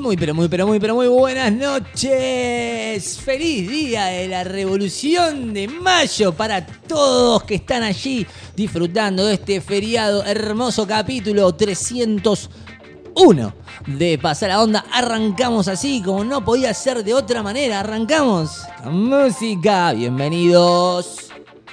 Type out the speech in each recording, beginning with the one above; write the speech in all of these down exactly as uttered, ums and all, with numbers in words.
Muy, pero muy, pero muy, pero muy buenas noches. Feliz día de la Revolución de Mayo para todos que están allí disfrutando de este feriado hermoso, capítulo trescientos uno de Pasar la Onda. Arrancamos así, como no podía ser de otra manera. Arrancamos con música. Bienvenidos.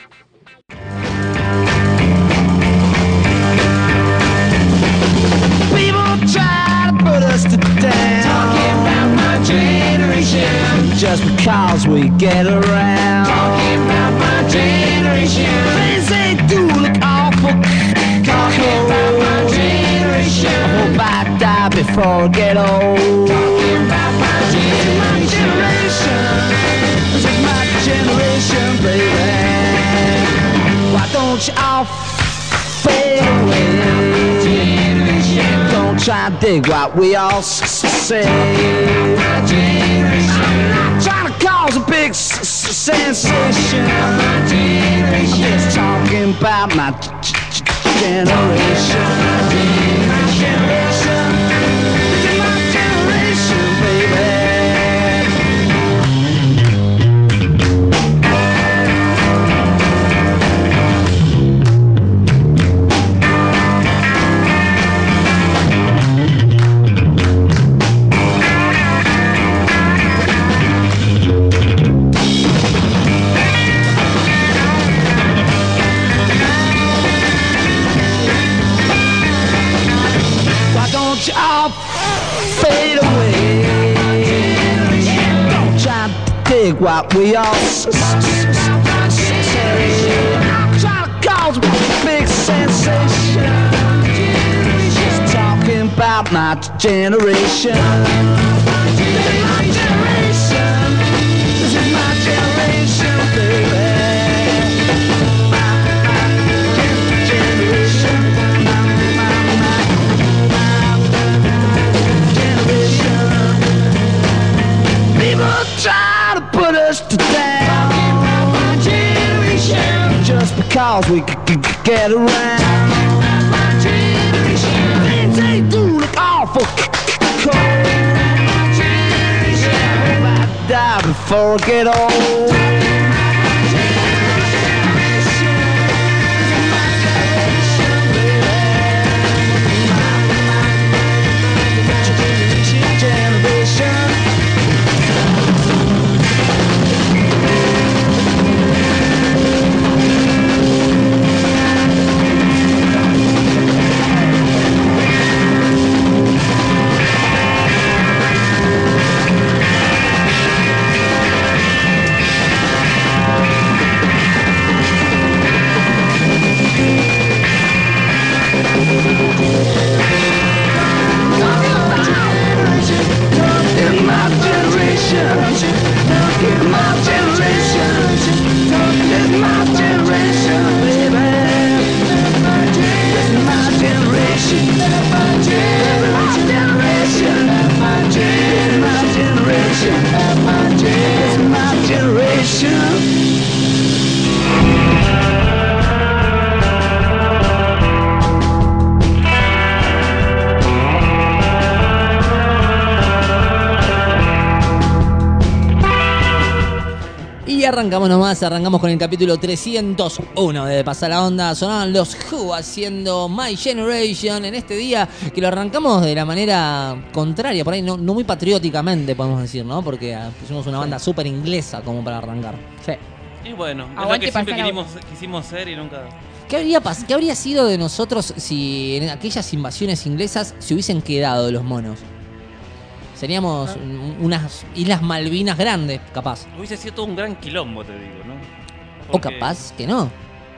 Try to put us to down, talking about my generation, just because we get around, talking about my generation, things they do look awful, talking about my generation, I hope I die before I get old, talking about my generation, this is my generation, baby, why don't you all fade away? Don't try to dig what we all say. I'm not trying to cause a big s- s- sensation. I'm just talking about my g- g- generation. My generation. This is my generation, baby. I'll fade away. Don't try to dig what we all say. I'm trying to cause a big sensation. Just talking about my generation. This is my generation. This is my generation, baby. Try to put us to down, talking about my generation, just because we c- c- get around, talking about my generation, things they do look awful cold, my generation, I hope I die before I get old. Arrancamos nomás, arrancamos con el capítulo trescientos uno de Pasar la Onda. Sonaban los Who haciendo My Generation en este día que lo arrancamos de la manera contraria, por ahí no, no muy patrióticamente podemos decir, ¿no? Porque pusimos una banda súper inglesa como para arrancar. Sí. Y bueno, es Aguante lo que siempre Pasar la quisimos, quisimos ser y nunca... ¿Qué habría, pas- ¿Qué habría sido de nosotros si en aquellas invasiones inglesas se hubiesen quedado los monos? Seríamos un- unas Islas Malvinas grandes, capaz. Hubiese sido todo un gran quilombo, te digo, ¿no? O Porque- capaz que no.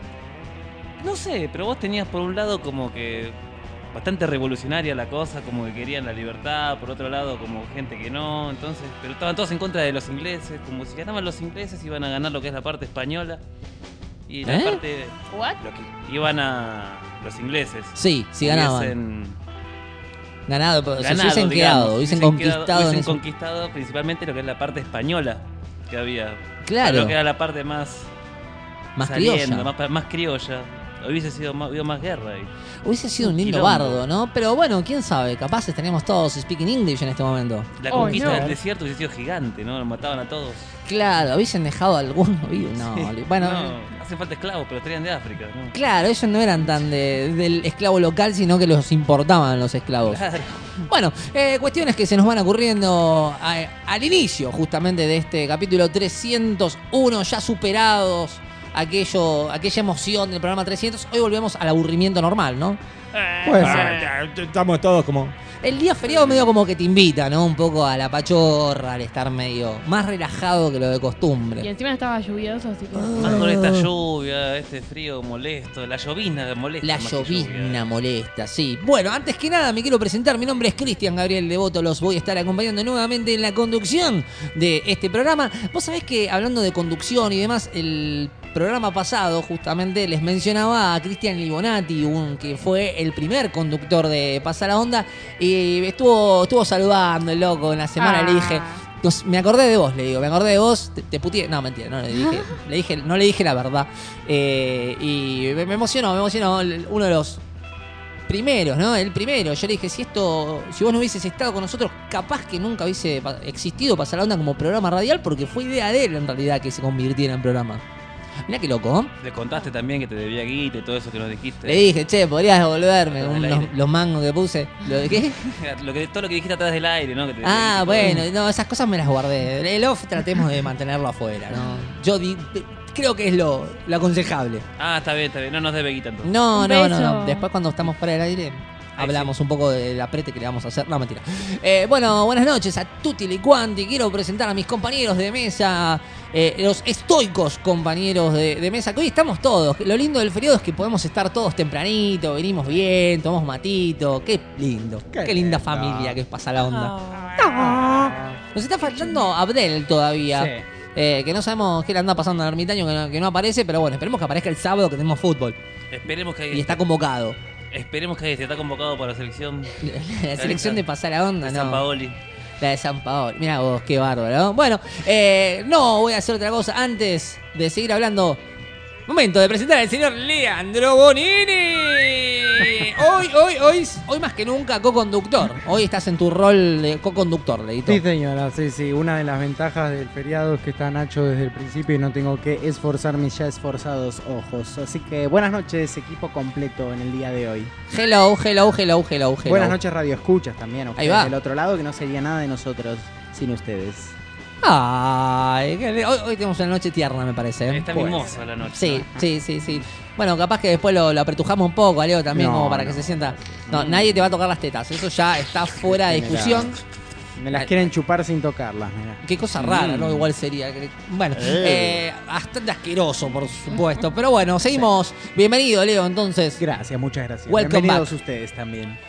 No sé, pero vos tenías por un lado como que bastante revolucionaria la cosa, como que querían la libertad, por otro lado como gente que no, entonces, pero estaban todos en contra de los ingleses, como si ganaban los ingleses iban a ganar lo que es la parte española y la ¿Eh? parte What? lo que iban a los ingleses. Sí, si ganaban. Hubiesen Ganado, pero si se ganado, hubiesen digamos, quedado, hubiesen quedado- conquistado en hubiesen eso. conquistado principalmente lo que es la parte española que había. Claro. Lo que era la parte más Más saliendo, criolla. más, más criolla. hubiese sido más, habido más guerra ahí. Hubiese sido un lindo Quilombo. bardo, ¿no? Pero bueno, quién sabe, capaz tenemos todos speaking English en este momento. La Oh, conquista no. del desierto hubiese sido gigante, ¿no? Lo mataban a todos. Claro, hubiesen dejado alguno vivo. No, Sí. bueno. No, hacen falta esclavos, pero traían de África, ¿no? Claro, ellos no eran tan de- del esclavo local, sino que los importaban los esclavos. Claro. Bueno, eh, cuestiones que se nos van ocurriendo a- al inicio justamente de este capítulo trescientos uno, ya superados aquello, aquella emoción del programa trescientos. Hoy volvemos al aburrimiento normal, ¿no? Puede Ah, ser. Estamos todos como... El día feriado medio como que te invita, ¿no? Un poco a la pachorra, al estar medio más relajado que lo de Y costumbre. encima estaba lluvioso, así que. Más con esta lluvia, este frío molesto, la llovizna molesta. La más que llovizna lluvia. molesta, sí. Bueno, antes que nada me quiero presentar. Mi nombre es Cristian Gabriel Devoto. Los voy a estar acompañando nuevamente en la conducción de este programa. Vos sabés que hablando de conducción y demás, el programa pasado justamente les mencionaba a Cristian Libonati, un, que fue el primer conductor de Pasa la Onda. Y estuvo, estuvo saludando el loco en la semana. Ah. Le dije... Nos- me acordé de vos, le digo, me acordé de vos, te, te puteé. No, mentira, no le dije, le dije, no le dije la verdad. Eh, y me, me emocionó, me emocionó el- uno de los primeros, ¿no? El primero. Yo le dije, si esto, si vos no hubieses estado con nosotros, capaz que nunca hubiese pa- existido Pasar la Onda como programa radial, porque fue idea de él en realidad que se convirtiera en programa. Mirá qué loco, ¿eh? Le contaste también que te debía guita y todo eso que nos dijiste. Le dije, che, podrías devolverme Atrás del unos- aire. los mangos que puse. ¿Lo de qué? Lo que, todo lo que dijiste atrás del aire, ¿no? Que te debía Ah, guita y bueno, todo. no, esas cosas me las guardé. El off tratemos de mantenerlo afuera, ¿no? Yo di- creo que es lo, lo aconsejable. Ah, está bien, está bien. No nos debe guita entonces. No, Un no, no, no. beso. Después cuando estamos fuera del aire Ahí hablamos sí. un poco del aprete que le vamos a hacer. No, mentira. Eh, bueno, buenas noches a tutti li quanti. Quiero presentar a mis compañeros de mesa, eh, los estoicos compañeros de, de mesa, que hoy estamos todos. Lo lindo del feriado es que podemos estar todos tempranito, venimos bien, tomamos matito. Qué lindo. Qué, Qué linda lindo. familia que es Pasa la Onda. Ah. Nos está faltando Abdel todavía. Sí. Eh, que no sabemos qué le anda pasando al ermitaño, que no, que no aparece, pero bueno, esperemos que aparezca el sábado que tenemos fútbol. Esperemos que Y ahí está convocado. Esperemos que ahí esté. Está convocado para la selección La selección de Pasar la Onda, de no. San Paoli. La de San Paolo. Mira vos, qué bárbaro, ¿no? Bueno, eh, no voy a hacer otra cosa antes de seguir hablando. Momento de presentar al señor Leandro Bonini. Hoy, hoy, hoy, hoy más que nunca co-conductor. Hoy estás en tu rol de co-conductor, Leito. Sí, señora, sí, sí. Una de las ventajas del feriado es que está Nacho desde el principio y no tengo que esforzar mis ya esforzados ojos. Así que buenas noches, equipo completo en el día de hoy. Hello, hello, hello, hello, hello. Buenas noches, Radio Escuchas también. a Ahí ustedes va. del otro lado, que no sería nada de nosotros sin ustedes. Ay, qué- hoy, hoy tenemos una noche tierna, me parece. ¿eh? Está Pues. mimosa la noche. Sí, sí, sí, sí. Bueno, capaz que después lo, lo apretujamos un poco, a Leo también, No, como para no. que se sienta. No, nadie te va a tocar las tetas. Eso ya está fuera de Mira, discusión. Me las quieren chupar sin tocarlas, mira. Qué cosa rara, ¿no? Mm. Igual sería. que- Bueno, Eh. eh, bastante asqueroso, por supuesto. Pero bueno, seguimos. Bienvenido, Leo, entonces. Gracias, muchas gracias. Welcome Bienvenidos back. ustedes también.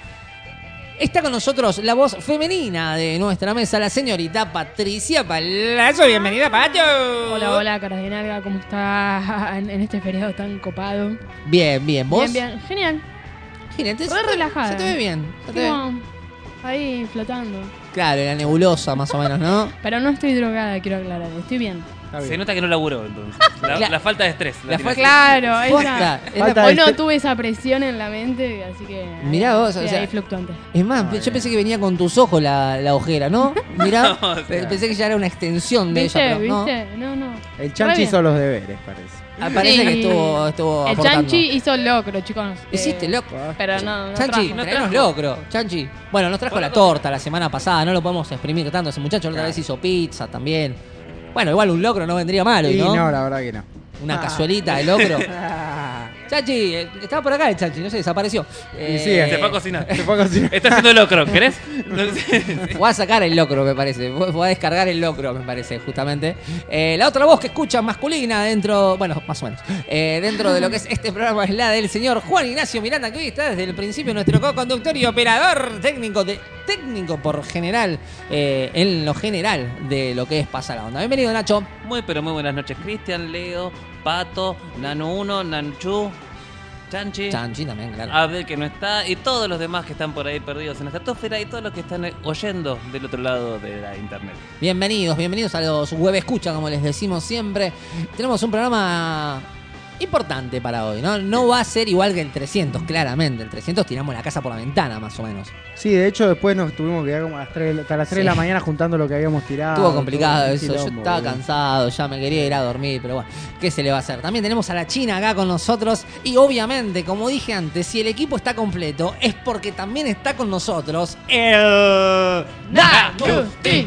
Está con nosotros la voz femenina de nuestra mesa, la señorita Patricia Palazzo. Bienvenida, Pacho. Hola, hola, caras de nalga, ¿cómo está en, en este feriado tan copado? Bien, bien. ¿Vos? Bien, bien, genial. Genial, te- Re se te- relajada. Se te ve bien. se te ve- Como ahí flotando. Claro, la nebulosa más o menos, ¿no? Pero no estoy drogada, quiero aclarar, estoy bien. Está Se bien. nota que no laburó entonces. La, Claro. la falta de estrés. La tiene fa- así. Claro, esa. Posta, es la- Falta Hoy no este- tuve esa presión en la mente, así que. Mirá vos, estoy o sea, ahí fluctuante. Es más, Ah, yo bien. pensé que venía con tus ojos la, la ojera, ¿no? Mirá, No, o sea. pe- pensé que ya era una extensión de ¿Viste? ella, pero no. ¿Viste? No, no. El Re Chanchi bien. hizo los deberes, parece. Ah, parece Sí. que estuvo, estuvo El aportando. Chanchi hizo locro, chicos. Hiciste Eh, loco. Pero no, no Chanchi, trajo. no traenos trajo. locro. Chanchi. Bueno, nos trajo Bueno, la torta la semana pasada, no lo podemos exprimir tanto. Ese muchacho la otra Claro. vez hizo pizza también. Bueno, igual un locro no vendría mal hoy, Y ¿no? no, la verdad que no. Una Ah. cazuelita de locro. Ah. Chanchi, eh, estaba por acá el Chanchi, no sé, desapareció. Y sí, Se fue a cocinar. Se fue a cocinar. Está haciendo locro, ¿querés? No sé. Voy a sacar el locro, me parece. Voy a descargar el locro, me parece, justamente. Eh, la otra voz que escucha masculina dentro, bueno, más o menos, eh, dentro de lo que es este programa es la del señor Juan Ignacio Miranda, que hoy está desde el principio nuestro co-conductor y operador técnico, de, técnico por general, eh, en lo general de lo que es Pasa la Onda. Bienvenido, Nacho. Muy, pero muy buenas noches, Cristian, Leo, Pato, Nano uno, Nanchu, Chanchi, Chanchi también, claro. Abel que no está y todos los demás que están por ahí perdidos en la estratosfera y todos los que están eh, oyendo del otro lado de la internet. Bienvenidos, bienvenidos a los web escucha, como les decimos siempre. Tenemos un programa importante para hoy, ¿no? No va a ser igual que el trescientos, claramente. El trescientos tiramos la casa por la ventana, más o menos. Sí, de hecho después nos tuvimos que quedar como a las tres, hasta las tres Sí. de la mañana juntando lo que habíamos tirado. Estuvo complicado todo, eso, yo quilombo, estaba boludo. cansado, ya me quería ir a dormir, pero bueno, ¿qué se le va a hacer? También tenemos a la China acá con nosotros y obviamente, como dije antes, si el equipo está completo es porque también está con nosotros el Nanus Team.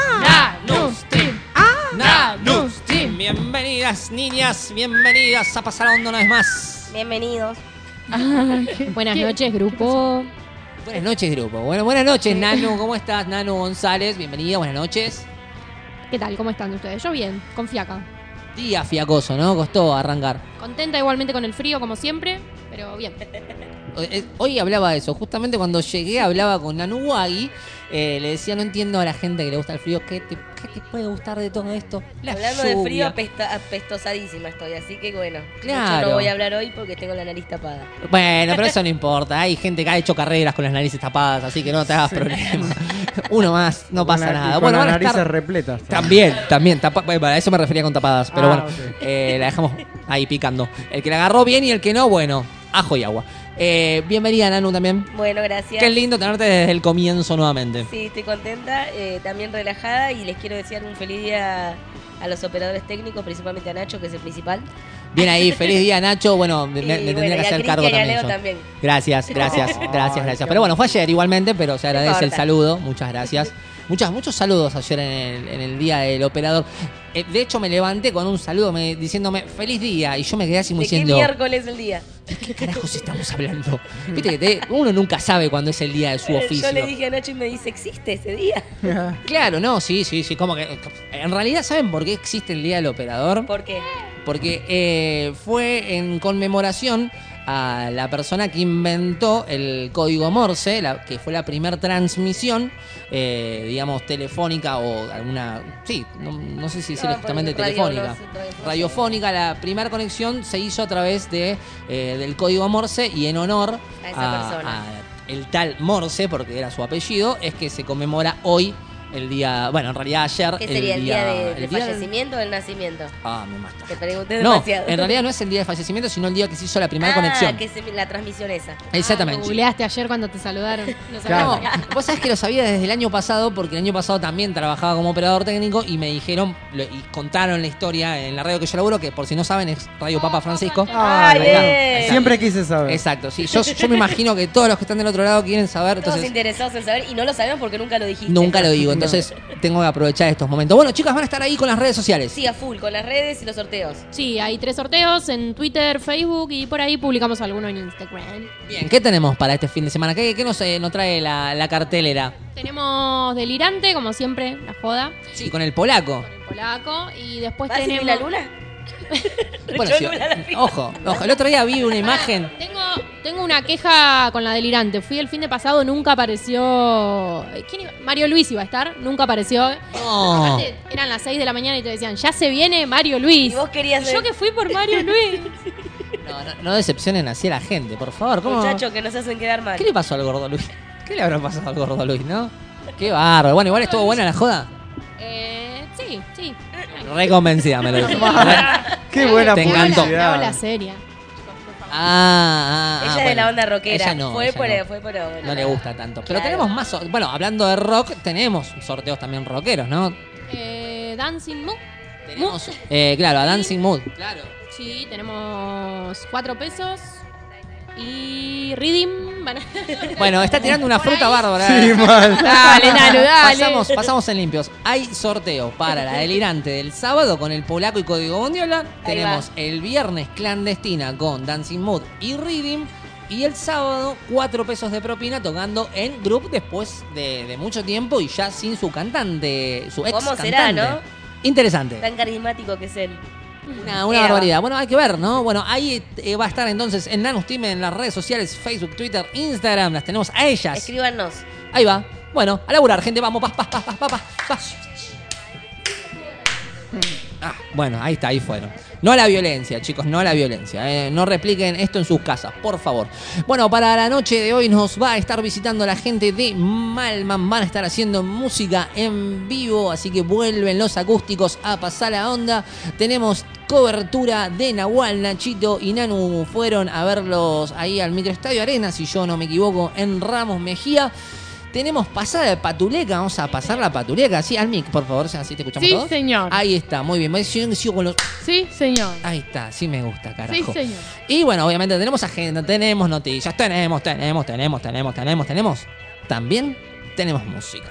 Nanus Team. Nanus Team. Bienvenidas niñas, bienvenidas a Pasar a Onda una vez más. Bienvenidos. Buenas noches, grupo. Buenas noches, grupo. Bueno, buenas noches, Nanu. ¿Cómo estás, Nanu González? Bienvenida, buenas noches. ¿Qué tal? ¿Cómo están ustedes? Yo bien, con fiaca. Día fiacoso, ¿no? Costó arrancar. Contenta igualmente con el frío, como siempre, pero bien. Hoy hablaba de eso. Justamente cuando llegué hablaba con Nanu Wagi. Eh, le decía, no entiendo a la gente que le gusta el frío. ¿Qué te, qué te puede gustar de todo esto? La Hablando de frío, lluvia. apesta- apestosadísima estoy, así que bueno. Claro. Yo no voy a hablar hoy porque tengo la nariz tapada. Bueno, pero eso no importa. Hay gente que ha hecho carreras con las narices tapadas, así que no te hagas problema. Uno más, no Con pasa la- y nada. Con Bueno, las van a narices estar... repletas. También, también. Tapa... Bueno, a eso me refería con tapadas. Pero Ah, bueno, ok. eh, la dejamos ahí picando. El que la agarró bien y el que no, bueno, ajo y agua. Eh, bienvenida, Nanu, también. Bueno, gracias. Qué lindo tenerte desde el comienzo nuevamente. Sí, estoy contenta, eh, también relajada y les quiero desear un feliz día a los operadores técnicos, principalmente a Nacho, que es el principal. Bien ahí, feliz día, Nacho. Bueno, me, Y me bueno, tendría que y a hacer cargo Cristian y a también. Leo yo. también. Gracias, gracias, Ay, gracias, qué gracias. Pero bueno, fue ayer igualmente, pero se agradece el importa. saludo. Muchas gracias. Muchas, muchos saludos ayer en el, en el día del operador. Eh, de hecho, me levanté con un saludo me, diciéndome feliz día y yo me quedé así como ¿De qué diciendo, miércoles es el día? ¿de qué carajos estamos hablando? Viste que te- uno nunca sabe cuándo es el día de su Eh, oficio. Yo le dije a Nacho y me dice, ¿existe ese día? Claro, no, sí, sí, sí. Como que, en realidad, ¿saben por qué existe el día del operador? ¿Por qué? Porque eh, fue en conmemoración a la persona que inventó el código Morse, la, que fue la primera transmisión, eh, digamos, telefónica o alguna... Sí, no, no sé si decirle No, justamente radio, telefónica. no sé, radio, no sé. Radiofónica, la primera conexión se hizo a través de, eh, del código Morse y en honor A esa persona. a el tal Morse, porque era su apellido, es que se conmemora hoy el día... Bueno, en realidad ayer... ¿Qué sería el día, de, el de día del- fallecimiento o del nacimiento? Ah, me mata. Te pregunté No, demasiado. en realidad no es el día de fallecimiento, sino el día que se hizo la primera ah, conexión. que es la transmisión esa. Exactamente. Ah, lo googleaste ayer cuando te saludaron. No Claro. sabía. No, vos sabés que lo sabía desde el año pasado, porque el año pasado también trabajaba como operador técnico y me dijeron lo- y contaron la historia en la radio que yo laburo, que por si no saben es Radio Papa Francisco. Ay, Ahí está, bien. ahí está. Siempre quise saber. Exacto, sí. Yo, yo me imagino que todos los que están del otro lado quieren saber, Todos entonces interesados en saber y no lo sabemos porque nunca lo dijiste. nunca lo digo. Entonces tengo que aprovechar estos momentos. Bueno, chicas, van a estar ahí con las redes sociales. Sí, a full, con las redes y los sorteos. Sí, hay tres sorteos en Twitter, Facebook y por ahí publicamos alguno en Instagram. Bien, ¿qué tenemos para este fin de semana? ¿Qué, qué nos, eh, nos trae la, la cartelera? Tenemos Delirante, como siempre, la joda, Sí, con el polaco. con el polaco. Y después ¿Vas a tenemos... la luna? Bueno, Yo sí, no me la vi. ojo, ojo, el otro día vi una imagen. Tengo, tengo una queja con la Delirante. Fui el fin de pasado, nunca apareció... ¿Quién iba? Mario Luis iba a estar, nunca apareció. No. Aparte, eran las seis de la mañana y te decían, ya se viene Mario Luis. Y vos querías Y yo ser- que fui por Mario Luis. No, no, no decepcionen así a la gente, por favor. ¿Cómo? Muchachos que nos hacen quedar mal. ¿Qué le pasó al gordo Luis? ¿Qué le habrá pasado al gordo Luis, no? Qué bárbaro. Bueno, igual estuvo buena la joda. Eh, sí, sí. Re convencida me lo dijo. Qué buena Te Me hago la- encantó. me hago la publicidad. seria. Ah, ah, Ella ah, es de bueno. la onda rockera. Ella no. fue, ella por, no. fue por. bueno, No le gusta tanto. Pero Claro. tenemos más. sor- Bueno, hablando de rock, tenemos sorteos también rockeros, ¿no? Eh, Dancing Mood. Tenemos, eh, claro, a Dancing Mood. Claro. Sí, tenemos cuatro pesos. Y Reading. van a- Bueno, está tirando una Por fruta ahí. bárbara. Sí, mal. Dale, Nanu, dale. Pasamos, pasamos en limpios. Hay sorteo para la delirante del sábado con el polaco y código Bondiola. Tenemos el viernes clandestina con Dancing Mood y Reading. Y el sábado, cuatro pesos de propina tocando en Group después de, de mucho tiempo y ya sin su cantante, su ex ¿Cómo cantante. será, no? Interesante. Tan carismático que es él. Una, una Eva. barbaridad. Bueno, hay que ver, ¿no? Bueno, ahí eh, va a estar entonces en Nanus Team en las redes sociales, Facebook, Twitter, Instagram. Las tenemos a ellas. Escríbanos. Ahí va. Bueno, a laburar, gente. Vamos, pa, pa, pa, pa, pa, pa, pa. Ah, bueno, ahí está, ahí fueron. No a la violencia, chicos, no a la violencia. Eh. No repliquen esto en sus casas, por favor. Bueno, para la noche de hoy nos va a estar visitando la gente de Malman. Van a estar haciendo música en vivo, así que vuelven los acústicos a pasar la onda. Tenemos cobertura de Nahual, Nachito y Nanu fueron a verlos ahí al Microestadio Arena, si yo no me equivoco, en Ramos Mejía. Tenemos pasada de patuleca, vamos a pasar la patuleca, sí, al mic, por favor, así te escuchamos Sí, todos. señor. Ahí está, muy bien. Sigo, sigo con los... Sí, señor. Ahí está, sí me gusta, carajo. Sí, señor. Y bueno, obviamente tenemos agenda, tenemos noticias, tenemos, tenemos, tenemos, tenemos, tenemos, tenemos. También tenemos música.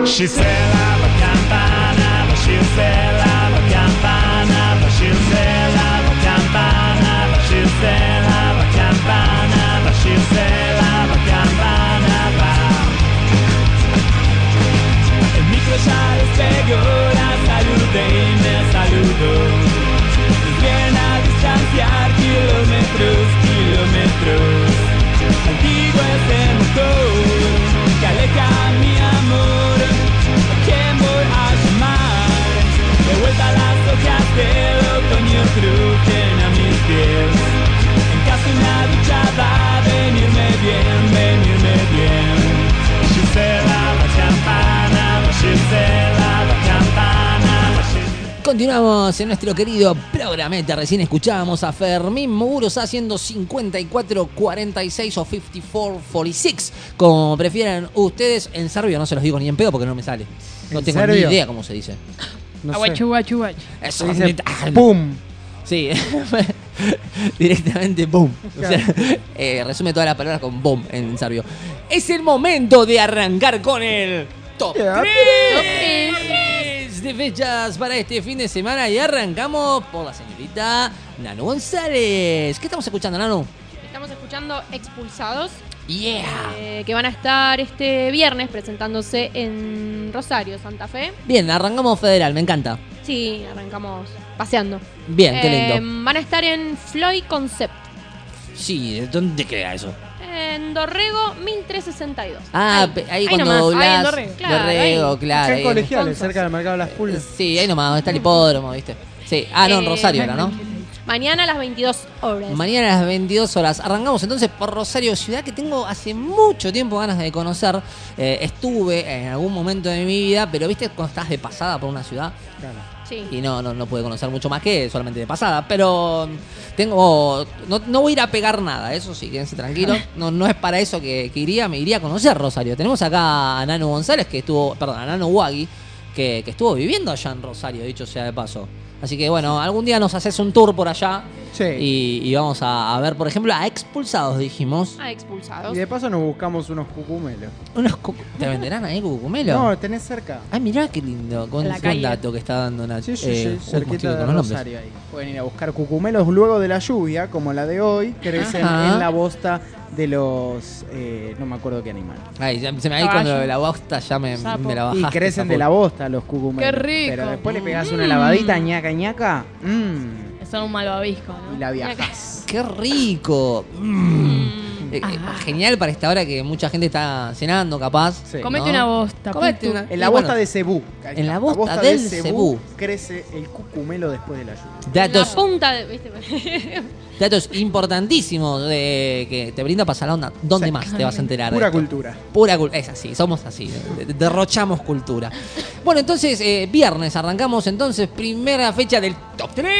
Gisela la campana, la Gisela la campana, la Gisela la campana, la Gisela la campana, la Gisela la campana va. El micro ya despegó, la saludé y me saludó. Nos viene a distanciar kilómetros, kilómetros. Antiguo ese motor que aleja mi amor. ¿A quién voy a llamar? De vuelta a las hojas del otoño crujen a mis pies. En caso una ducha va a venirme bien, venirme bien. Gisela la campana, la Gisela la campana, la Gisela. Continuamos en nuestro querido programeta. Recién escuchábamos a Fermín Muguruza haciendo cincuenta y cuatro cuarenta y seis o cincuenta y cuatro cuarenta y seis, como prefieran ustedes. En serbio no se los digo ni en pedo porque no me sale. No ¿En tengo serbio? ni idea cómo se dice. No sé. Aguachu, guachu, guachu. Eso Se dice neta- ¡pum! Sí, directamente boom. O sea, eh, resume todas las palabras con boom en serbio. Es el momento de arrancar con el top Yeah. tres de fechas para este fin de semana y arrancamos por la señorita Nanu González. ¿Qué estamos escuchando, Nanu? Estamos escuchando Expulsados, Yeah. eh, que van a estar este viernes presentándose en Rosario, Santa Fe. Bien, arrancamos federal, me encanta. Sí, arrancamos paseando. Bien, qué Eh, lindo. van a estar en Floyd Concept, Sí, ¿dónde queda eso? en Dorrego mil trescientos sesenta y dos. Ah, pe- ahí, cuando nomás, doblás. ahí en Dorrego. Claro, Dorrego, ahí. claro. Acá ahí en en- Colegiales, Entonces. cerca del mercado de las pulgas. Sí, ahí nomás, está el hipódromo, ¿viste? Sí. Ah, no, en Eh, Rosario era, ¿no? Mañana a las veintidós horas. Mañana a las veintidós horas. Arrancamos entonces por Rosario, ciudad que tengo hace mucho tiempo ganas de conocer. Eh, estuve en algún momento de mi vida, pero viste cuando estás de pasada por una ciudad Claro. Sí. y no, no, no pude conocer mucho más que solamente de pasada. Pero tengo. No, no voy a ir a pegar nada, eso sí, quédense tranquilos. No, no es para eso que, que iría, me iría a conocer Rosario. Tenemos acá a Nanu González, que estuvo, perdón, a Nanu Wagui, que, que estuvo viviendo allá en Rosario, dicho sea de paso. Así que bueno, algún día nos haces un tour por allá. Sí. Y, y vamos a, a ver, por ejemplo, a Expulsados, dijimos. A Expulsados. Y de paso nos buscamos unos cucumelos. Unos cu- ¿Te venderán ahí cucumelo? No, tenés cerca. Ay, mirá qué lindo. Con La buen calle. dato que está dando Nacho. Sí, sí, Eh, sí, uy, cómo estoy cerquita con de los nombres. Rosario ahí. Pueden ir a buscar cucumelos luego de la lluvia, como la de hoy, crecen Ajá. en la bosta de los... eh, no me acuerdo qué animal. Ay, ya, se me ahí Caballo. cuando la bosta ya me, Sapo. me la Y bajaste. crecen sapo. de la bosta los cucumelos. ¡Qué rico! Pero después le pegás Mm. una lavadita, ñaca, ñaca, mmm, Son un malvavisco, ¿no? y la viajás. ¡Qué rico! Mm. Eh, eh, Ah. Genial para esta hora que mucha gente está cenando, capaz. Sí. Comete ¿no? una bosta. Comete puto. una- En la y bosta bueno, de cebú. Ahí en la está. bosta de del cebú. crece el cucumelo después de la lluvia. La Datos, punta de. ¿viste? datos importantísimos de que te brinda Pasalonda. ¿Dónde Sí. más te vas a enterar? de Pura esto? cultura. Pura cultura. Es así, somos así. de- Derrochamos cultura. Bueno, entonces, eh, viernes arrancamos entonces, primera fecha del top tres.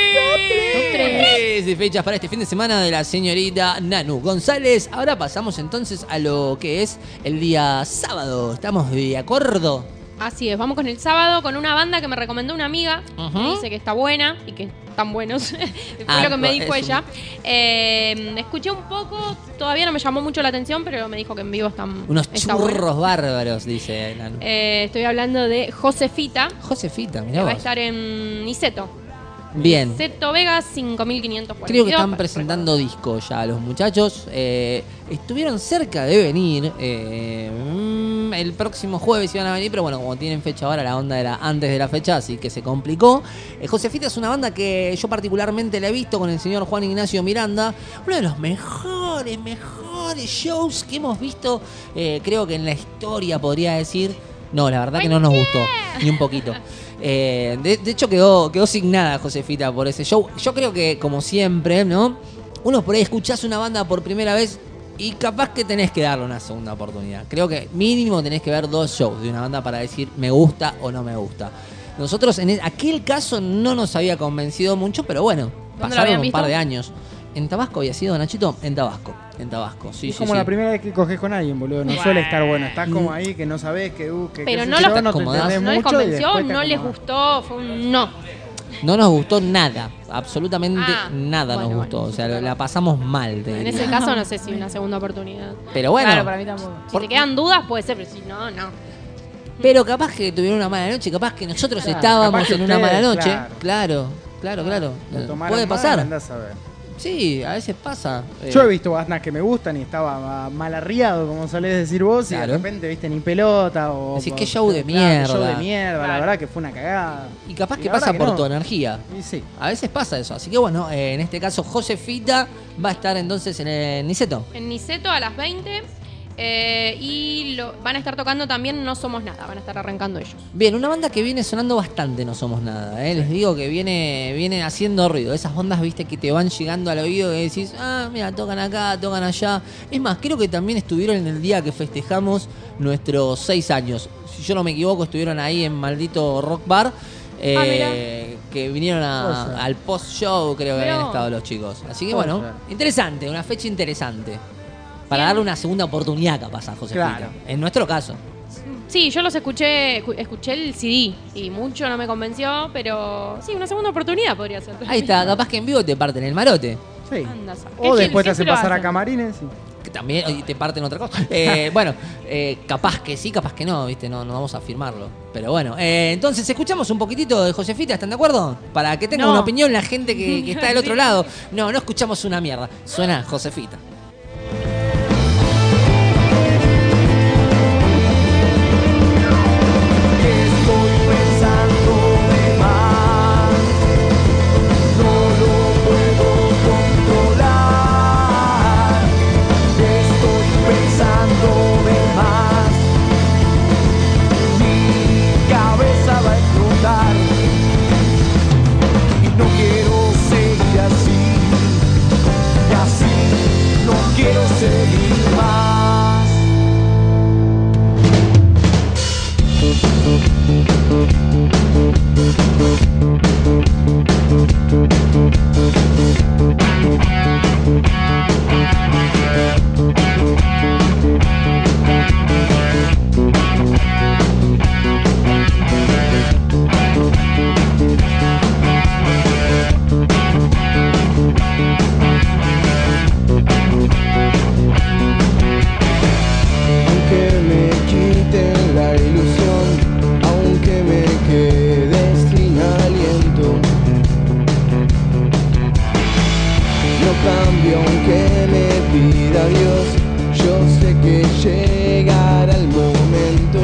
tres. de fechas para este fin de semana de la señorita Nanu González. Ahora pasamos entonces a lo que es el día sábado. ¿Estamos de acuerdo? Así es, vamos con el sábado con una banda que me recomendó una amiga. Ujú. Me dice que está buena y que están buenos. Fue Ah, lo que me es dijo un- ella. Eh, escuché un poco, todavía no me llamó mucho la atención, pero me dijo que en vivo están. Unos está bueno. churros bárbaros, dice Nanu. Eh, estoy hablando de Josefita, Josefita, que mirá va a vos. estar en Niceto. Bien. Niceto Vega cinco mil quinientos cuarenta y Creo dos. que están presentando disco ya los muchachos. Eh, estuvieron cerca de venir. eh, mm, el próximo jueves iban a venir, pero bueno, como tienen fecha ahora, la onda era antes de la fecha, así que se complicó. Eh, Josefita es una banda que yo particularmente la he visto con el señor Juan Ignacio Miranda. Uno de los mejores, mejores shows que hemos visto, eh, creo que en la historia podría decir. No, la verdad que no nos gustó, ni un poquito. Eh, de, de hecho quedó, quedó signada Josefita por ese show. Yo creo que, como siempre, ¿no? Uno por ahí escuchás una banda por primera vez y capaz que tenés que darle una segunda oportunidad. Creo que mínimo tenés que ver dos shows de una banda para decir me gusta o no me gusta. Nosotros en e- aquel caso no nos había convencido mucho, pero bueno, lo pasaron habían un visto? par de años. ¿En Tabasco había sido, Nachito? En Tabasco, en Tabasco, sí, es sí, como sí. la primera vez que coges con alguien, boludo. No Bueno. suele estar bueno. Estás como ahí que no sabes que uh, que Pero qué no sé los- yo, no te acomodás. entendés No les mucho y convenció, después te no les acomodás. gustó, fue un no. No nos gustó nada, absolutamente Ah, nada bueno, nos gustó. bueno, o sea, claro. la pasamos mal. te En diría. ese caso no sé si una segunda oportunidad. Pero bueno, Claro, para mí tampoco. Si Por- te quedan dudas puede ser, pero si no, no. Pero capaz que tuvieron una mala noche, capaz que nosotros Claro, estábamos capaz que en una ustedes, mala noche. claro. Claro, claro, claro. Lo tomaron Puede mal, pasar. andás a ver. Sí, a veces pasa. Yo Eh, he visto bandas que me gustan y estaba mal arriado, como solés decir vos, y Claro. de repente viste ni pelota o... Decís, o- qué show de claro, qué mierda. show de mierda, la Claro. verdad que fue una cagada. Y capaz Y que la pasa verdad por que no. tu energía. Y sí. A veces pasa eso. Así que bueno, eh, en este caso Josefita va a estar entonces en el Niceto. En Niceto a las veinte. eh, y lo, van a estar tocando también No Somos Nada. Van a estar arrancando ellos. Bien, una banda que viene sonando bastante, No Somos Nada. ¿eh? Les digo que viene, viene haciendo ruido. Esas bandas, viste, que te van llegando al oído y decís, ah, mira, tocan acá, tocan allá. Es más, creo que también estuvieron en el día que festejamos nuestros seis años. Si yo no me equivoco, estuvieron ahí en Maldito Rock Bar. eh, Ah, que vinieron a- Puede ser. al post-show, creo que Mirá habían vos. estado los chicos. Así que Puede bueno, ser. interesante, una fecha interesante. Para Bien. darle una segunda oportunidad capaz a Josefita. Claro. En nuestro caso. Sí, yo los escuché, escu- escuché el C D y mucho no me convenció, pero sí, una segunda oportunidad podría ser. Ahí está, capaz que en vivo te parten el marote. Sí. Anda a saber. O Que después te siempre hacen lo pasar a hacen. camarines. y- Que también y te parten otra cosa. Eh, bueno, eh, capaz que sí, capaz que no, ¿viste? No, no vamos a afirmarlo. Pero bueno, eh, entonces escuchamos un poquitito de Josefita, ¿están de acuerdo? Para que tenga No. una opinión la gente que, que está del otro Sí. lado. No, no escuchamos una mierda. Suena Josefita. Estoy pensando de más, no lo puedo controlar. Estoy pensando de más, mi cabeza va a explotar. Y no quiero seguir así, y así no quiero seguir más. Aunque me quiten la ilusión, aunque me quede sin aliento, no cambio aunque me pida Dios, yo sé que llegará el momento.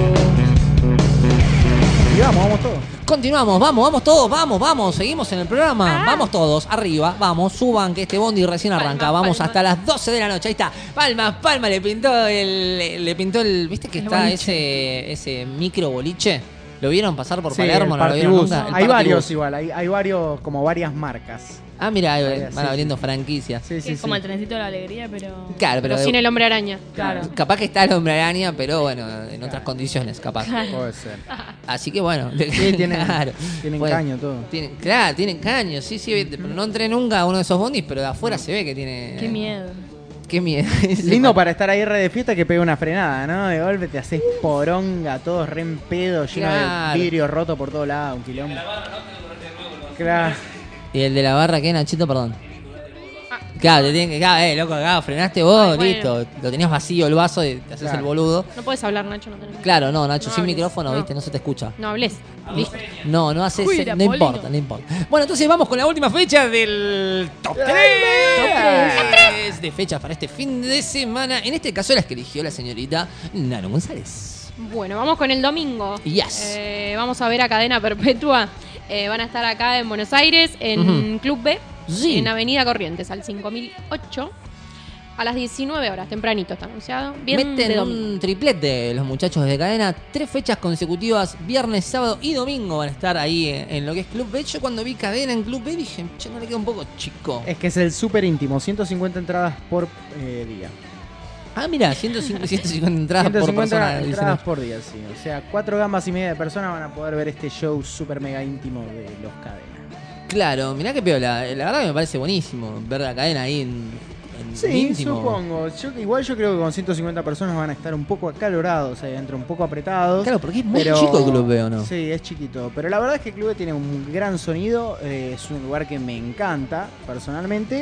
Y vamos, vamos todos. Continuamos, vamos, vamos todos, vamos, vamos, seguimos en el programa, vamos todos, arriba, vamos, suban que este bondi recién arranca, Palmas, vamos palmas. hasta las doce de la noche, ahí está, Palma, Palma, le pintó el, le pintó el, ¿viste que El está boliche. ese, ese micro boliche? ¿Lo vieron pasar por Sí, Palermo? el ¿No lo vieron Partibus. nunca? El Hay Partibus. varios igual, hay, hay varios, como varias marcas. Ah, mira, ahí Sí, van sí, abriendo franquicias. Sí, Que sí, es como sí. el trencito de la alegría, pero. Claro, pero, Pero sin el hombre araña. Claro. capaz que está el hombre araña, pero bueno, en otras condiciones, capaz. Puede ser. Así que bueno, Sí, tienen, claro. tienen Bueno, caño todo. Tienen, claro, tienen caños, sí, sí. Pero no entré nunca a uno de esos bondis, pero de afuera se ve que tiene. Qué miedo. Qué miedo. Lindo para estar ahí re de fiesta que pegue una frenada, ¿no? De golpe te haces poronga, todo re en pedo, lleno Claro. de vidrio roto por todos lados, un quilombo. Claro. ¿Y el de la barra qué, Nachito? Perdón. Claro, te tienen que. Claro, eh, loco, acá frenaste vos, Ay, bueno. listo. Lo tenías vacío el vaso y te haces Claro. el boludo. No puedes hablar, Nacho. No tenés... Claro, no, Nacho, No sin hables. micrófono, No. viste, no se te escucha. No hables. Listo. No, no haces. Cuida, no Polino. importa, no importa. Bueno, entonces vamos con la última fecha del top tres de fechas para este fin de semana. En este caso, las que eligió la señorita Nano González. Bueno, vamos con el domingo. Yes. Eh, vamos a ver a Cadena Perpetua. Eh, van a estar acá en Buenos Aires, en Ujú. Club B, Sí. en Avenida Corrientes, al cinco mil ocho. A las diecinueve horas, tempranito está anunciado. Bien de Meten domingo. un triplete los muchachos de Cadena. Tres fechas consecutivas, viernes, sábado y domingo van a estar ahí en, en lo que es Club B. Yo cuando vi Cadena en Club B dije, che, no le queda un poco chico. Es que es el súper íntimo, ciento cincuenta entradas por eh, día. Ah, mira, ciento cincuenta, ciento cincuenta entradas ciento por cincuenta persona. dicen. entradas por día, sí. O sea, cuatro gambas y media de personas van a poder ver este show súper mega íntimo de los Cadena. Claro, mirá qué piola. La verdad que me parece buenísimo ver la Cadena ahí en, en Sí, íntimo. supongo. Yo, igual yo creo que con ciento cincuenta personas van a estar un poco acalorados ahí adentro, un poco apretados. Claro, porque es muy pero- chico el Club B, ¿o no? Sí, es chiquito. Pero la verdad es que el Club B tiene un gran sonido. eh, es un lugar que me encanta, personalmente.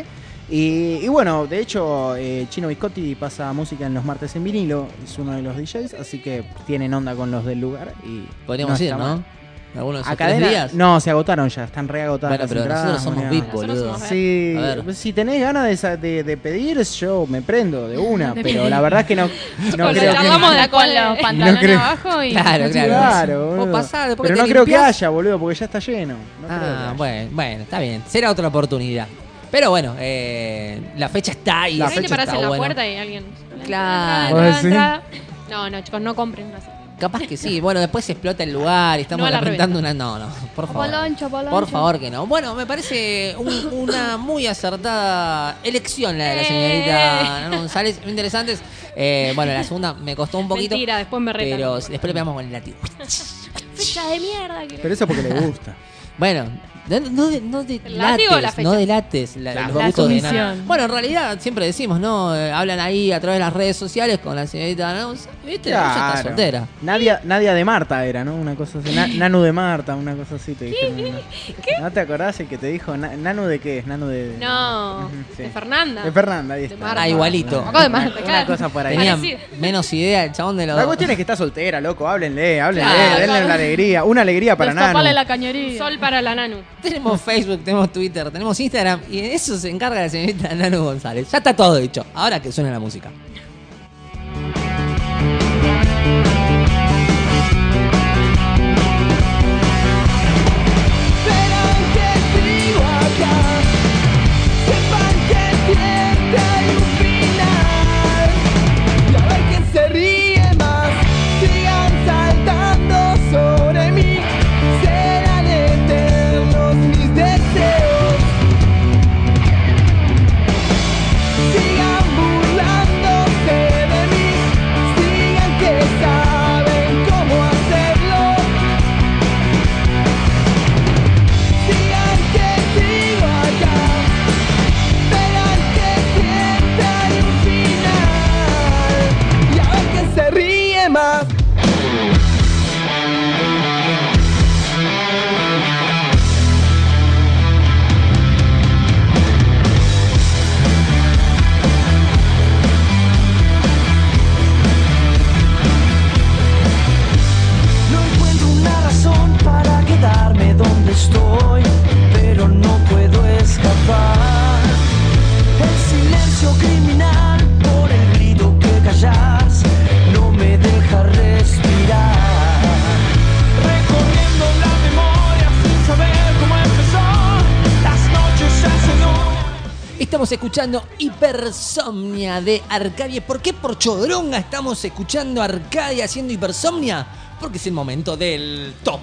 Y, y bueno, de hecho, eh, Chino Biscotti pasa música en los martes en vinilo, es uno de los D Js, así que tienen onda con los del lugar. Y Podríamos no ir, está ¿no? mal. ¿Algunos de ¿A esos tres cadena? días? No, se agotaron ya, están re agotadas Bueno, las pero entradas, nosotros somos no, V I P, Nosotros boludo. somos Sí, A ver. si tenés ganas de, sa- de, de pedir, yo me prendo de una, pero la verdad es que no, no Con creo la que... charlamos de Anda con después. los pantalones creo- abajo y... Claro, claro. Claro, Vos boludo. pasás, después pero te no creo que limpiás. haya, boludo, porque ya está lleno. No creo que Ah, haya. bueno, bueno, está bien. Será otra oportunidad. Pero bueno, eh, la fecha está y La la Ahí te fecha parás está en la buena. puerta y alguien. Claro. Entrada, ¿Vos entrada, decís? entrada. No, no, chicos, no compren. No sé. Capaz que sí. Bueno, después se explota el lugar y estamos No a la lamentando una... No, no, por favor. Avalancha, avalancha. Por favor que no. Bueno, me parece un- una muy acertada elección la de la señorita Nano González. Muy interesantes. Eh, bueno, la segunda me costó un poquito. Mentira, después me retan. Pero después le pegamos con el látigo. Fecha de mierda. que- Pero eso porque le gusta. Bueno, no, no, de- no ¿El látigo o la delates, fecha? no delates la, La los gustos de sumisión. Nano. Bueno, en realidad siempre decimos, ¿no? Eh, hablan ahí a través de las redes sociales con la señorita Nano González. ¿Viste? Ella está Claro. soltera. Nadia, Nadia de Marta era, ¿no? Una cosa así. Na- Nanu de Marta, una cosa así te dijeron. ¿No? ¿No te acordás el que te dijo? Na- ¿Nanu de qué es? ¿Nanu de...? No, Ujú, sí. de Fernanda. De Fernanda, ahí De está. Marta. Ah, igualito. Un poco de Marta, Una claro. cosa por ahí. Tenía Parecido. menos idea el chabón de los... La cuestión es que está soltera, loco. Háblenle, háblenle. Claro. Denle una alegría. Una alegría para Nanu. Destapale la cañería. Sol para la Nanu. Tenemos Facebook, tenemos Twitter, tenemos Instagram y de eso se encarga la señorita Nano González. Ya está todo dicho. Ahora que suena la música. Verán que sigo acá, sepan que siempre hay un final. Y a ver quién se ríe más, sigan saltando sobre mí. Serán eternos mis deseos. Sigan burlándose de mí, sigan que saben cómo hacerlo. Sigan que sigo acá, verán que siempre hay un final. Y a ver quién se ríe más. No encuentro una razón para quedarme donde estoy, pero no puedo escapar. El silencio criminal por el grito que callas no me deja respirar. Recorriendo la memoria sin saber cómo empezó, las noches se hacen horas. Estamos escuchando Hipersomnia de Arcadia. ¿Por qué por Chodronga estamos escuchando Arcadia haciendo Hipersomnia? Porque es el momento del top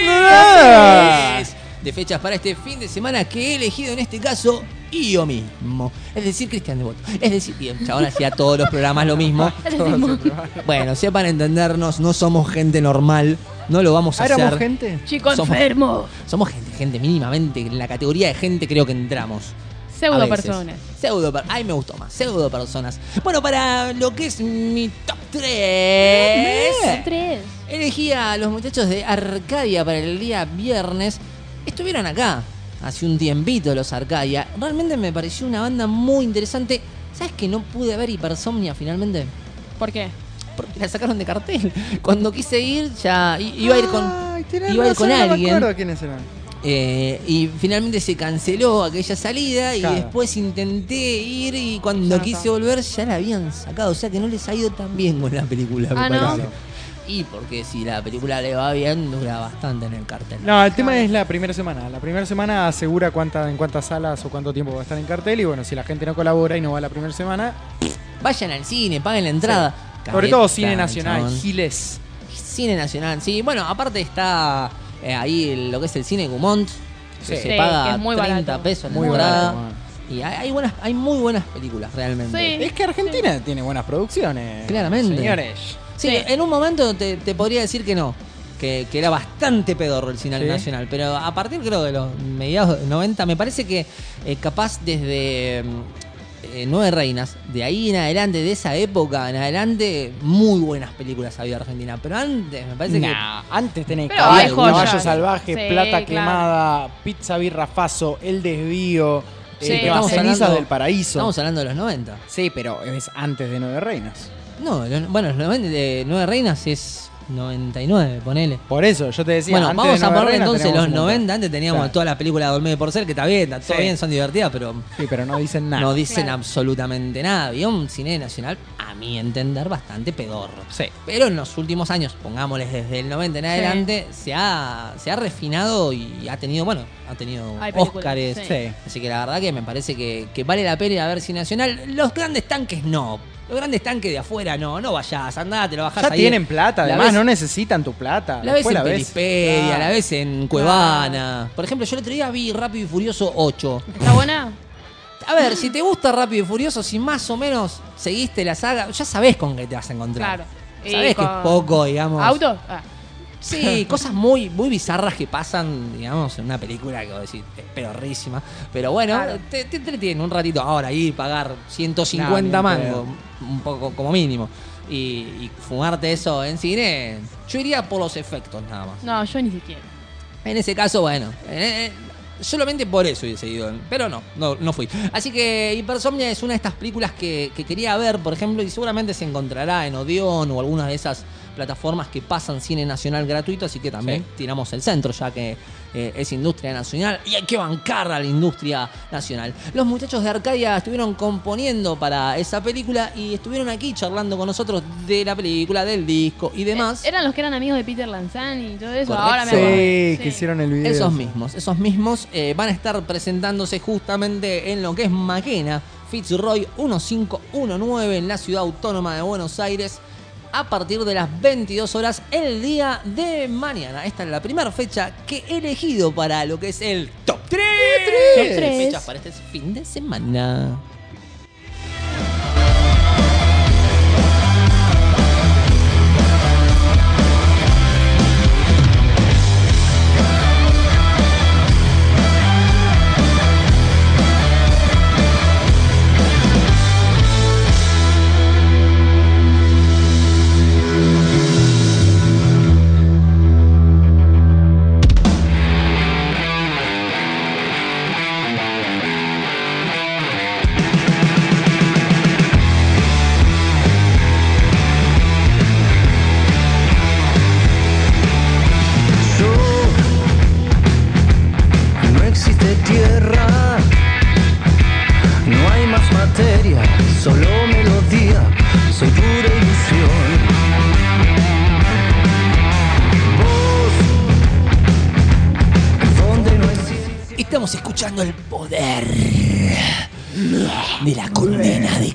tres de fechas para este fin de semana que he elegido en este caso yo mismo. Es decir, Cristian Devoto. Es decir, y el chabón hacía todos los programas lo mismo. Bueno, sepan entendernos, no somos gente normal. No lo vamos a hacer. ¿Éramos gente? Chico Somos- enfermo. Somos gente, gente mínimamente. En la categoría de gente creo que entramos. Pseudo A veces. personas. Pseudo per- Ay, me gustó más. Pseudo personas. Bueno, para lo que es mi top tres, Tres. elegí a los muchachos de Arcadia para el día viernes. Estuvieron acá hace un tiempito los Arcadia. Realmente me pareció una banda muy interesante. ¿Sabes que no pude ver Hipersomnia finalmente? ¿Por qué? Porque la sacaron de cartel. Cuando quise ir, ya i- iba a ir con, Ay, tenés iba a ir con razón, no me alguien. acuerdo quiénes eran. Eh, y finalmente se canceló aquella salida y Claro. después intenté ir y cuando Ya no quise está. volver ya la habían sacado. O sea que no les ha ido tan bien con la película, me Ah, ¿no? parece. Y porque si la película le va bien, dura bastante en el cartel. No, el tema es la primera semana. La primera semana asegura cuánta, en cuántas salas o cuánto tiempo va a estar en cartel. Y bueno, si la gente no colabora y no va la primera semana, Vayan al cine, paguen la entrada. sobre todo Cabeza, cine nacional, chabón. Giles. Cine nacional, sí. Bueno, aparte está eh, ahí el- lo que es el cine Gumont. Que Sí. se Sí, paga que es muy treinta barato. pesos la Muy entrada. barato, Y hay, hay buenas, hay muy buenas películas realmente. Sí. Es que Argentina tiene buenas producciones. Claramente. Señores. Sí, Sí. en un momento te, te podría decir que no, que, que era bastante pedorro el cine Sí. nacional, pero a partir creo de los mediados de noventa me parece que eh, capaz desde mm, eh, Nueve Reinas, de ahí en adelante, de esa época en adelante, muy buenas películas había Argentina, pero antes me parece Nah, antes tenés Pero Caballo, hay joyas. Caballo Salvaje, Sí, Plata claro. Quemada, Pizza Birra Faso, El Desvío, Sí, el tema estamos Cenizas hablando- del Paraíso. Estamos hablando de los noventa. Sí, pero es antes de Nueve Reinas. No, lo- bueno, los noventa de Nueve Reinas es noventa y nueve, ponele. Por eso, yo te decía, Bueno, antes vamos de a Nueve ponerle Reinas entonces teníamos los un montón. noventa. Antes teníamos Claro. toda la película de Dormir por Ser, que está bien, está todo Sí. bien, son divertidas, pero Sí, pero no dicen nada. no dicen Claro. absolutamente nada. Había un cine nacional, a mi entender, bastante pedorro. Sí. Pero en los últimos años, pongámosles desde el noventa en Sí. adelante, se ha, se ha refinado y ha tenido, bueno, ha tenido Hay películas, Óscares. sí. Sí. Así que la verdad que me parece que, que vale la pena ir a ver cine nacional. Los grandes tanques no. Los grandes tanques de afuera no. No vayas, andá, te lo bajás Ya ahí. tienen plata, La además ves- no necesitan tu plata. La ves Después en Pelispedia, Claro. la ves en Cuevana. Por ejemplo, yo el otro día vi Rápido y Furioso ocho. ¿Está buena? A ver, si te gusta Rápido y Furioso, si más o menos seguiste la saga, ya sabés con qué te vas a encontrar. Claro. Y Sabés que es con- poco, digamos. ¿Auto? Ah. Sí, cosas muy, muy bizarras que pasan, digamos, en una película que vos decís, es pedorrísima. Pero bueno, Claro. te, te entretiene un ratito. Ahora, ir pagar ciento cincuenta No, ni en mangos, un poco como mínimo, y, y fumarte eso en cine, yo iría por los efectos nada más. No, yo ni siquiera. En ese caso, bueno, eh, eh, solamente por eso hubiese ido, pero no, no, no fui. Así que Hipersomnia es una de estas películas que, que quería ver, por ejemplo, y seguramente se encontrará en Odeon o alguna de esas plataformas que pasan cine nacional gratuito, así que también Sí. tiramos el centro, ya que eh, es industria nacional y hay que bancar a la industria nacional. Los muchachos de Arcadia estuvieron componiendo para esa película y estuvieron aquí charlando con nosotros de la película, del disco y demás. Eh, ¿Eran los que eran amigos de Peter Lanzani y todo eso? Correcto. Ahora me Sí, acuerdo. que hicieron el video. Esos mismos, esos mismos eh, van a estar presentándose justamente en lo que es Maquena, Fitzroy quince diecinueve en la ciudad autónoma de Buenos Aires a partir de las veintidós horas el día de mañana. Esta es la primera fecha que he elegido para lo que es el Top tres. Top tres. Fechas para este fin de semana. No existe tierra, no hay más materia, solo melodía, soy pura ilusión. Vos, donde no existe. Estamos escuchando el poder de la condena de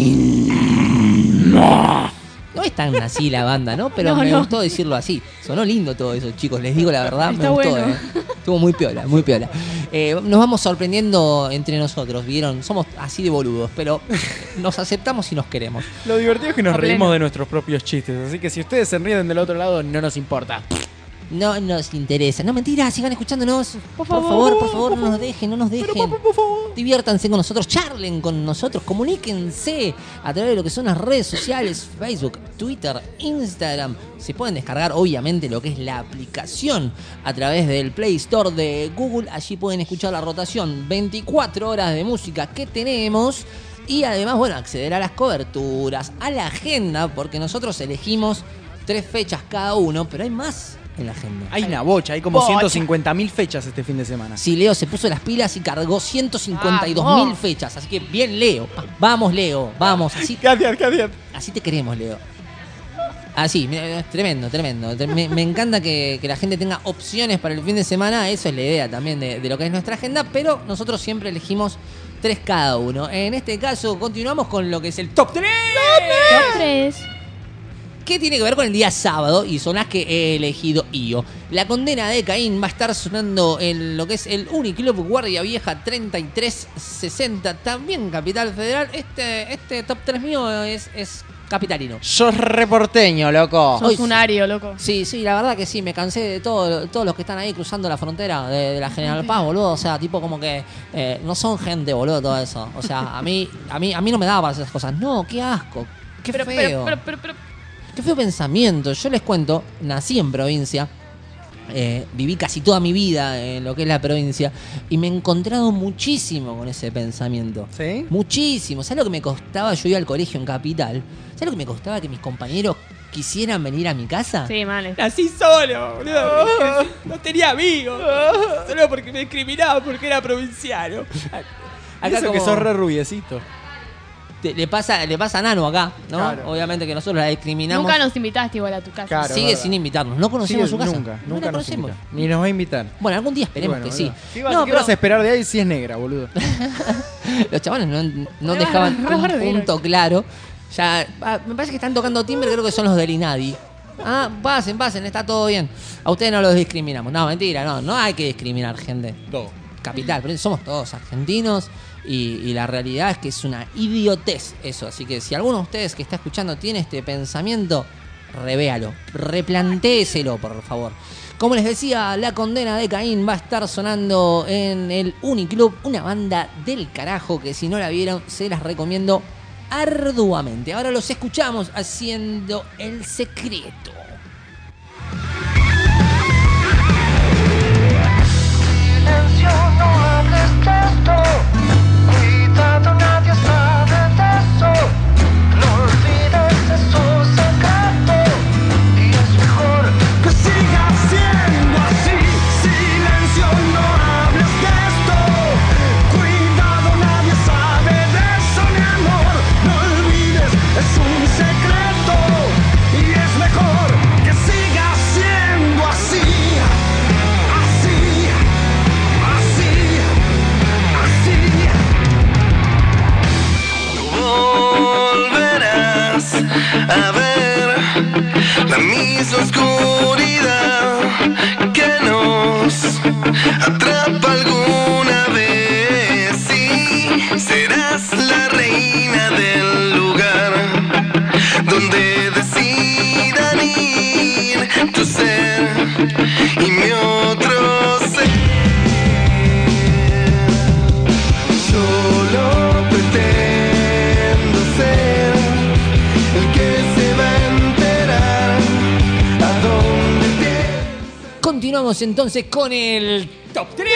Caín. No es tan así la banda, ¿no? Pero No, me no. gustó decirlo así. Sonó lindo todo eso, chicos. Les digo la verdad, Está me gustó. bueno. ¿eh? Estuvo muy piola, muy piola. Eh, nos vamos sorprendiendo entre nosotros, ¿vieron? Somos así de boludos, pero nos aceptamos y nos queremos. Lo divertido es que nos A pleno. reímos de nuestros propios chistes, así que si ustedes se ríen del otro lado, no nos importa. No nos interesa. No, mentira, sigan escuchándonos. Por Por favor, favor, por favor, no nos dejen, no nos dejen. Por favor. Diviértanse con nosotros, charlen con nosotros, comuníquense a través de lo que son las redes sociales, Facebook, Twitter, Instagram. Se pueden descargar obviamente lo que es la aplicación a través del Play Store de Google. Allí pueden escuchar la rotación, veinticuatro horas de música que tenemos. Y además, bueno, acceder a las coberturas, a la agenda, porque nosotros elegimos tres fechas cada uno, pero hay más en la agenda. Hay una bocha, hay como Bocha. ciento cincuenta mil fechas este fin de semana. Sí, Leo se puso las pilas y cargó ciento cincuenta y dos mil Vamos. fechas. Así que bien, Leo. Va- Vamos, Leo. Vamos. Así, Gracias, gracias. así te queremos, Leo. Así, mira, tremendo, tremendo. Te- Me, me encanta que, que la gente tenga opciones para el fin de semana. Eso es la idea también de, de lo que es nuestra agenda. Pero nosotros siempre elegimos tres cada uno. En este caso, continuamos con lo que es el top tres. Top tres. ¿Qué tiene que ver con el día sábado? Y son las que he elegido yo. La condena de Caín va a estar sonando en lo que es el Uniclub Guardia Vieja treinta y tres sesenta, también Capital Federal. Este, este top tres mío es, es capitalino. Sos reporteño, loco. Hoy- Sos un ario, loco. Sí, sí, la verdad que sí, me cansé de todo, todos los que están ahí cruzando la frontera de, de la General Paz, boludo. O sea, tipo como que eh, no son gente, boludo, todo eso. O sea, a mí, a mí, a mí no me daba para esas cosas. No, qué asco, qué Pero, feo. pero, pero, pero, pero. Qué feo pensamiento. Yo les cuento, nací en provincia Eh, viví casi toda mi vida en lo que es la provincia y me he encontrado muchísimo con ese pensamiento. ¿Sí? Muchísimo. ¿Sabes lo que me costaba? Yo iba al colegio en Capital. ¿Sabes lo que me costaba que mis compañeros quisieran venir a mi casa? Sí, mal. Nací solo, boludo. No tenía amigos. Solo porque me discriminaban porque era provinciano. Acá Eso que como- sos re rubiecito. te- le pasa le pasa a Nano acá, ¿no? Claro. Obviamente que nosotros la discriminamos. Nunca nos invitaste igual a tu casa. Claro. Sigue verdad. sin invitarnos. No conocemos Sí, su casa. Nunca, no nunca la nos conocemos. invita. Ni nos va a invitar. Bueno, algún día esperemos Bueno, que sí. boludo. ¿Qué, vas, No, qué vas pero a esperar de ahí si es negra, boludo? los chavales no, no Re dejaban bárbaro, un re punto claro. Ya, ah, me parece que están tocando timbre, creo que son los del INADI. Ah, pasen, pasen, está todo bien. A ustedes no los discriminamos. No, mentira, no, no hay que discriminar, gente. Todo. Capital, pero somos todos argentinos y, y la realidad es que es una idiotez eso. Así que si alguno de ustedes que está escuchando tiene este pensamiento, revéalo, replantéeselo, por favor. Como les decía, La Condena de Caín va a estar sonando en el Uniclub, una banda del carajo que si no la vieron se las recomiendo arduamente. Ahora los escuchamos haciendo El Secreto. Silencio, no hables de esto. Cuidado, nadie sabe de eso. No olvides, es un secreto. Y es mejor que siga siendo así. Silencio, no hables de esto. Cuidado, nadie sabe de eso, mi amor. No olvides, es un secreto. Y es mejor que siga siendo así. Así. Así, así. Volverás a ver la misma oscuridad que nos atrapa alguna vez. Y serás la reina del lugar donde decidan ir tu ser y mi otro ser. Solo pretendo ser el que se va a enterar a dónde te... Continuamos entonces con el top tres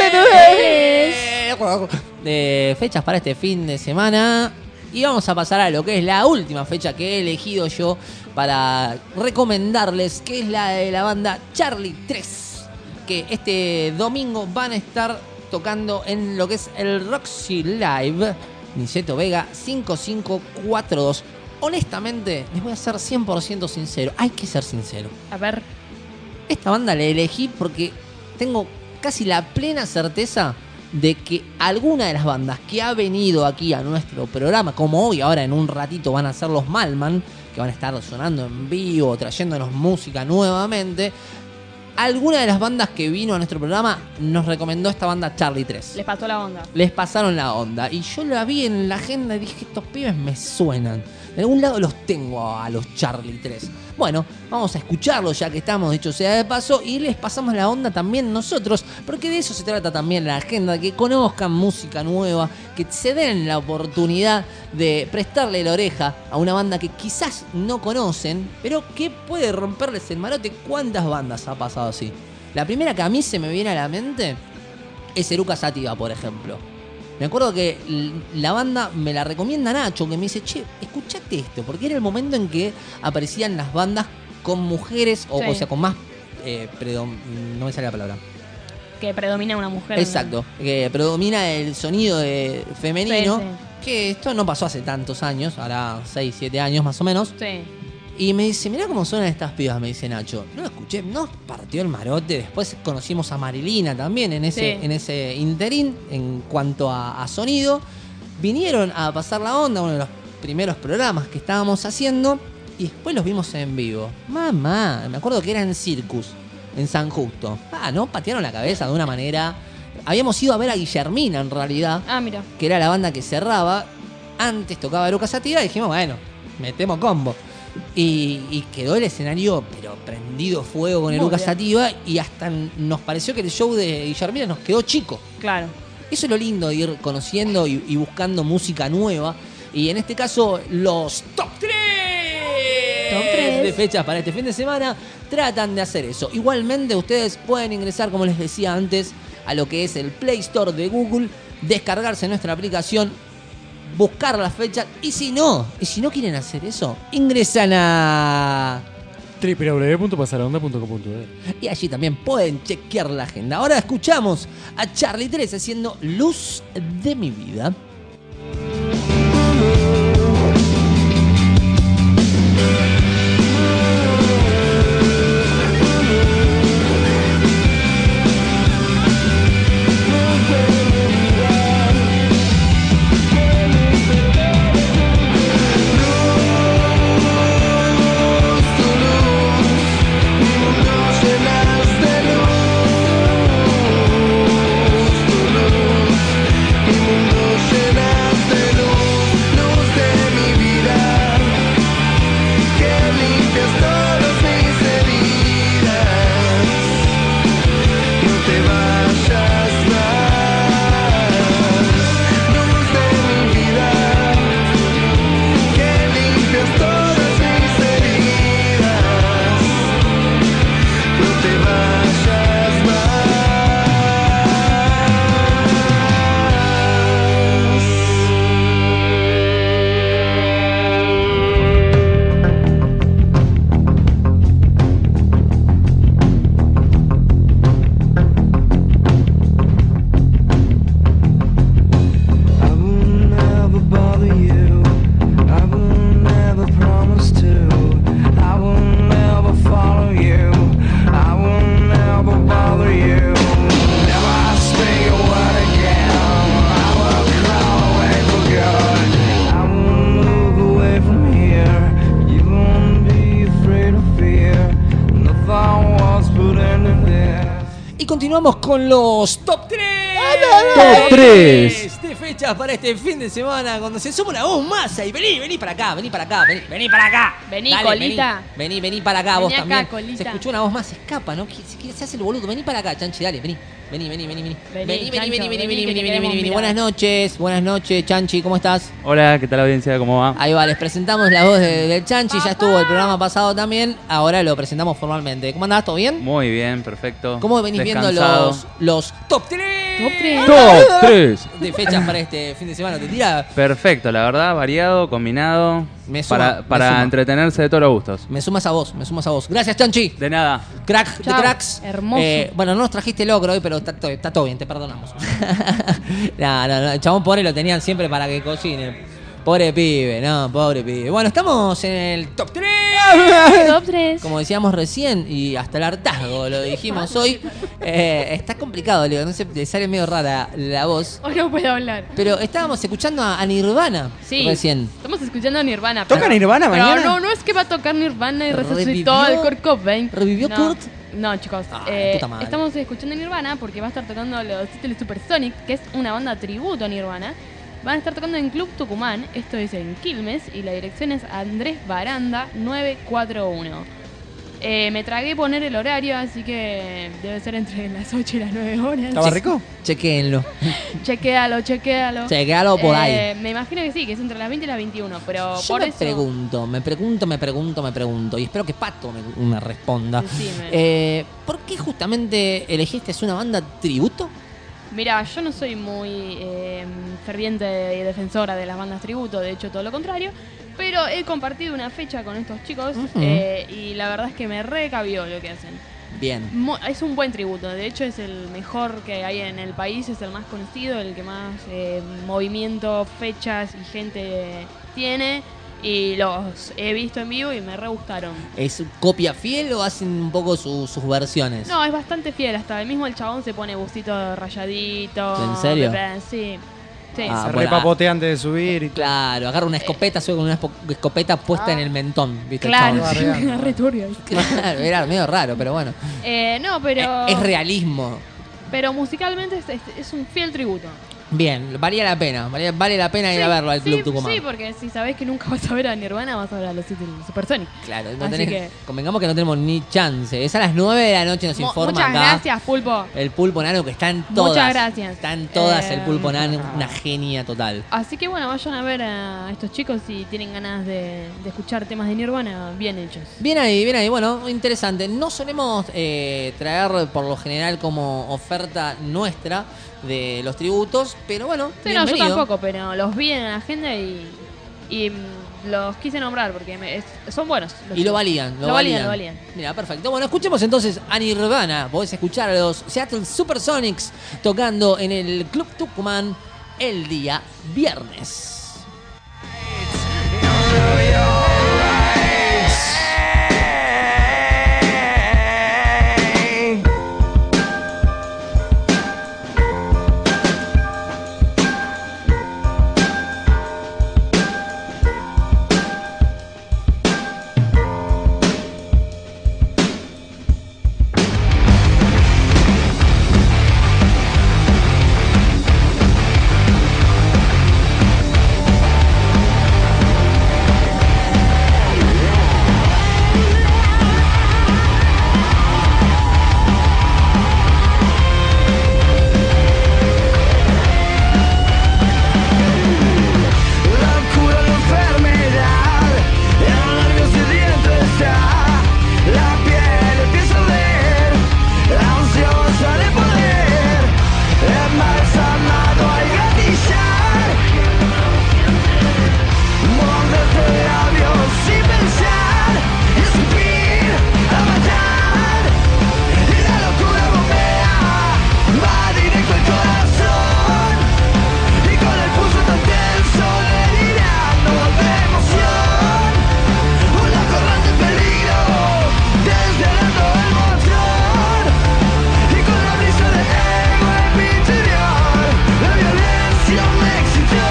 de fechas para este fin de semana. Y vamos a pasar a lo que es la última fecha que he elegido yo para recomendarles, que es la de la banda Charlie tres, que este domingo van a estar tocando en lo que es el Roxy Live Niceto Vega cinco cinco cuatro dos. Honestamente, les voy a ser cien por ciento sincero. Hay que ser sincero. A ver. Esta banda la elegí porque tengo casi la plena certeza de que alguna de las bandas que ha venido aquí a nuestro programa, como hoy, ahora en un ratito van a ser los Malman, que van a estar sonando en vivo, trayéndonos música nuevamente, alguna de las bandas que vino a nuestro programa nos recomendó esta banda Charlie tres. Les pasó la onda. Les pasaron la onda. Y yo la vi en la agenda y dije, estos pibes me suenan. De algún lado los tengo a los Charlie tres. Bueno, vamos a escucharlos ya que estamos, dicho sea de paso, y les pasamos la onda también nosotros, porque de eso se trata también la agenda, que conozcan música nueva, que se den la oportunidad de prestarle la oreja a una banda que quizás no conocen, pero que puede romperles el marote. ¿Cuántas bandas ha pasado así? La primera que a mí se me viene a la mente es Eruca Sativa, por ejemplo. Me acuerdo que l- la banda me la recomienda Nacho, que me dice, che, escuchate esto, porque era el momento en que aparecían las bandas con mujeres, o, Sí. o sea, con más... Eh, predom- no me sale la palabra. Que predomina una mujer. Exacto, que predomina el sonido de femenino, Sí, que esto no pasó hace tantos años, ahora seis, siete años más o menos. Sí. Y me dice, mirá cómo suenan estas pibas, me dice Nacho. No lo escuché, no partió el marote. Después conocimos a Marilina también en ese, Sí. en ese interín en cuanto a, a sonido. Vinieron a pasar la onda, uno de los primeros programas que estábamos haciendo. Y después los vimos en vivo. Mamá, me acuerdo que era en Circus, en San Justo. Ah, ¿no? Patearon la cabeza de una manera. Habíamos ido a ver a Guillermina en realidad, Ah, mira. que era la banda que cerraba. Antes tocaba Eruca Sativa y dijimos, bueno, metemos combo. Y, y quedó el escenario, pero prendido fuego con Muy Eruca bien. Sativa. Y hasta nos pareció que el show de Guillermina nos quedó chico. Claro. Eso es lo lindo de ir conociendo y, y buscando música nueva. Y en este caso, los top tres Top tres de fechas para este fin de semana, tratan de hacer eso. Igualmente ustedes pueden ingresar, como les decía antes, a lo que es el Play Store de Google, descargarse nuestra aplicación, buscar las fechas, y si no, y si no quieren hacer eso, ingresan a... doble u doble u doble u punto pasaronda punto com punto e r y allí también pueden chequear la agenda. Ahora escuchamos a Charlie tres haciendo Luz de mi vida. Continuamos con los top tres. Top tres de fechas para este fin de semana. Cuando se suma una voz más ahí. Vení, vení para acá, vení para acá, vení, vení para acá. Vení, Dale, colita. Vení, vení, vení para acá, Vení vos acá, también. colita. Se escuchó una voz más, se escapa, ¿no? Se, se hace el boludo. Vení para acá, Chanchi, dale, vení. Vení, vení, vení, vení. Vení, Vení, vení, Chancho, vení, vení, vení, vení, que vení, te vení, queremos vení. mirar. Buenas noches, buenas noches, Chanchi, ¿cómo estás? Hola, ¿qué tal audiencia? ¿Cómo va? Ahí va, les presentamos la voz de- del Chanchi, ya estuvo el programa pasado también, ahora lo presentamos formalmente. ¿Cómo andás? ¿Todo bien? Muy bien, perfecto. ¿Cómo venís viendo Descansado. los, los top tres Top tres. Top tres de fechas para este fin de semana? ¿Te tira? Perfecto, la verdad, variado, combinado, Me suma, para, me para suma. entretenerse de todos los gustos. Me sumas a vos, me sumas a vos. Gracias, Chanchi. De nada. Crack de Chao, cracks. hermoso. Eh, bueno, no nos trajiste locro hoy, pero está, todo- está todo bien, te perdonamos. no, no, no, el chabón pobre lo tenían siempre para que cocine. Pobre pibe, no, pobre pibe. Bueno, estamos en el top tres. Top tres. Como decíamos recién, y hasta el hartazgo lo dijimos hoy. Eh, está complicado, Leo, no sé, le sale medio rara la voz. Hoy no puedo hablar. Pero estábamos escuchando a, a Nirvana Sí. recién. Estamos escuchando a Nirvana. ¿Toca pero- Nirvana pero mañana? No, no es que va a tocar Nirvana y resucitó ¿Revivió? al Kurt Cobain. ¿Revivió no. Kurt? No, chicos. Ah, eh, puta madre. estamos escuchando Nirvana porque va a estar tocando los Seattle Supersonic, que es una banda tributo a Nirvana. Van a estar tocando en Club Tucumán, esto es en Quilmes, y la dirección es Andrés Baranda nueve cuatro uno. Eh, me tragué poner el horario, así que debe ser entre las ocho y las nueve horas. ¿Estaba rico? Chequéenlo. Chequéalo, chequéalo. Chequéalo por ahí. Eh, me imagino que sí, que es entre las veinte y las veintiuno, pero Yo por me eso... pregunto, me pregunto, me pregunto, me pregunto, y espero que Pato me, me responda. Decime. Eh, ¿Por qué justamente elegiste es una banda tributo? Mira, yo no soy muy eh, ferviente y defensora de las bandas tributo, de hecho todo lo contrario, pero he compartido una fecha con estos chicos Ujú. eh, y la verdad es que me recabió lo que hacen. Bien. Mo- Es un buen tributo, de hecho es el mejor que hay en el país, es el más conocido, el que más eh, movimiento, fechas y gente tiene. Y los he visto en vivo y me re gustaron. ¿Es copia fiel o hacen un poco su- sus versiones? No, es bastante fiel, hasta el mismo el chabón se pone bustito rayadito. ¿En serio? de- Sí. Sí. Ah, Se bueno, repapotea antes de subir y todo. Claro, agarra una escopeta, sube con una espo- escopeta puesta en el mentón, ¿viste? el Claro, chabón? Barreando. era re turbio. Claro, era medio raro, pero bueno. Eh, no, pero. Es, es realismo. Pero musicalmente es, es- es un fiel tributo. Bien, valía la pena, valía- vale la pena ir a verlo al Club sí, Tucumán. Sí, porque si sabés que nunca vas a ver a Nirvana, vas a ver a los Supersonic. Claro, no Así tenés- que- convengamos que no tenemos ni chance. Es a las nueve de la noche, nos Mu- informa Muchas acá. gracias, Pulpo. El Pulpo Nano, que está en todas. Muchas gracias. Está en todas Eh, el Pulpo Nano, una genia total. Así que bueno, vayan a ver a estos chicos si tienen ganas de, de escuchar temas de Nirvana bien hechos. Bien ahí, bien ahí. Bueno, interesante. No solemos eh, traer por lo general como oferta nuestra de los tributos, pero bueno, Sí, no, yo bienvenido. tampoco, pero los vi en la agenda y, y mm, los quise nombrar porque me- es- son buenos. los Y lo chicos. valían, lo, Lo valían, valían. lo valían. Mira, perfecto. Bueno, escuchemos entonces a Nirvana. Podés escuchar a los Seattle Supersonics tocando en el Club Tucumán el día viernes. La cura de la enfermedad, en los nervios sediento está. La piel empieza a arder, ansiosa de poder, embalsamado al gatillar. Morderse labios sin pensar, escupir a matar. Y la locura bombea, va directo al corazón. Y con el pulso tan tenso, delirando de emoción, una corriente en peligro, desvelando el motor. Y con la brisa de ego en mi interior, la violencia me excitó.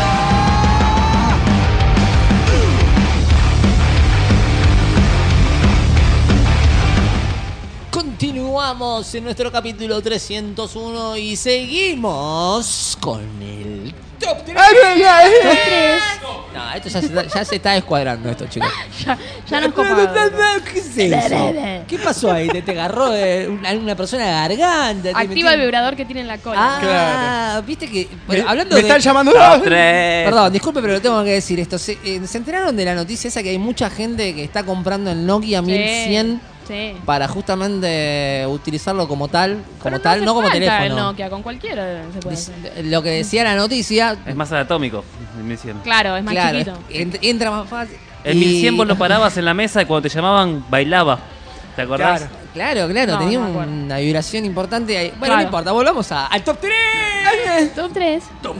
Continuamos en nuestro capítulo trescientos uno y seguimos con el Top tres. Top tres. No, esto ya se, está- ya se está descuadrando esto, chicos. Ya, ya nos copamos. ¿Qué es eso? ¿Qué pasó ahí? ¿Te, te agarró eh, una, una persona de garganta? ¿Te Activa el metió- vibrador que tiene en la cola. Ah, viste que. bueno, Me- hablando me de. están llamando. Top tres. Perdón, disculpe, pero lo tengo que decir esto. ¿Se, eh, ¿se enteraron de la noticia esa que hay mucha gente que está comprando el Nokia Sí, mil cien Sí. para justamente utilizarlo como tal, como Pero tal, hace no como falta el teléfono? Nokia, con cualquiera se puede Dice- hacer. Lo que decía la noticia, Es más anatómico, el mil cien. Claro, es más claro, chiquito. ent- entra más fácil. El Y- mil cien vos lo parabas en la mesa y cuando te llamaban bailaba. ¿Te acordás? Claro. Claro, claro, No, tenía no me acuerdo. una vibración importante ahí. Bueno, Claro. no importa, volvamos a- al top tres Top tres.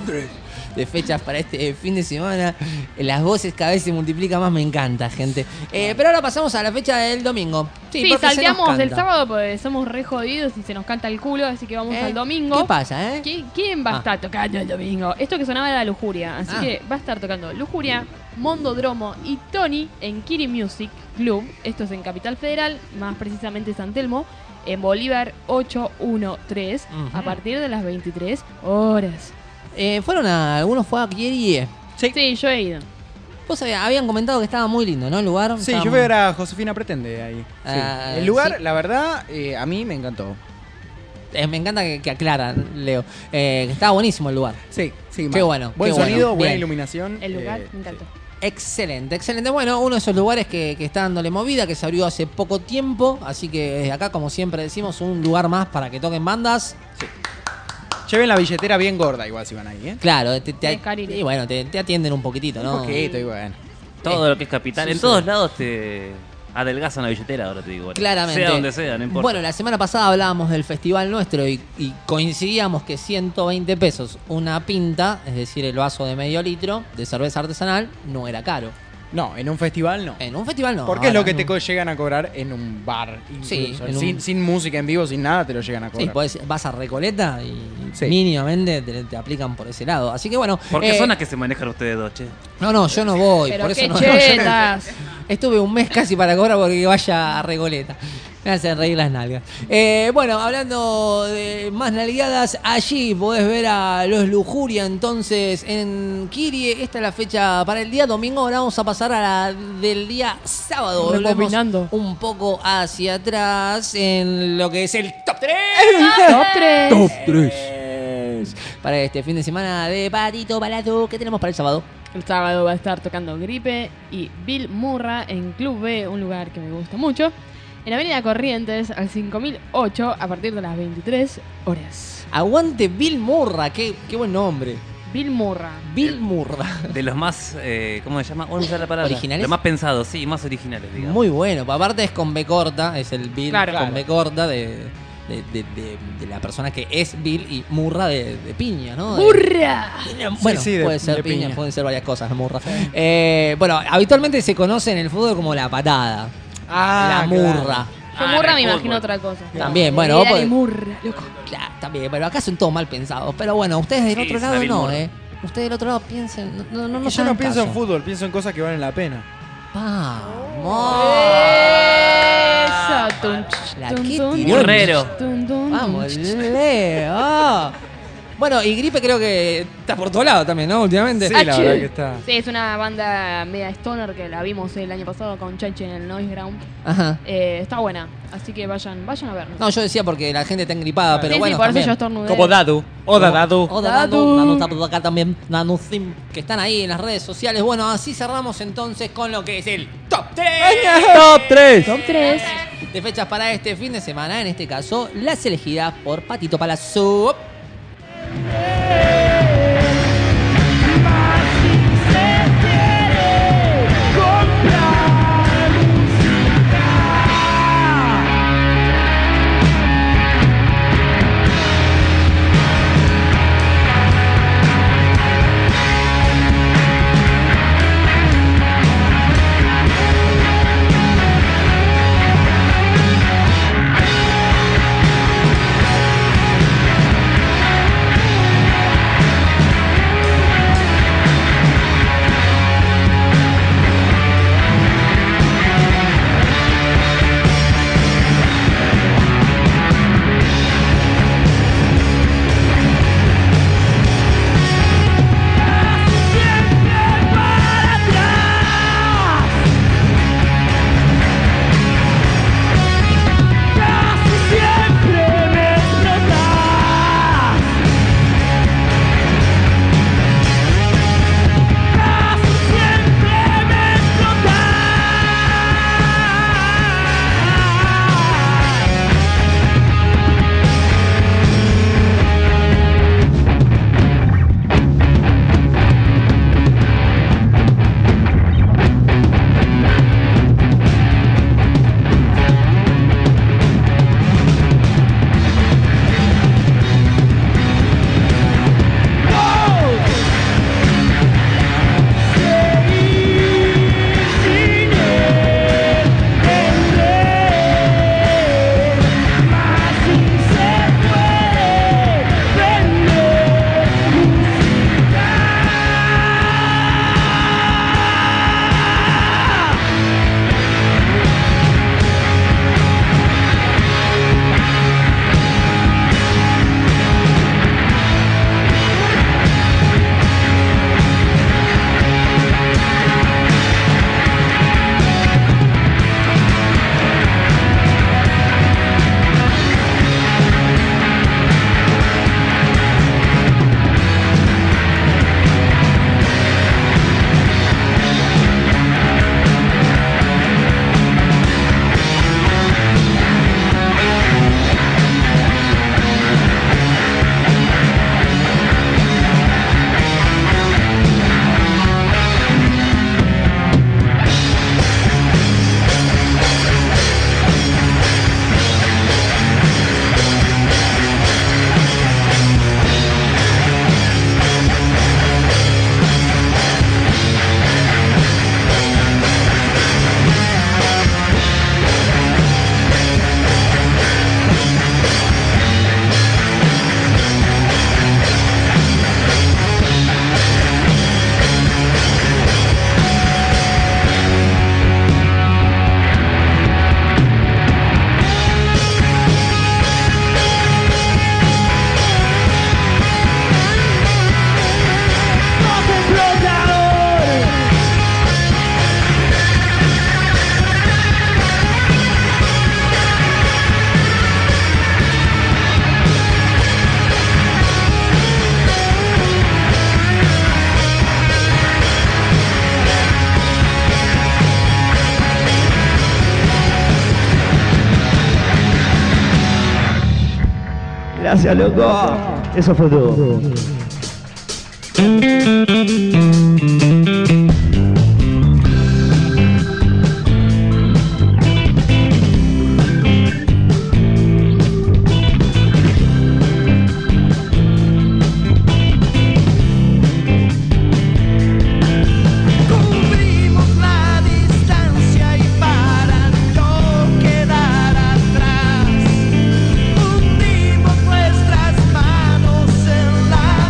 de fechas para este fin de semana. Las voces cada vez se multiplican más, me encanta, gente. Eh, pero ahora pasamos a la fecha del domingo. Sí, Sí, porque se nos salteamos del canta. sábado porque somos re jodidos y se nos canta el culo, así que vamos Eh, al domingo. ¿Qué pasa, eh? ¿Qui- ¿Quién va a Ah. estar tocando el domingo? Esto que sonaba era Lujuria, así Ah. que va a estar tocando Lujuria, Mondodromo y Tony en Kiri Music Club. Esto es en Capital Federal, más precisamente San Telmo, en Bolívar ochocientos trece, Ujú. a partir de las veintitrés horas. Eh, fueron a. Algunos fue a Kierie. Sí, yo he ido. Vos había- habían comentado que estaba muy lindo, ¿no? El lugar. Sí, Estaba yo muy- fui a ver a Josefina Pretende ahí. Sí. Ah, El lugar, sí. la verdad, eh, a mí me encantó. Eh, me encanta que, que aclaran, Leo. Eh, que estaba buenísimo el lugar. Sí, sí. Qué ma- bueno, Buen qué bueno. sonido, buena Bien. iluminación. El lugar, eh, me encantó. Excelente, excelente. Bueno, uno de esos lugares que, que está dándole movida, que se abrió hace poco tiempo. Así que desde acá, como siempre decimos, un lugar más para que toquen bandas. sí. Lleven la billetera bien gorda igual si van ahí, ¿eh? Claro, te, te- Sí, carito. y bueno, te, te atienden un poquitito, ¿no? Un poquito y bueno. Todo lo que es capital. En sucede. todos lados te adelgazan la billetera, ahora te digo. bueno. Claramente. Sea donde sea, no importa. Bueno, la semana pasada hablábamos del festival nuestro y, y coincidíamos que ciento veinte pesos una pinta, es decir, el vaso de medio litro de cerveza artesanal, no era caro. No, en un festival no. En un festival no. Porque es lo ahora que te no. co- llegan a cobrar en un bar. Sí, incluso. en un- sin, sin música en vivo, sin nada, te lo llegan a Sí, cobrar. podés- vas a Recoleta y Sí. mínimamente te, te aplican por ese lado. Así que bueno. ¿Por qué eh, zonas que se manejan ustedes dos, che? No, no, yo no voy. Pero por eso qué no, no, yo no- chetas. Estuve un mes casi para cobrar porque vaya a Recoleta. Me hacen reír las nalgas. Eh, bueno, hablando de más nalgadas, allí podés ver a los Lujuria entonces en Kirie. Esta es la fecha para el día domingo. Ahora vamos a pasar a la del día sábado. Volvemos Rebobinando. un poco hacia atrás en lo que es el top tres. Top tres. Top tres. Para este fin de semana de Patito Palado. ¿Qué tenemos para el sábado? El sábado va a estar tocando Gripe y Bill Murra en Club B, un lugar que me gusta mucho. En Avenida Corrientes, al cinco mil ocho, a partir de las veintitrés horas. Aguante Bill Murra. Qué, qué buen nombre. Bill Murra. Bill Murra. De los más, eh, ¿cómo se llama? ¿Cómo se llama la palabra? ¿Originales? Los más pensados, sí, más originales, digamos. Muy bueno. Aparte es con B corta. Es el Bill Claro. con Claro. B corta de, de, de- de- de la persona que es Bill y Murra de, de piña, ¿no? De- ¡Murra! Bueno, Sí, sí, de- puede ser de piña, piña. pueden ser varias cosas, Murra. Eh, bueno, habitualmente se conoce en el fútbol como la patada. Ah, la claro. Murra. Yo Ah, Murra en me el imagino fútbol. otra cosa. También, bueno, Dale, vos dale, podés- Murra, loco. Claro, también, pero acá son todos mal pensados. Pero bueno, ustedes del Sí, otro es lado David no, Murra. ¿eh? Ustedes del otro lado piensen. No, no, no, Que nos yo no hagan pienso en caso. fútbol, pienso en cosas que valen la pena. Vamos. Esa, tun, La tun, que tun, tiró. Murrero. tun, tun, Vamos, tun. Leo. Bueno, y Gripe creo que está por todo lado también, ¿no? Últimamente. Sí, la Achú. verdad que está. Sí, es una banda media stoner que la vimos el año pasado con Chachi en el Noise Ground. Ajá. Eh, está buena, así que vayan, vayan a vernos. No, yo decía porque la gente está engripada, pero sí, bueno. sí, por también. eso yo estornudé. Como Dadu. Oda Dadu. Oda Dadu, Nanu está por acá también, Nanu Sim, que están ahí en las redes sociales. Bueno, así cerramos entonces con lo que es el top tres Top tres. Top tres. de fechas para este fin de semana. En este caso, las elegidas por Patito Palazzo. Thank Gracias, loco. Eso fue todo. Cubrimos la distancia y para no quedar atrás, hundimos nuestras manos en la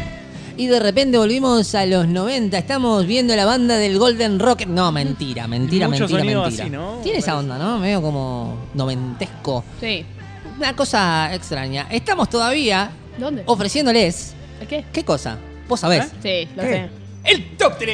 Y de repente volvimos a los noventa. Estamos viendo la banda del Golden Rocket. No, mentira, mentira, Mucho mentira, sonido mentira. así, ¿no? Tiene esa onda, ¿no? Medio como noventesco. Sí. Una cosa extraña. Estamos todavía ¿Dónde? ofreciéndoles. ¿Qué? ¿Qué cosa? ¿Vos sabés? Sí, lo ¿Qué? sé. El top tres.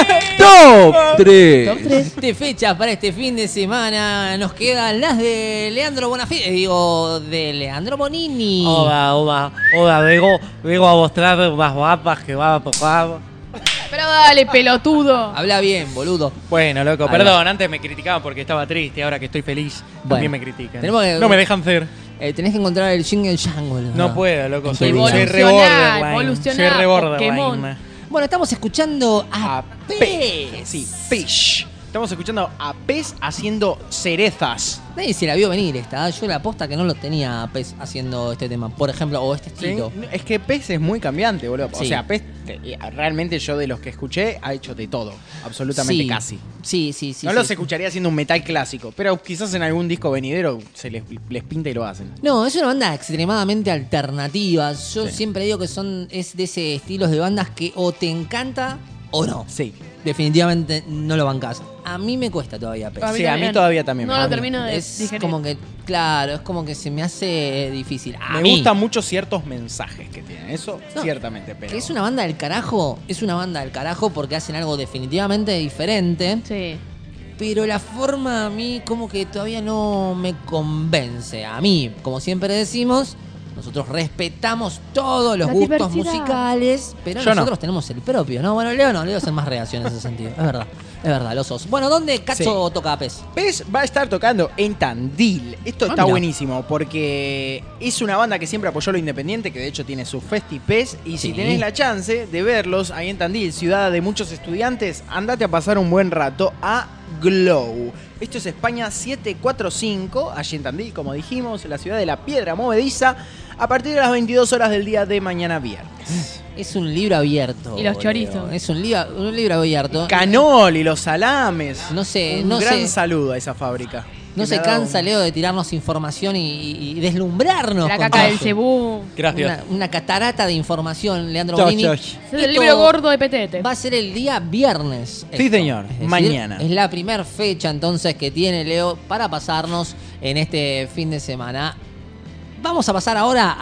Top tres. Top tres de fechas para este fin de semana. Nos quedan las de Leandro Bonafide. Digo, de Leandro Bonini. Hola, hola, hola, vengo, vengo a mostrar unas mapas que van a tocar. Pero dale, pelotudo. Habla bien, boludo. Bueno, loco, Ahí perdón, antes me criticaban porque estaba triste, ahora que estoy feliz, Bueno, también me critican. tenemos que- No me dejan ser. Eh, tenés que encontrar el jingle jangle. No puedo, loco, En soy, tu vida. soy re Evolucioná, borderline. evolucioná, Soy re borderline. Pokémon. Bueno, estamos escuchando a, A Pez. Sí, Fish. Estamos escuchando a Pez haciendo cerezas. Nadie se la vio venir esta. Yo la aposta que no lo tenía a Pez haciendo este tema, por ejemplo, o este ¿Sí? estilo. Es que Pez es muy cambiante, boludo. O Sí. sea, Pez, te- realmente yo de los que escuché, ha hecho de todo. Absolutamente Sí. casi. Sí, sí, sí. no sí, los sí. escucharía haciendo un metal clásico, pero quizás en algún disco venidero se les, les pinta y lo hacen. No, es una banda extremadamente alternativa. Yo Sí. siempre digo que son es de ese estilo de bandas que o te encanta o no. Sí. Definitivamente no lo bancás. A mí me cuesta todavía Pez. A mí Sí, a mí también. todavía también. No me- lo a mí. termino de Es digerir. como que, claro, es como que se me hace difícil. A Me mí. gustan mucho ciertos mensajes que tienen, eso No, ciertamente, pero... Que es una banda del carajo, es una banda del carajo porque hacen algo definitivamente diferente. Sí. Pero la forma a mí como que todavía no me convence. A mí, como siempre decimos, nosotros respetamos todos los La gustos diversidad. musicales, pero Yo no. nosotros tenemos el propio, ¿no? Bueno, Leo no, Leo es el más reacio en ese sentido. Es verdad, es verdad, los sos. Bueno, ¿dónde Cacho toca a Pez? Pez va a estar tocando en Tandil. Esto Ah, está mira. buenísimo porque es una banda que siempre apoyó lo independiente, que de hecho tiene su Festi Pez. Y si Sí. tenés la chance de verlos ahí en Tandil, ciudad de muchos estudiantes, andate a pasar un buen rato a Glow. Esto es España setecientos cuarenta y cinco, allí en Tandil, como dijimos, en la ciudad de la Piedra Movediza, a partir de las veintidós horas del día de mañana viernes. Es un libro abierto. Y los Leo. chorizos. Es un, libro un libro abierto. Canol y los salames. No sé, Un no gran sé. saludo a esa fábrica. No Que se me ha dado cansa, un- Leo, de tirarnos información y, y deslumbrarnos. La con caca del todo. cebú. Gracias. Una, una catarata de información, Leandro Chau, Bonini. chau. Ese es el Esto libro gordo de Petete. Va a ser el día viernes. Sí, señor. Es decir, Mañana. Es la primera fecha entonces que tiene Leo para pasarnos en este fin de semana. Vamos a pasar ahora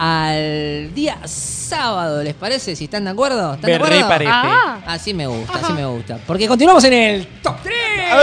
al día sábado, ¿les parece? Si están de acuerdo. ¿Están de Me acuerdo? re parece. Ah, Así me gusta, así me gusta. Porque continuamos en el top tres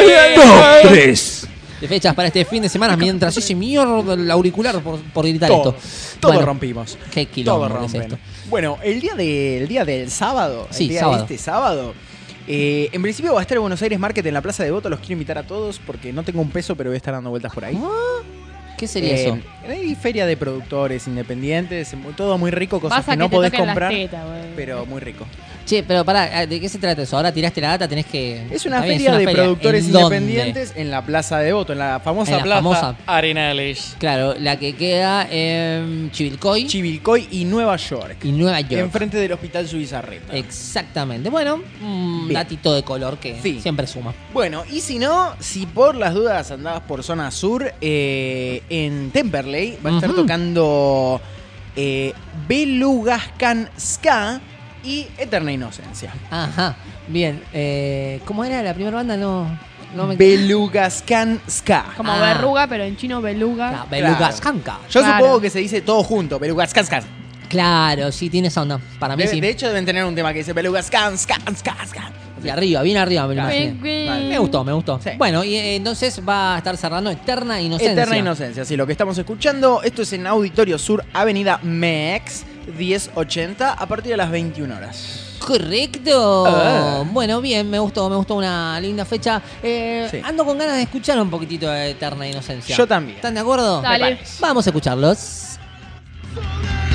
Top tres. de fechas para este fin de semana mientras ese mierda el auricular por, por gritar Todo, esto. todo Bueno, rompimos. Qué quilombo Todo que es rompen. esto. Bueno, el día, de, el día del sábado, Sí, el día sábado. de este sábado, eh, en principio va a estar el Buenos Aires Market en la Plaza de Voto. Los quiero invitar a todos porque no tengo un peso, pero voy a estar dando vueltas por ahí. ¿Qué sería Eh, eso? Hay feria de productores independientes, mu- todo muy rico, cosas vas a que que, no te podés toquen comprar, las tetas, güey. pero muy rico. Che, pero pará, ¿de qué se trata eso? Ahora tiraste la data, tenés que... Es una Está bien, feria una de feria. productores ¿En dónde? independientes en la Plaza de Voto, en la famosa En la plaza famosa- Arenales, Claro, la que queda en Chivilcoy Chivilcoy y Nueva York, y Nueva York. enfrente del Hospital Subizarreta. Exactamente. Bueno, un Bien. datito de color que Sí. siempre suma. Bueno, y si no, si por las dudas andabas por zona sur, eh, en Temperley va a estar Ujú. tocando eh, Belugascan Ska y Eterna Inocencia. Ajá. Bien. Eh, ¿Cómo era la primera banda? No, no me... Belugascan Ska. Como Ah. verruga, pero en chino beluga. Ah, Belugas Kanka. Yo Claro. supongo que se dice todo junto, Belugascan Ska. Claro, sí, tiene esa onda. Para mí De, sí. de hecho deben tener un tema que dice Belugascan Ska, Ska, Ska. De arriba, bien arriba me lo Claro. imaginé. Vale. Me gustó, me gustó. Sí. Bueno, y eh, entonces va a estar cerrando Eterna Inocencia. Eterna Inocencia, sí, lo que estamos escuchando. Esto es en Auditorio Sur, Avenida Mex, diez ochenta, a partir de las veintiuna horas. Correcto. Ah. Bueno, bien, me gustó, me gustó una linda fecha. Eh, Sí. Ando con ganas de escuchar un poquitito de Eterna Inocencia. Yo también. ¿Están de acuerdo? Dale. Me parece. Vamos a escucharlos. Soledad.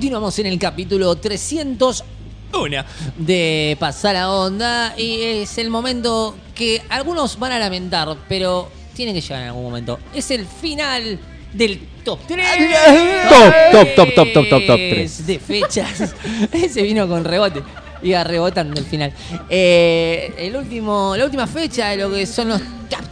Continuamos en el capítulo trescientos uno de Pasar la Onda y es el momento que algunos van a lamentar, pero tiene que llegar en algún momento. Es el final del top tres. Top, top, top, top, top, top, top tres. De fechas. Ese vino con rebote. Iba rebotando el final. Eh, el último, la última fecha de lo que son los top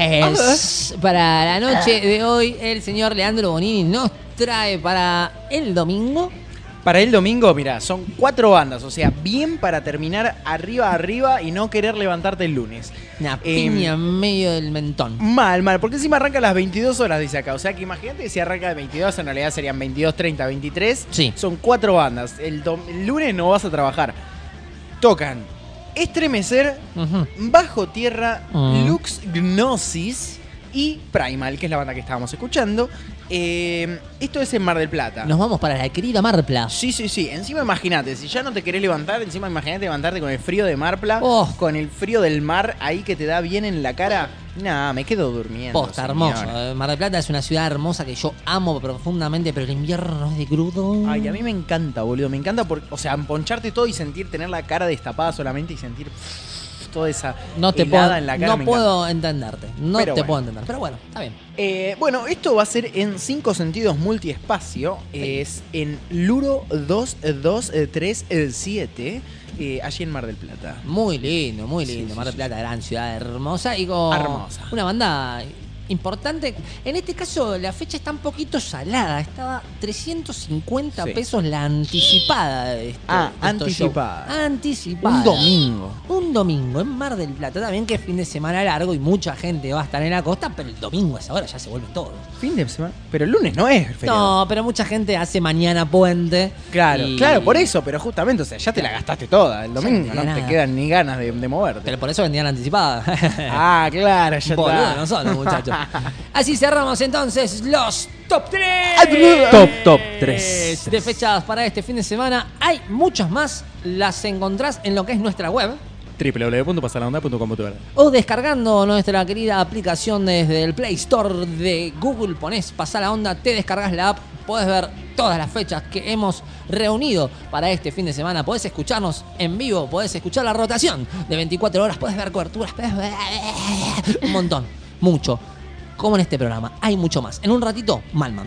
tres. Para la noche de hoy, el señor Leandro Bonini nos trae para el domingo. Para el domingo, mira, son cuatro bandas, o sea, bien para terminar arriba, arriba y no querer levantarte el lunes. Una Eh, piña en medio del mentón. Mal, mal, porque encima arranca a las veintidós horas, dice acá. O sea que imagínate que si arranca de veintidós, en realidad serían veintidós, treinta, veintitrés. Sí. Son cuatro bandas. El, dom- el lunes no vas a trabajar. Tocan Estremecer, Ujú. Bajo Tierra, Mm. Lux Gnosis y Primal, que es la banda que estábamos escuchando. Eh, esto es en Mar del Plata. Nos vamos para la querida Marpla. Sí, sí, sí. Encima imagínate, si ya no te querés levantar, encima imagínate levantarte con el frío de Marpla, Oh. con el frío del mar ahí que te da bien en la cara. Nah, me quedo durmiendo. Posta, señor. hermoso. Eh, Mar del Plata es una ciudad hermosa que yo amo profundamente, pero el invierno es de crudo. Ay, a mí me encanta, boludo. Me encanta, por, o sea, poncharte todo y sentir, tener la cara destapada solamente y sentir pff, toda esa No te helada puedo, en la cara. no me puedo entenderte. No Pero te bueno. puedo entender. Pero bueno, está bien. Eh, bueno, esto va a ser en cinco sentidos multiespacio. Es en Luro dos dos tres siete, eh, allí en Mar del Plata. Muy lindo, muy Sí, lindo. sí, Mar del sí. Plata, gran ciudad hermosa y con Hermosa. una banda importante. En este caso, la fecha está un poquito salada. Estaba trescientos cincuenta Sí. pesos la anticipada de esto. Ah, de estos anticipada. shows. Anticipada. Un domingo. Un domingo en Mar del Plata. También que es fin de semana largo y mucha gente va a estar en la costa, pero el domingo a esa hora ya se vuelven todos. Fin de semana. Pero el lunes no es el feriado. No, pero mucha gente hace mañana puente. Claro, y- claro, por eso, pero justamente, o sea, ya te la gastaste toda el domingo, Ya no no te te queda quedan ni ganas de, de moverte. Pero por eso vendían anticipada. Ah, claro, ya Boludo, está. nosotros, muchachos. Así cerramos entonces los top tres. Top, top tres. De fechas para este fin de semana. Hay muchas más. Las encontrás en lo que es nuestra web. doble u doble u doble u punto pasarlaonda punto com punto a r. O descargando nuestra querida aplicación desde el Play Store de Google. Ponés Pasá la Onda, te descargas la app. Podés ver todas las fechas que hemos reunido para este fin de semana. Podés escucharnos en vivo. Podés escuchar la rotación de veinticuatro horas. Podés ver coberturas. Podés ver un montón. Mucho. Como en este programa. Hay mucho más. En un ratito, Malman.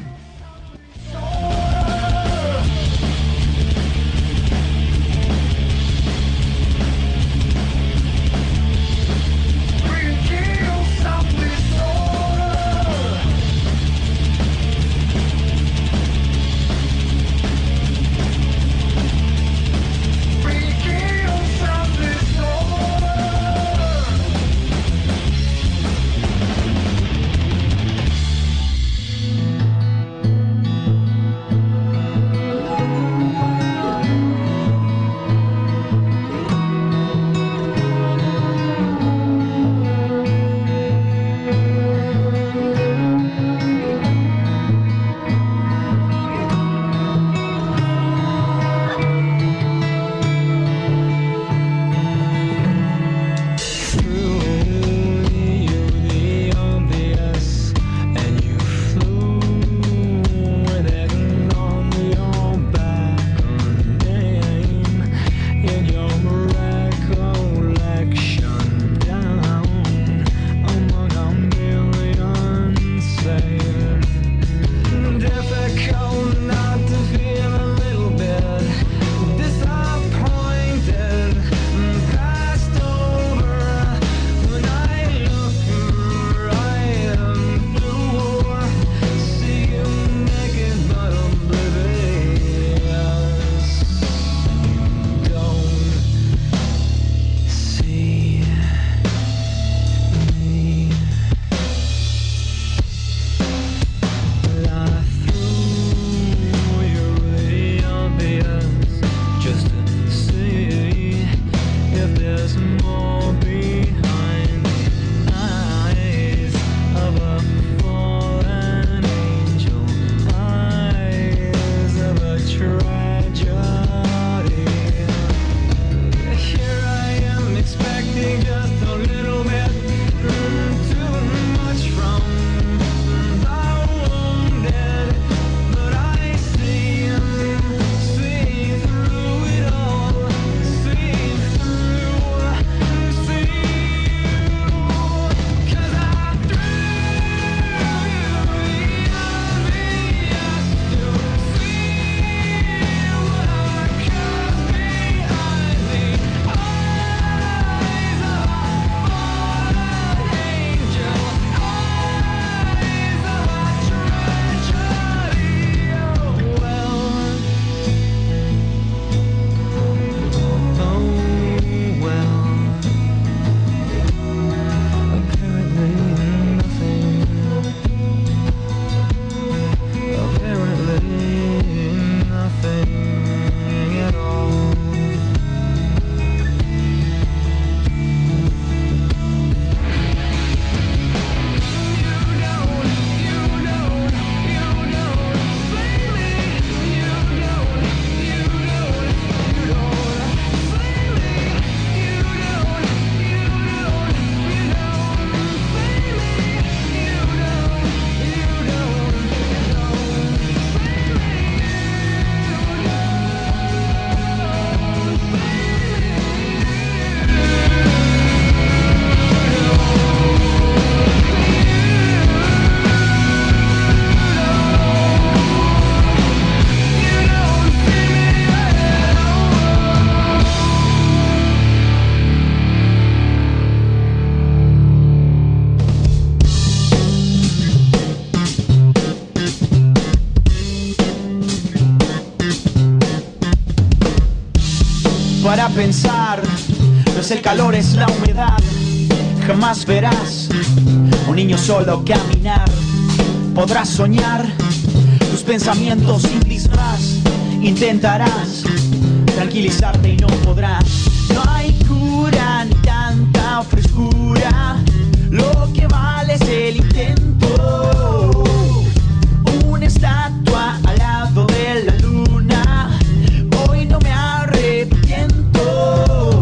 para pensar. No es el calor, es la humedad. Jamás verás un niño solo caminar. Podrás soñar tus pensamientos simples, intentarás tranquilizarte y no podrás. No hay cura ni tanta frescura, lo que vale es el intento. Una estatua al lado de la luna, hoy no me arrepiento.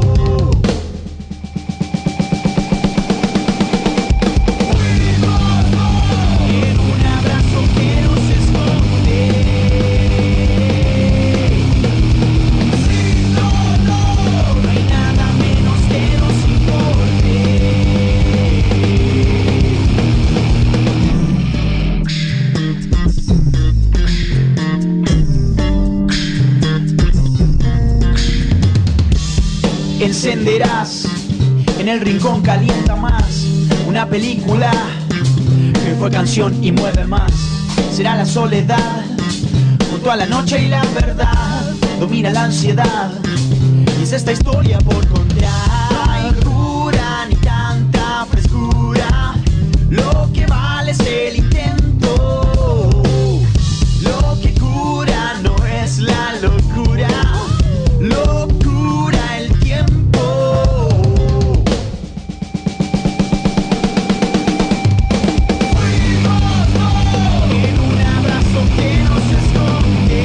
En un abrazo que nos esconde. No hay nada menos que nos importe. Encenderás en el rincón, calienta más una película que fue canción y mueve más. Será la soledad junto a la noche y la verdad. Domina la ansiedad y es esta historia por contar. No hay cura ni tanta frescura, lo que vale es el intento. Lo que cura no es la locura, lo cura el tiempo. En un abrazo que nos esconde.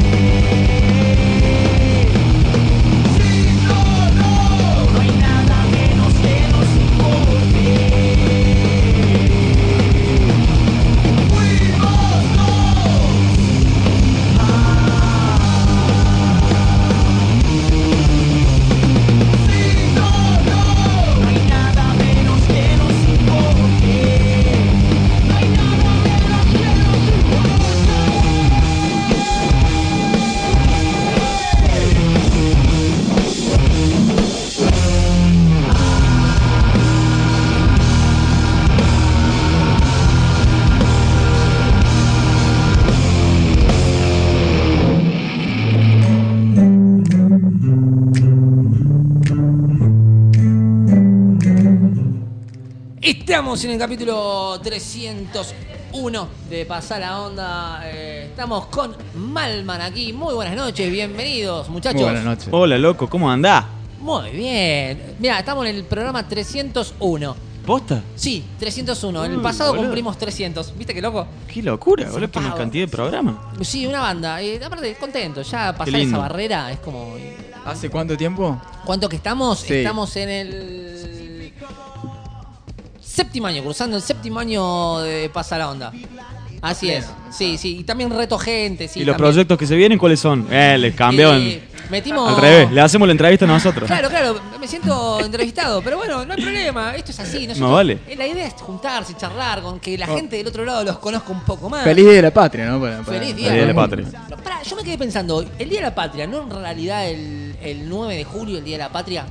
No hay nada menos que nos importe. No hay nada menos que nos importe. No hay nada menos que nos Estamos en el capítulo trescientos uno de Pasá la Onda. Eh, estamos con Malman aquí. Muy buenas noches, bienvenidos, muchachos. Muy buenas noches. Hola, loco, ¿cómo andás? Muy bien. Mira, estamos en el programa trescientos uno. ¿Posta? Sí, trescientos uno. En el Uy, pasado boludo. cumplimos trescientos. ¿Viste qué loco? Qué locura, boludo, qué Zarpado. cantidad de programas. Sí, una banda. Eh, aparte, contento. Ya pasar lindo. esa barrera es como... ¿Hace cuánto tiempo? ¿Cuánto que estamos? Sí. Estamos en el séptimo año, cruzando el séptimo año de Pasa la Onda. Así es. Sí, sí. Y también reto gente. Sí, ¿Y los también. proyectos que se vienen cuáles son? Eh, les cambió en- Eh, metimos... al revés, le hacemos la entrevista a nosotros. Claro, claro, me siento entrevistado, pero bueno, no hay problema, esto es así. nosotros- No vale. eh, La idea es juntarse, charlar, con que la Oh. gente del otro lado los conozca un poco más. Feliz Día de la Patria, ¿no? Para- para- Feliz para Día Día de la todo el Patria. mundo. Pero pará, yo me quedé pensando, el Día de la Patria, ¿no en realidad el, el nueve de julio, el Día de la Patria?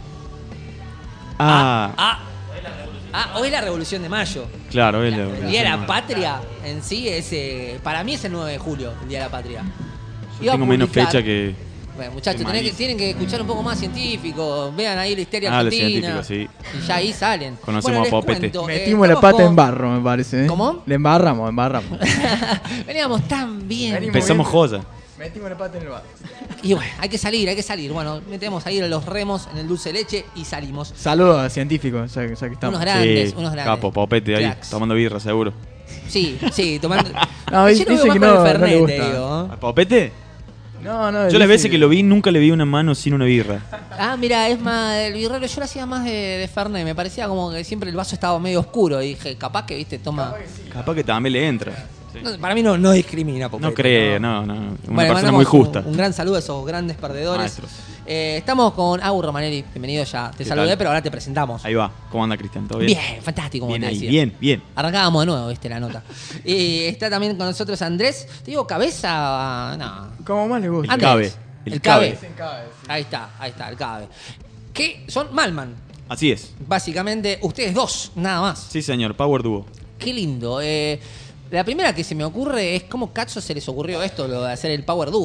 Ah, Ah, ah, hoy es la Revolución de Mayo. claro, es la El Día de la Patria en sí es, eh, para mí es el nueve de julio, el Día de la Patria. Yo Iba a tengo menos publicar- fecha que. Bueno, muchachos, Qué tenés que, malísimo. tienen que escuchar un poco más científico. Vean ahí la histeria Ah, los argentina. científicos, sí. Y ya ahí salen. Conocemos Bueno, a les Popete. cuento, eh, Metimos la estamos pata en con- barro, me parece. ¿eh? ¿Cómo? Le embarramos, embarramos. Veníamos tan bien. Venimos Empezamos bien. joya. Metimos la pata en el barro. Y bueno, hay que salir, hay que salir. Bueno, metemos ahí los remos en el dulce de leche y salimos. Saludos a científicos, ya, que- ya que estamos. Unos grandes, Sí, unos grandes. capo, Popete ahí, Cracks. tomando birra, seguro. Sí, sí, tomando. No, Yo dice lo veo más que con no- el no le Fernet, gusta. te digo. ¿A Popete? No, no. Yo dice las veces que lo vi, nunca le vi una mano sin una birra. Ah, mira, es más, el birrero yo lo hacía más de, de Fernet. Me parecía como que siempre el vaso estaba medio oscuro. Y dije, capaz que, viste, toma. Capaz que también le entra. No, para mí no, no discrimina. Popete, No creo, no, no. Una Bueno, persona mandamos muy justa. Un, un gran saludo a esos grandes perdedores. Maestros. Eh, estamos con Agus Romanelli. Bienvenido ya. Te ¿Qué saludé, tal? pero ahora te presentamos. Ahí va. ¿Cómo anda, Cristian? ¿Todo bien? Bien, fantástico, como Bien te ahí, decía. bien, bien. Arrancábamos de nuevo, viste, la nota. Y está también con nosotros Andrés. Te digo, cabeza. No. Como más le gusta. El Andrés. Cabe. El, El cabe. Cabe. Ahí está, ahí está, el cabe. Que son Malman. Así es. Básicamente, ustedes dos, nada más. Sí, señor. Power Duo. Qué lindo. Eh, la primera que se me ocurre es cómo Katzo se les ocurrió esto, lo de hacer el Power Duo.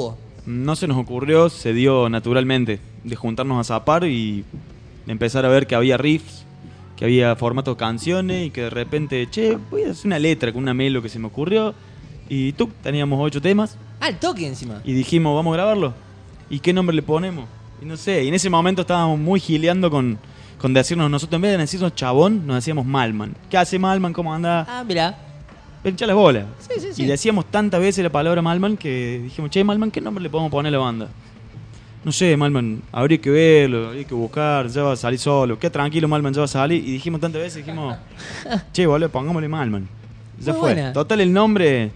No se nos ocurrió, se dio naturalmente, de juntarnos a zapar y empezar a ver que había riffs, que había formatos de canciones y que de repente, che, voy a hacer una letra con una melo que se me ocurrió. Y tú, teníamos ocho temas. Ah, el toque encima. Y dijimos, vamos a grabarlo. ¿Y qué nombre le ponemos? Y no sé, y en ese momento estábamos muy gileando con, con decirnos, nosotros en vez de decirnos chabón, nos decíamos Malman. ¿Qué hace Malman? ¿Cómo anda? Ah, mirá. Pincha las bolas. Sí, sí, sí. Y decíamos tantas veces la palabra Malman que dijimos, che, Malman, ¿qué nombre le podemos poner a la banda? No sé, Malman, habría que verlo, habría que buscar, ya va a salir solo. Qué tranquilo, Malman, ya va a salir. Y dijimos tantas veces, dijimos, che, boludo, pongámosle Malman. Ya Muy fue. buena. Total, el nombre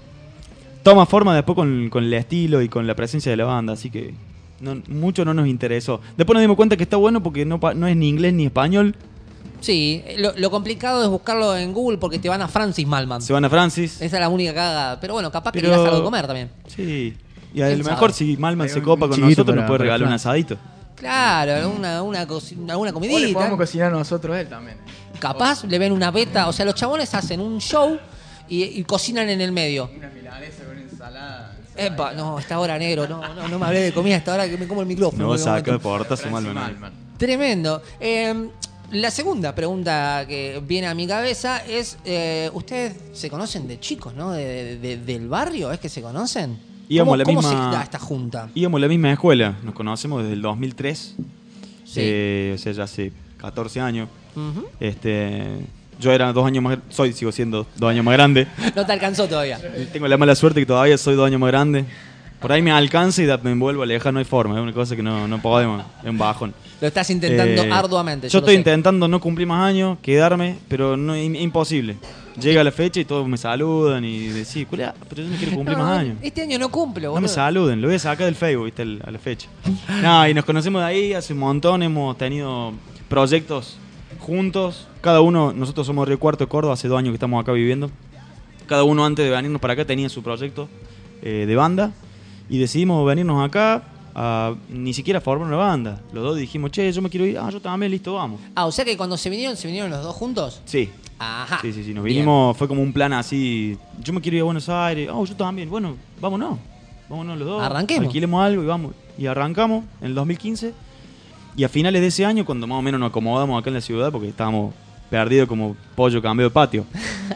toma forma después con, con el estilo y con la presencia de la banda, así que no, mucho no nos interesó. Después nos dimos cuenta que está bueno porque no, pa- no es ni inglés ni español. Sí, lo, lo complicado es buscarlo en Google porque te van a Francis Malman. Se van a Francis. Esa es la única cagada. Pero bueno, capaz Pero- que le das algo de comer también. Sí. Y a ¿Quién lo sabe? mejor si Malman Hay se un copa con chivito nosotros nos para- puede para regalar un Francis. asadito. Claro, alguna, una cosi- alguna O le comidita. podemos cocinar nosotros a él también. Capaz le ven una beta. O sea, los chabones hacen un show y, y cocinan en el medio. Una milanesa con ensalada. Epa, no, esta hora negro, no, no, no me hablé de comida hasta ahora que me como el micrófono. No en este saca momento. portazo Malman. Tremendo. Eh, la segunda pregunta que viene a mi cabeza es, eh, ¿ustedes se conocen de chicos, no? De, de- de- ¿Del barrio? ¿Es que se conocen? Íbamos ¿Cómo, a la cómo misma- se da esta junta? Íbamos a la misma escuela, nos conocemos desde el dos mil tres. Sí. Eh, o sea, ya hace catorce años. Ujú. Este, yo era dos años más, soy, sigo siendo dos años más grande. No te alcanzó todavía. Tengo la mala suerte que todavía soy dos años más grande. Por ahí me alcanza y da- me vuelvo a alejar, no hay forma, es una cosa que no, no podemos, es un bajón. Lo estás intentando Eh, arduamente. Yo Yo lo estoy sé. intentando no cumplir más años, quedarme, pero no es imposible. Llega la fecha y todos me saludan y decís, "Culea, pero yo no quiero cumplir No, más años. Este año no cumplo, No boludo. me saluden, lo voy a sacar del Facebook, ¿viste? el- a la fecha. No, y nos conocemos de ahí hace un montón, hemos tenido proyectos juntos. Cada uno, nosotros somos Río Cuarto de Córdoba, hace dos años que estamos acá viviendo. Cada uno antes de venirnos para acá tenía su proyecto eh, de banda. Y decidimos venirnos acá a ni siquiera formar una banda. Los dos dijimos, che, yo me quiero ir. Ah, yo también, listo, vamos. Ah, o sea que cuando se vinieron, ¿se vinieron los dos juntos? Sí. Ajá. Sí, sí, sí. Nos Bien. vinimos, fue como un plan así. Yo me quiero ir a Buenos Aires. Oh, yo también. Bueno, vámonos. Vámonos los dos. Arranquemos. Alquilemos algo y vamos. Y arrancamos en el dos mil quince. Y a finales de ese año, cuando más o menos nos acomodamos acá en la ciudad, porque estábamos perdidos como pollo cambio de patio.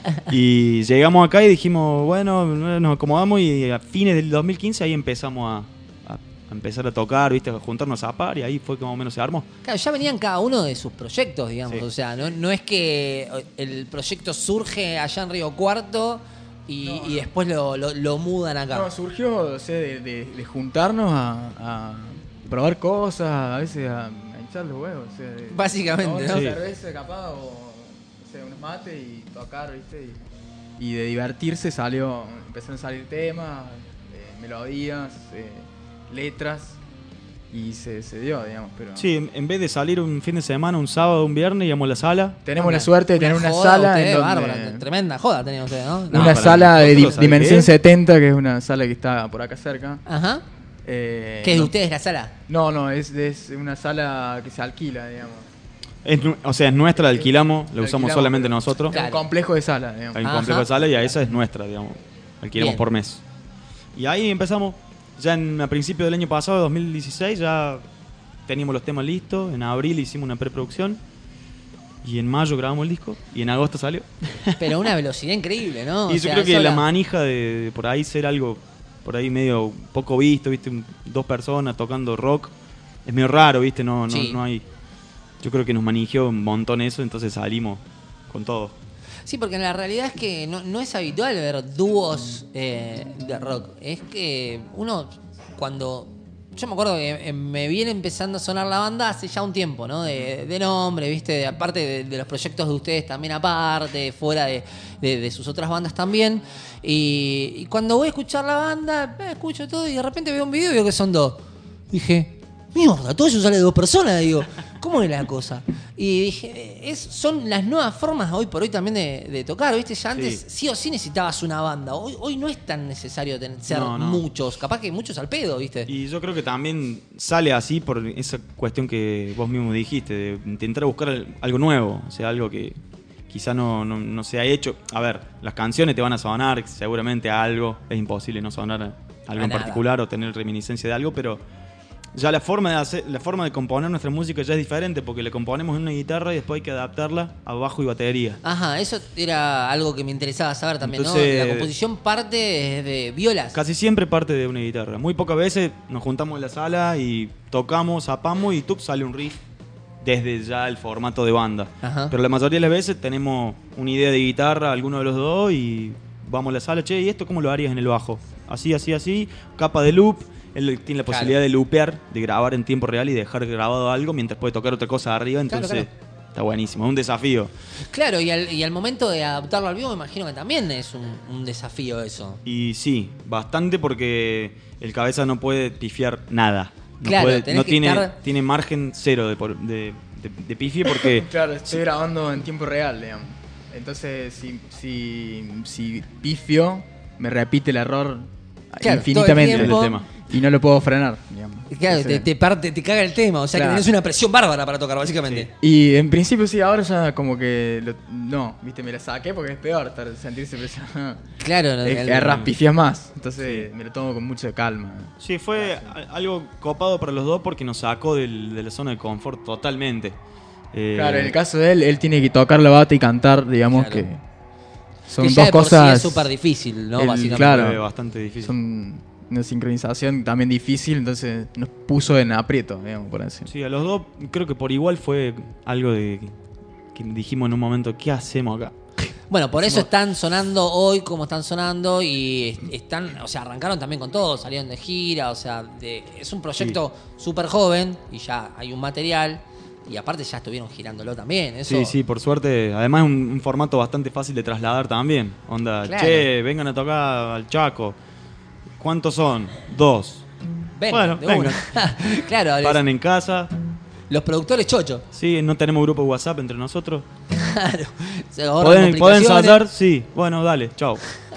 Y llegamos acá y dijimos, bueno, nos acomodamos y a fines del dos mil quince ahí empezamos a, a- a empezar a tocar, ¿viste? A juntarnos a par y ahí fue que más o menos se armó. Claro, ya venían cada uno de sus proyectos, digamos. Sí. O sea, no, no es que el proyecto surge allá en Río Cuarto y, y después lo, lo- lo mudan acá. No, surgió o sea, de, de- de juntarnos a, a probar cosas, a veces a, a echar los huevos. O sea, de- Básicamente, una ¿no? cerveza capaz o, o sea, unos mates y tocar, ¿viste? Y, y de divertirse salió, empezaron a salir temas, eh, melodías, eh, letras y se, se dio, digamos. Pero Sí, en, en vez de salir un fin de semana, un sábado, un viernes, íbamos a la sala. tenemos la suerte de tener una joda sala ustedes, en donde- bárbara, tremenda joda tenían ustedes, ¿no? una para sala de di- nosotros, ¿sabes dimensión qué? setenta, que es una sala que está por acá cerca. Ajá. Eh, ¿Qué es de no- ustedes la sala? No, no, es, es una sala que se alquila, digamos. Es nu- o sea, es nuestra, la alquilamos, la La usamos alquilamos, solamente pero nosotros. Es un complejo de sala, digamos. Hay un Ajá. complejo de sala y a esa es nuestra, digamos. Alquilamos Bien. por mes. Y ahí empezamos. Ya en, a principios del año pasado, dos mil dieciséis, ya teníamos los temas listos. En abril hicimos una preproducción. Y en mayo grabamos el disco. Y en agosto salió. Pero a una velocidad increíble, ¿no? O y yo sea, creo que eso la era- manija de, de por ahí ser algo por ahí medio poco visto, ¿viste? Un- Dos personas tocando rock. Es medio raro, ¿viste? No, no, Sí. no hay. Yo creo que nos manigió un montón eso, entonces salimos con todo. Sí, porque en la realidad es que no, no es habitual ver dúos eh, de rock. Es que uno, cuando. Yo me acuerdo que eh, me viene empezando a sonar la banda hace ya un tiempo, ¿no? De, de nombre, ¿viste? De- aparte de, de los proyectos de ustedes también, aparte, fuera de, de- de sus otras bandas también. Y, y cuando voy a escuchar la banda, eh, escucho todo y de repente veo un video y veo que son dos. Dije, mierda, todo eso sale de dos personas, digo. ¿Cómo es la cosa? Y dije, es, son las nuevas formas hoy por hoy también de, de tocar, ¿viste? Ya antes sí. Sí. o sí necesitabas una banda. Hoy, hoy no es tan necesario tener, ser No, no. muchos. Capaz que muchos al pedo, ¿viste? Y yo creo que también sale así por esa cuestión que vos mismo dijiste, de intentar buscar al- algo nuevo, o sea, algo que quizá no, no, no se ha hecho. A ver, las canciones te van a sonar, seguramente algo, es imposible no sonar a, algo A en nada. particular o tener reminiscencia de algo, pero ya la forma de hacer, la forma de componer nuestra música ya es diferente porque le componemos en una guitarra y después hay que adaptarla a bajo y batería. Ajá, eso era algo que me interesaba saber también, Entonces, ¿no? La composición parte de violas. Casi siempre parte de una guitarra. Muy pocas veces nos juntamos en la sala y tocamos, zapamos y ¡tuc! Sale un riff desde ya el formato de banda. Ajá. Pero la mayoría de las veces tenemos una idea de guitarra, alguno de los dos, y vamos a la sala, che, ¿y esto cómo lo harías en el bajo? Así, así, así, capa de loop. Él tiene la Claro. posibilidad de loopear, de grabar en tiempo real y dejar grabado algo mientras puede tocar otra cosa arriba, Claro, entonces claro. está buenísimo, es un desafío. Claro, y al, y al momento de adaptarlo al vivo me imagino que también es un, un desafío eso. Y sí, bastante porque el cabeza no puede pifiar nada. No, Claro, puede- tenés no que tiene, estar- tiene margen cero de, por- de, de, de pifie porque... Claro, estoy grabando en tiempo real, digamos. Entonces, si, si, si pifio, me repite el error Claro, infinitamente. todo el tiempo. El tema. Y no lo puedo frenar, digamos. Claro, Entonces- te, te parte, te caga el tema, o sea Claro. que tenés una presión bárbara para tocar, básicamente. Y en principio sí, ahora ya como que... lo- no, viste, me la saqué porque es peor estar, sentirse presionado. Claro, no, Es el- que erras, pifias más. Entonces me lo tomo con mucha calma. Sí, fue a- algo copado para los dos porque nos sacó del- de la zona de confort totalmente. Eh, Claro, en el caso de él, él tiene que tocar la bata y cantar, digamos Claro. que son Que ya dos de por sí cosas. es súper difícil, ¿no? el- Básicamente. Claro, Fue bastante difícil. Son una sincronización también difícil, entonces nos puso en aprieto, digamos, por así. Sí, a los dos creo que por igual fue algo de que dijimos en un momento, ¿qué hacemos acá? Bueno, por eso están sonando hoy como están sonando y es- están, o sea, arrancaron también con todo, salieron de gira, o sea, de- es un proyecto súper joven y ya hay un material y aparte ya estuvieron girándolo también. Eso, Sí, sí, por suerte. Además es un, un formato bastante fácil de trasladar también. Onda, Claro. che, vengan a tocar al Chaco. ¿Cuántos son? Dos. Venga, bueno, de venga. una. Claro, les- Paran en casa. los productores chocho. Sí, no tenemos grupo de WhatsApp entre nosotros. Claro. Se ahorran ¿Pueden, ¿pueden complicaciones. ensayar? Sí. Bueno, dale, chao.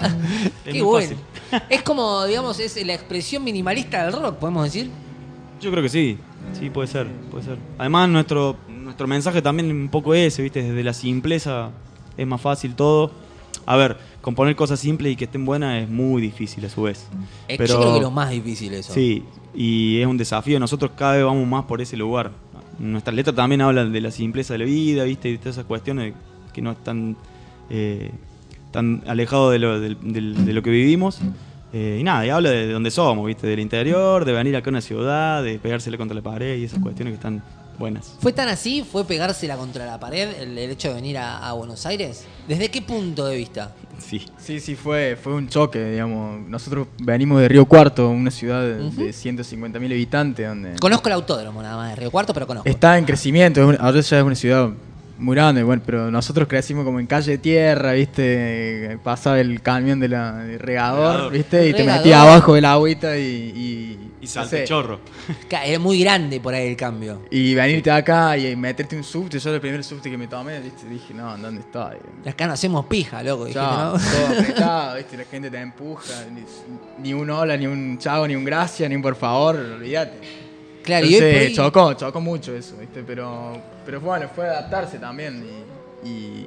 Es Qué muy bueno. fácil. Es como, digamos, es la expresión minimalista del rock, podemos decir. Yo creo que sí. Sí, puede ser, puede ser. Además, nuestro, nuestro mensaje también un poco ese, ¿viste? Desde la simpleza es más fácil todo. A ver, componer cosas simples y que estén buenas es muy difícil a su vez. Es- Pero, Yo creo que es lo más difícil eso. Sí, y es un desafío. Nosotros cada vez vamos más por ese lugar. Nuestras letras también hablan de la simpleza de la vida, ¿viste? Y todas esas cuestiones que no están eh, tan alejados de lo, del- del- de lo que vivimos. Eh, y nada, y habla de dónde somos, ¿viste? Del interior, de venir acá a una ciudad, de pegársela contra la pared y esas cuestiones que están buenas. ¿Fue tan así? ¿Fue pegársela contra la pared el, el hecho de venir a, a Buenos Aires? ¿Desde qué punto de vista? Sí. Sí, sí, fue, fue un choque, digamos. Nosotros venimos de Río Cuarto, una ciudad de, Ujú. de ciento cincuenta mil habitantes, donde Conozco el autódromo nada más de Río Cuarto, pero conozco. está en crecimiento. es una- ahora ya es una ciudad muy grande, bueno, pero nosotros crecimos como en calle de tierra, ¿viste? Pasaba el camión de la de regador, Regador. ¿viste? Y te Regador. metías abajo del agüita y... Y, Y no salta el sé. chorro. Ca- Es muy grande por ahí el cambio. Y venirte acá y meterte un subte, yo el primer subte que me tomé, ¿viste? Dije, no, ¿dónde estoy? Acá no hacemos pija, loco. dijiste, Ya, ¿no? todo apretado, ¿viste? La gente te empuja, ni, ni un hola, ni un chavo, ni un gracias, ni un por favor, olvídate. Claro, y hoy Entonces, por ahí- chocó, chocó mucho eso, ¿viste? Pero, pero bueno, fue adaptarse también y, y,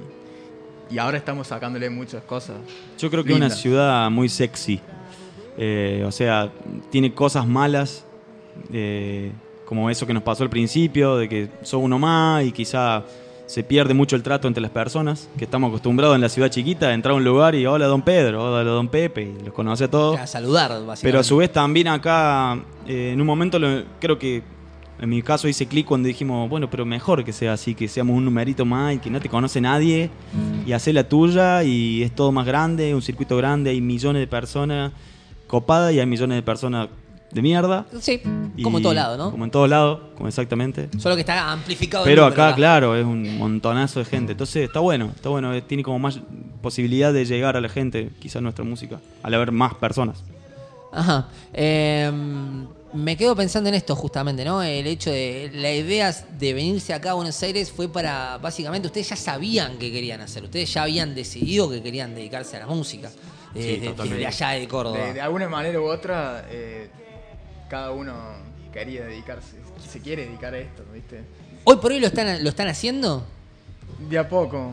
y ahora estamos sacándole muchas cosas. Yo creo que es una lindas. ciudad muy sexy. Eh, o sea, tiene cosas malas, eh, como eso que nos pasó al principio, de que sos uno más y quizá se pierde mucho el trato entre las personas, que estamos acostumbrados en la ciudad chiquita a entrar a un lugar y hola don Pedro, hola don Pepe, y los conoce a todos. A saludar, básicamente. Pero a su vez también acá, eh, en un momento lo- creo que en mi caso hice clic cuando dijimos, bueno, pero mejor que sea así, que seamos un numerito más y que no te conoce nadie y hacer la tuya y es todo más grande, un circuito grande, hay millones de personas copadas y hay millones de personas de mierda. Sí, Y- como en todo lado, ¿no? Como en todos lados, como exactamente. Solo que está amplificado. el Pero número acá, claro, es un montonazo de gente. Entonces está bueno, está bueno. eh, Tiene como más posibilidad de llegar a la gente, quizás nuestra música, al haber más personas. Ajá. Eh, me quedo pensando en esto justamente, ¿no? El hecho de la idea de venirse acá a Buenos Aires fue para, básicamente, ustedes ya sabían qué querían hacer, ustedes ya habían decidido que querían dedicarse a la música. Sí, Desde, totalmente. desde allá de Córdoba. De, de alguna manera u otra, eh, cada uno quería dedicarse, se quiere dedicar a esto, ¿viste? ¿Hoy por hoy lo están, lo están haciendo? De a poco,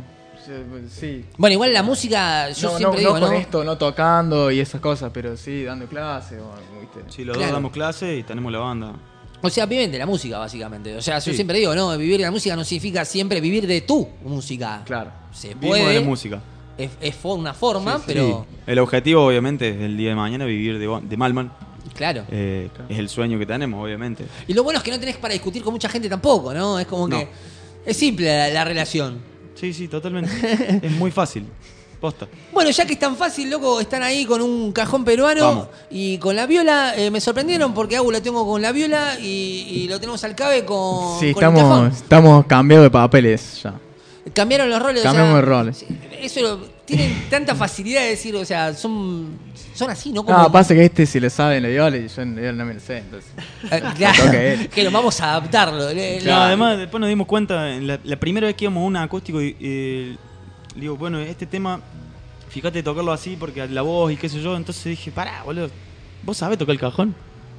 sí. Bueno, igual la música, yo no, siempre no, digo, no con ¿no? esto, no tocando y esas cosas, pero sí, dando clases. O, ¿viste? Sí, los Claro. dos damos clase y tenemos la banda. O sea, viven de la música, básicamente. O sea, yo Sí. siempre digo, no, vivir de la música no significa siempre vivir de tu música. Claro. Se Vivimos puede. de la música. Es, es fo- una forma, Sí, pero. el objetivo, obviamente, es el día de mañana vivir de, de Malman. Claro. Eh, es el sueño que tenemos, obviamente. Y lo bueno es que no tenés para discutir con mucha gente tampoco, ¿no? Es como que. No. Es simple la, la relación. Sí, sí, totalmente. Es muy fácil. Posta. Bueno, ya que es tan fácil, loco, están ahí con un cajón peruano Vamos. y con la viola. Eh, me sorprendieron porque Agu lo tengo con la viola y, y lo tenemos al cabe con, Sí, con el estamos, cajón. estamos cambiados de papeles ya. Cambiaron los roles. o Cambiamos sea, de roles. Eso lo- tienen tanta facilidad de decir, o sea, son, son así, ¿no? Como, No, pasa que este si le sabe la viola y yo en la viola no me lo sé, entonces. Eh, claro, toca él. que lo vamos a adaptarlo. Le- No, le- además, después nos dimos cuenta, en la, la primera vez que íbamos a un acústico, y eh, digo, bueno, este tema, fíjate tocarlo así porque la voz y qué sé yo. Entonces dije, pará, boludo, ¿vos sabés tocar el cajón?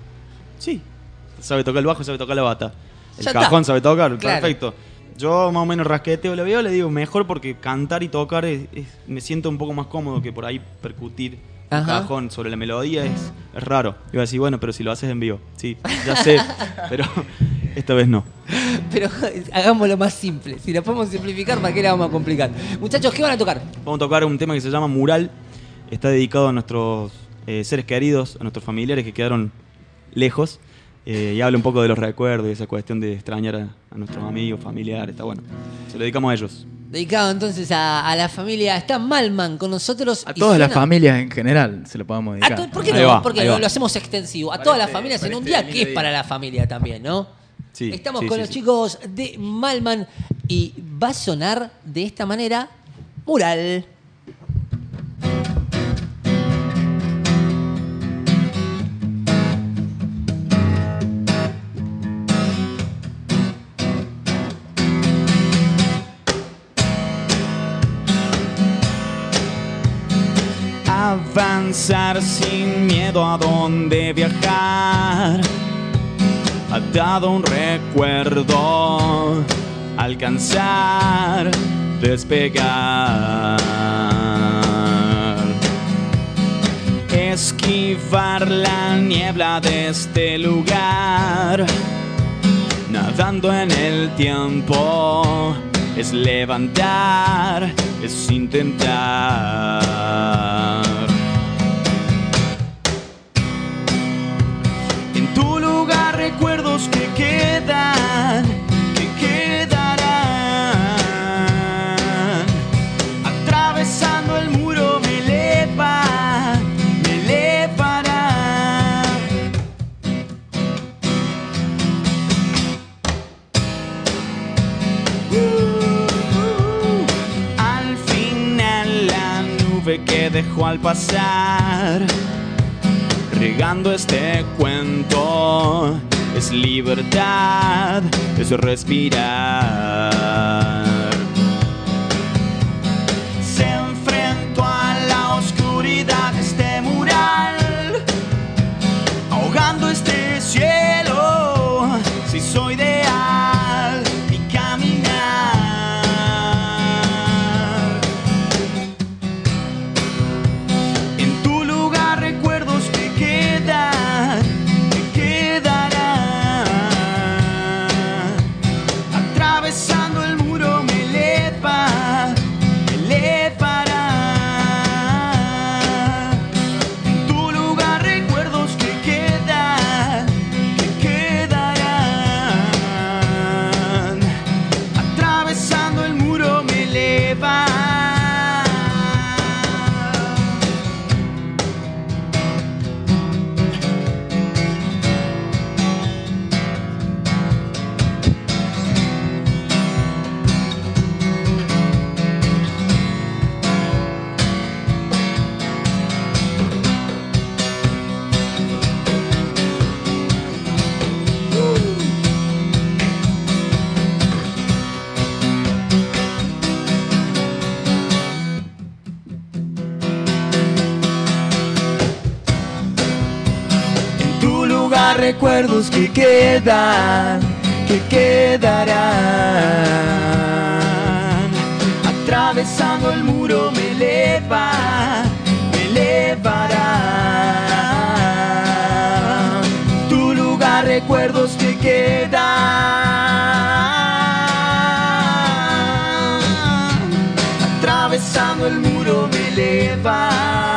Sí. Sabe tocar el bajo, sabe tocar la bata. El Ya cajón está. sabe tocar, Claro. perfecto. Yo más o menos rasqueteo la viola, digo, mejor porque cantar y tocar es, es- me siento un poco más cómodo que por ahí percutir un Ajá. cajón sobre la melodía, es, es raro. Iba a decir, bueno, pero si lo haces en vivo. Sí, ya sé, pero esta vez no. Pero hagámoslo más simple. Si lo podemos simplificar, ¿para qué la vamos a complicar? Muchachos, ¿qué van a tocar? Vamos a tocar un tema que se llama Mural. Está dedicado a nuestros eh, seres queridos, a nuestros familiares que quedaron lejos. Eh, y habla un poco de los recuerdos y esa cuestión de extrañar a, a nuestros amigos, familiares. Está bueno. Se lo dedicamos a ellos. Dedicado entonces a, a la familia. Está Malman con nosotros. A y todas las suena- familias en general se lo podemos A dedicar. to- ¿Por qué Ahí no? va, Porque ahí lo, va. lo hacemos extensivo. A Para todas las este- familias para en un este día lindo que es día. para la familia también, ¿no? Sí, Estamos sí, con sí, los sí. chicos de Malman y va a sonar de esta manera Mural. Avanzar sin miedo a dónde viajar, atado a un recuerdo, alcanzar, despegar, esquivar la niebla de este lugar, nadando en el tiempo, es levantar, es intentar. En tu lugar recuerdos que quedan, que quedarán. Atravesando el muro me eleva, me elevará. Uh, al final la nube que dejó al pasar, regando este cuento, es libertad, es respirar. Se enfrentó a la oscuridad de este mural, ahogando este cielo, si soy ideal y caminar. En tu lugar recuerdos que quedan, que quedarán. Atravesando el muro me eleva, me elevará. En tu lugar recuerdos que quedan, que quedarán. Atravesando el muro me eleva. En tu lugar recuerdos que quedan, que quedarán. atravesando el muro me eleva, me elevará. Tu lugar, recuerdos que quedan. Atravesando el muro me eleva.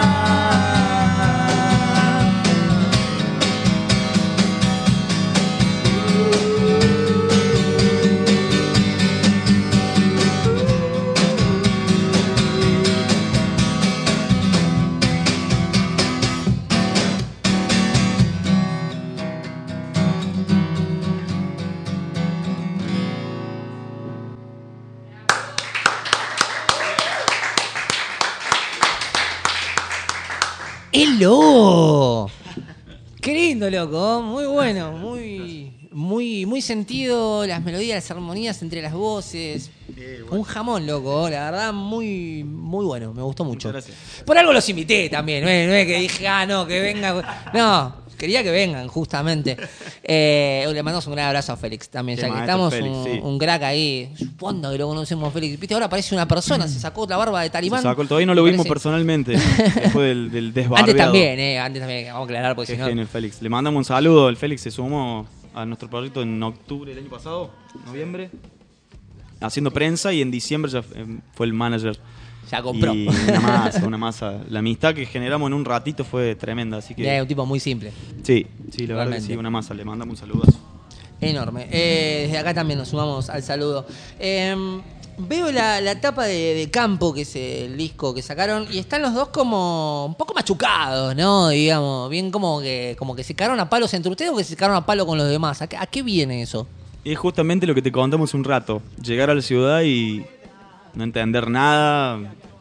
¡El lobo! ¡Qué lindo, loco! Muy bueno, muy, muy, muy sentido, las melodías, las armonías entre las voces. Eh, bueno. Un jamón, loco, la verdad, muy, muy bueno, me gustó mucho. Muchas gracias. Por algo los invité también, no es, no es que dije, ah, no, que venga. No, quería que vengan, justamente. Eh, le mandamos un gran abrazo a Félix también, Qué ya que maestro estamos, Félix, un, sí. un crack ahí. ¿Cuándo que lo conocemos a Félix? Viste, ahora parece una persona, se sacó la barba de Talibán. Se sacó, todavía no lo Me vimos parece- personalmente. Después del, del desbarbeado. Antes también, eh, antes también, vamos a aclarar, porque Qué si no... genio el Félix. Le mandamos un saludo. El Félix se sumó a nuestro proyecto en octubre del año pasado, noviembre, haciendo prensa, y en diciembre ya eh, fue el manager. Ya compró. Y una masa, una masa. La amistad que generamos en un ratito fue tremenda, así que... Es un tipo muy simple. Sí, sí, la verdad que Realmente. sí, una masa. Le mandamos un saludazo. Enorme. Eh, desde acá también nos sumamos al saludo. Eh, veo la, la tapa de, de Campo, que es el disco que sacaron, y están los dos como un poco machucados, ¿no? Digamos, bien como que como que se cagaron a palos entre ustedes o que se cagaron a palo con los demás. ¿A qué, a qué viene eso? Es justamente lo que te contamos un rato. Llegar a la ciudad y no entender nada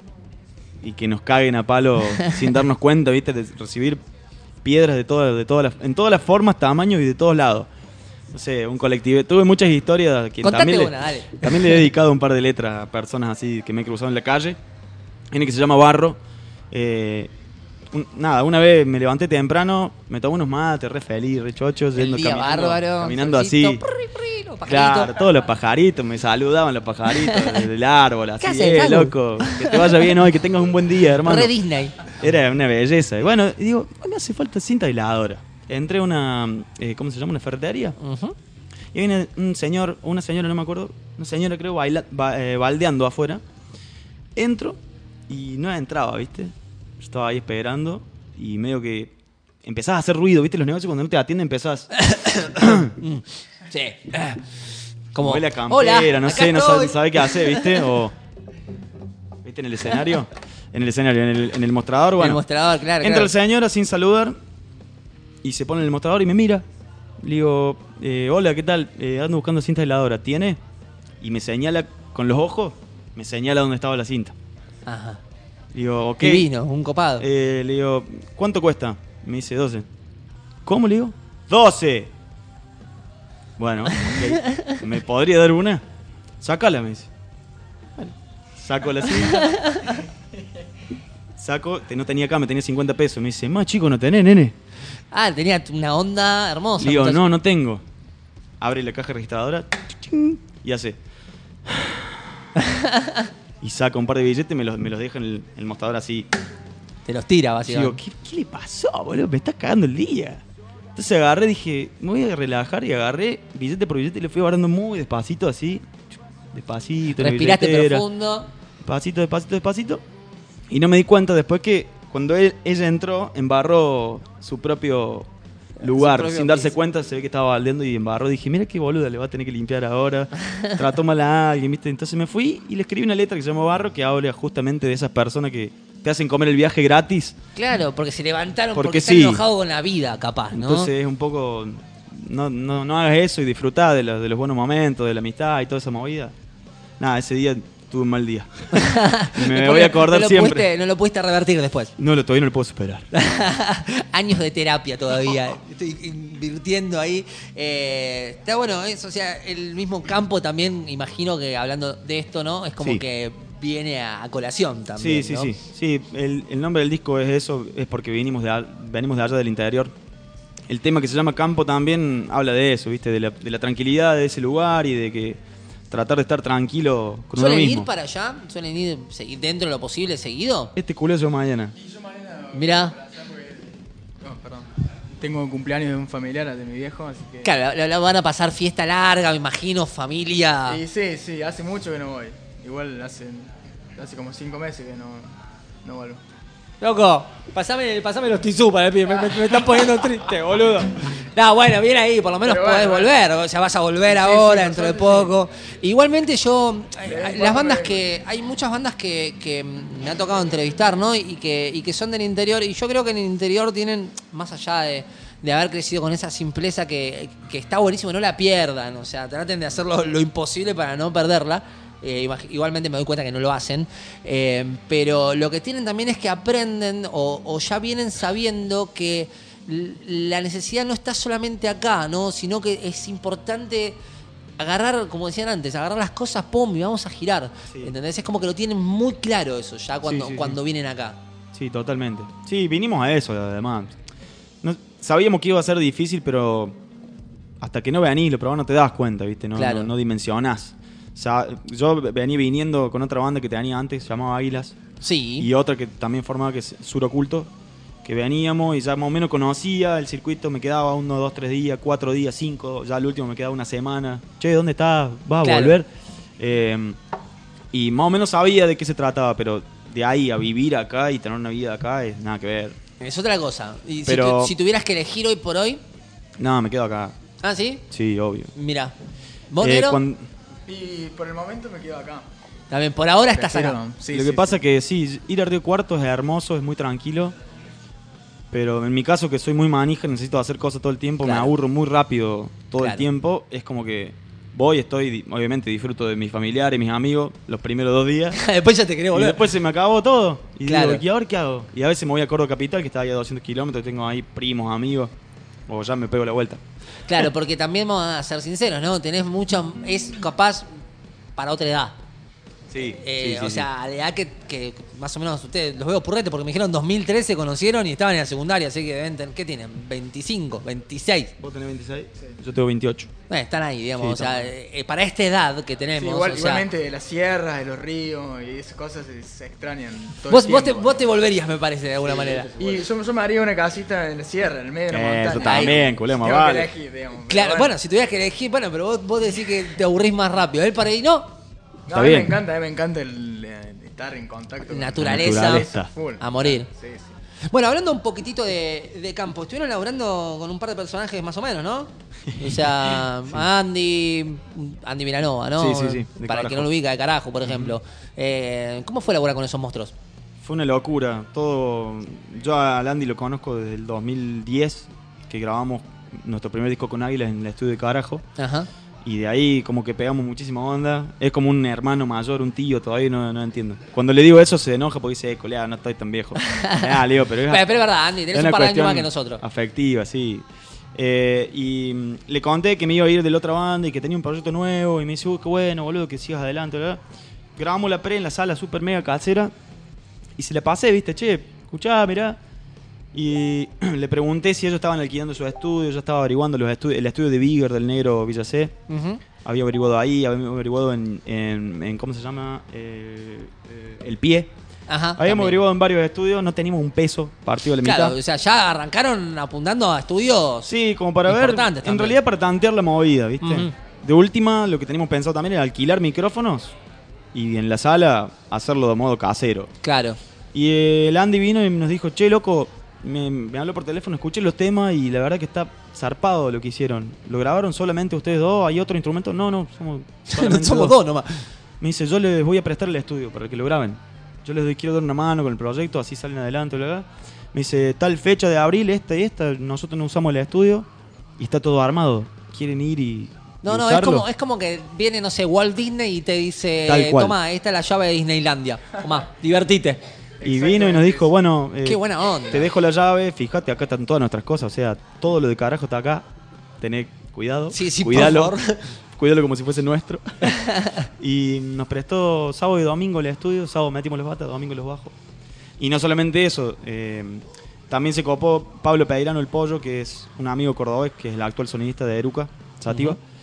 y que nos caguen a palo sin darnos cuenta, ¿viste? De recibir piedras de todas, de todas las, en todas las formas, tamaños y de todos lados. No sé, un colectivo. Tuve muchas historias. Que Contate también, una, le, dale. también le he dedicado un par de letras a personas así que me he cruzado en la calle. Hay una que se llama Barro. Eh, un- nada, una vez me levanté temprano, me tomé unos mates, re feliz, re chocho, El yendo día caminando, bárbaro, caminando solcito, así. prri, prri, los pajaritos. Claro, todos los pajaritos, me saludaban los pajaritos desde el árbol, así, ¿Qué haces, eh, Calu? loco, que te vaya bien hoy, que tengas un buen día, hermano. Re Disney. Era una belleza. Y bueno, y digo, me hace falta cinta aisladora. Entré a una, eh, ¿cómo se llama? Una ferretería. Ujú. Y viene un señor, una señora, no me acuerdo, una señora creo, baila, ba- eh, baldeando afuera. Entro y no entraba, ¿viste? Yo estaba ahí esperando y medio que empezás a hacer ruido, ¿viste? Los negocios cuando no te atienden empezás... Sí. Como, Huele a campera, hola, no acá sé, no sabe, estoy. no sabe qué hace, ¿viste? O, ¿viste en el escenario? En el escenario, en el, en el mostrador, bueno. El mostrador, claro, Entra claro. el señor sin saludar y se pone en el mostrador y me mira. Le digo, eh, hola, ¿qué tal? Eh, ando buscando cinta aisladora, ¿tiene? Y me señala con los ojos, me señala dónde estaba la cinta. Ajá. Le digo, ok. Divino, un copado. Eh, le digo, ¿cuánto cuesta? Me dice doce. ¿Cómo le digo? doce. Bueno, ok. ¿Me podría dar una? Sácala, me dice. Bueno, saco la cinta. Saco, te- no tenía acá, me tenía cincuenta pesos. Me dice, más chico no tenés, nene. Ah, tenía una onda hermosa. Le digo, muchacho. no, no tengo. Abre la caja registradora y hace. Y saca un par de billetes y me los, me los deja en el, en el mostrador así. Te los tira, Y básicamente. digo, ¿qué, ¿qué le pasó, boludo? Me está cagando el día. Entonces agarré, dije, me voy a relajar y agarré billete por billete y le fui agarrando muy despacito así. Despacito. en la Respiraste billetera. profundo. Despacito, despacito, despacito. Y no me di cuenta después que cuando él, ella entró, embarró su propio lugar. propio Sin darse piso. cuenta, se ve que estaba baldeando y embarró. Dije, mira qué boluda, le va a tener que limpiar ahora. Trató mal a alguien, ¿viste? Entonces me fui y le escribí una letra que se llama Barro, que habla justamente de esas personas que te hacen comer el viaje gratis. Claro, porque se levantaron Porque porque, están sí. enojados con la vida, capaz, ¿no? Entonces es un poco... No, no, no hagas eso y disfrutá de, la- de los buenos momentos, de la amistad y toda esa movida. Nada, ese día tuve un mal día. Y me Después voy a acordar no lo siempre. pudiste- no lo pudiste revertir después. No, lo, todavía no lo puedo superar. Años de terapia todavía. Estoy invirtiendo ahí. Eh, está bueno, eso, o sea, el mismo campo también, imagino que hablando de esto, ¿no? Es como Sí. que viene a, a colación también. Sí, sí, ¿no? sí. Sí, el, el nombre del disco es eso, es porque venimos de, al- venimos de allá del interior. El tema que se llama Campo también habla de eso, ¿viste? De la, de la tranquilidad de ese lugar y de que tratar de estar tranquilo con uno ¿Suelen mismo. ir para allá? ¿Suelen ir segui- dentro de lo posible seguido? Este culo yo mañana. Mirá. No, perdón. Tengo cumpleaños de un familiar, de mi viejo, así que... Claro, la, la van a pasar fiesta larga, me imagino, familia. Sí, sí, sí, hace mucho que no voy. Igual hace, hace como cinco meses que no, no vuelvo. Loco, pasame, pasame los tisú para el pibe, me, me, me están poniendo triste, boludo. No, bueno, bien ahí, por lo menos Pero podés bueno, volver, o sea, vas a volver Sí, ahora, sí, dentro de por poco. Igualmente yo, eh, cuando las bandas me- que, hay muchas bandas que, que me ha tocado entrevistar, ¿no? Y que, y que son del interior, y yo creo que en el interior tienen, más allá de, de haber crecido con esa simpleza que, que está buenísimo, no la pierdan, o sea, traten de hacer lo, lo imposible para no perderla. Eh, imag- igualmente me doy cuenta que no lo hacen, eh, pero lo que tienen también es que aprenden o, o ya vienen sabiendo que l- la necesidad no está solamente acá, ¿no? Sino que es importante agarrar, como decían antes, agarrar las cosas, pum, y vamos a girar. ¿Entendés? Es como que lo tienen muy claro eso ya cuando, Sí, sí, cuando sí. vienen acá. Sí, totalmente. Sí, vinimos a eso, además. No, sabíamos que iba a ser difícil, pero hasta que no venís, lo probás, no te das cuenta, ¿viste? No, Claro. no, no dimensionás. O sea, yo venía viniendo con otra banda que tenía antes, se llamaba Águilas. Sí. Y otra que también formaba, que es Sur Oculto. Que veníamos y ya más o menos conocía el circuito, me quedaba uno, dos, tres días, cuatro días, cinco, ya al último me quedaba una semana. Che, ¿dónde estás? ¿Vas a Claro. volver? Eh, y más o menos sabía de qué se trataba, pero de ahí a vivir acá y tener una vida acá es nada que ver. Es otra cosa. Y si Pero- tu- si, tuvieras que elegir hoy por hoy. No, me quedo acá. Ah, ¿sí? Sí, obvio. Mira. ¿Vos, Eh, Nero? cuan- Y por el momento me quedo acá. También, por ahora estás Prefiero- acá. Sí, lo sí, que pasa que sí, ir a Río Cuarto es hermoso, es muy tranquilo. Pero en mi caso, que soy muy manija, necesito hacer cosas todo el tiempo, Claro. me aburro muy rápido todo Claro. el tiempo. Es como que voy, estoy, di- obviamente disfruto de mis familiares, mis amigos, los primeros dos días. Después ya te querés Y volver. después se me acabó todo. Y Claro. digo, ¿y ahora qué hago? Y a veces me voy a Córdoba Capital, que está ahí a doscientos kilómetros, tengo ahí primos, amigos, o ya me pego la vuelta. Claro, porque también vamos a ser sinceros, ¿no? Tenés mucha. Es capaz para otra edad. Sí, Eh, sí, sí, o sí. sea, la edad que, que más o menos ustedes los veo purrete porque me dijeron dos mil trece conocieron y estaban en la secundaria, así que deben tener, ¿qué tienen? veinticinco, veintiséis. ¿Vos tenés veintiséis? Yo tengo veintiocho. Eh, están ahí, digamos. Sí, o sea, estamos. eh, para esta edad que tenemos. Sí, igual- o sea, igualmente de las sierras, de los ríos y esas cosas se, se extrañan todo vos, el vos, te, tiempo. vos te volverías, me parece, de alguna Sí, manera. Y yo, yo me haría una casita en la sierra, en el medio de la Eso montaña. también, Ahí, culé, más tengo que vale. elegir, digamos, pero Claro, bueno. si tuvieras que elegir, bueno, pero vos, vos decís que te aburrís más rápido. Él para ahí, no. No, Está a mí bien. me encanta, a mí me encanta el, eh, estar en contacto con Naturaleza, la naturaleza, full. a morir. Sí, sí. Bueno, hablando un poquitito de, de campo, estuvieron laburando con un par de personajes más o menos, ¿no? O sea, Andy, Andy Milanova, ¿no? Sí, sí, sí, de Para el que Carajo. no lo ubica, de Carajo, por ejemplo. Eh, ¿Cómo fue laburar con esos monstruos? Fue una locura. Todo. Yo a Landy lo conozco desde el dos mil diez, que grabamos nuestro primer disco con Águilas en el estudio de Carajo. Ajá. Y de ahí como que pegamos muchísima onda. Es como un hermano mayor, un tío, todavía no, no entiendo. Cuando le digo eso se enoja porque dice, eh, colega, no estoy tan viejo. Ah, le digo, pero es, Pero, pero es verdad, Andy, tenés es un una par de años cuestión más que nosotros. afectiva, sí. Eh, y mm, le conté que me iba a ir de la otra banda y que tenía un proyecto nuevo. Y me dice, uy, qué bueno, boludo, que sigas adelante, ¿verdad? Grabamos la pre en la sala super mega casera. Y se la pasé, viste, che, escuchá, mirá. Y le pregunté si ellos estaban alquilando sus estudios. Yo estaba averiguando los estudios, el estudio de Bigger del negro Villacé. Ujú. Había averiguado ahí, había averiguado en, en, en ¿cómo se llama? Eh, eh, el Pie. Ajá. Habíamos también. averiguado en varios estudios, no teníamos un peso partido de la Claro, mitad. o sea, ya arrancaron apuntando a estudios. Sí, como para ver, importantes en también. realidad para tantear la movida, ¿viste? Ujú. De última, lo que teníamos pensado también era alquilar micrófonos y en la sala hacerlo de modo casero. Claro. Y eh, el Andy vino y nos dijo, che, loco, me, me habló por teléfono, escuché los temas y la verdad que está zarpado lo que hicieron. ¿Lo grabaron solamente ustedes dos? ¿Hay otro instrumento? No, no, somos, solamente Somos dos nomás. Me dice, yo les voy a prestar el estudio para que lo graben. Yo les doy, quiero dar una mano con el proyecto, así salen adelante, bla, bla. Me dice, tal fecha de abril, esta y esta, nosotros no usamos el estudio y está todo armado. ¿Quieren ir y No, y no, es usarlo? como, es como que viene, no sé, Walt Disney y te dice, Tal cual. toma, esta es la llave de Disneylandia. Tomá, divertite. Y vino y nos dijo, bueno, eh, Qué buena onda. te dejo la llave, fíjate, acá están todas nuestras cosas, o sea, todo lo de Carajo está acá, tené cuidado, Sí, sí, por cuídalo, favor. cuídalo como si fuese nuestro. Y nos prestó sábado y domingo el estudio, sábado metimos los batas, domingo los bajos. Y no solamente eso, eh, también se copó Pablo Peirano el Pollo, que es un amigo cordobés, que es el actual sonidista de Eruca, Sativa, Ujú.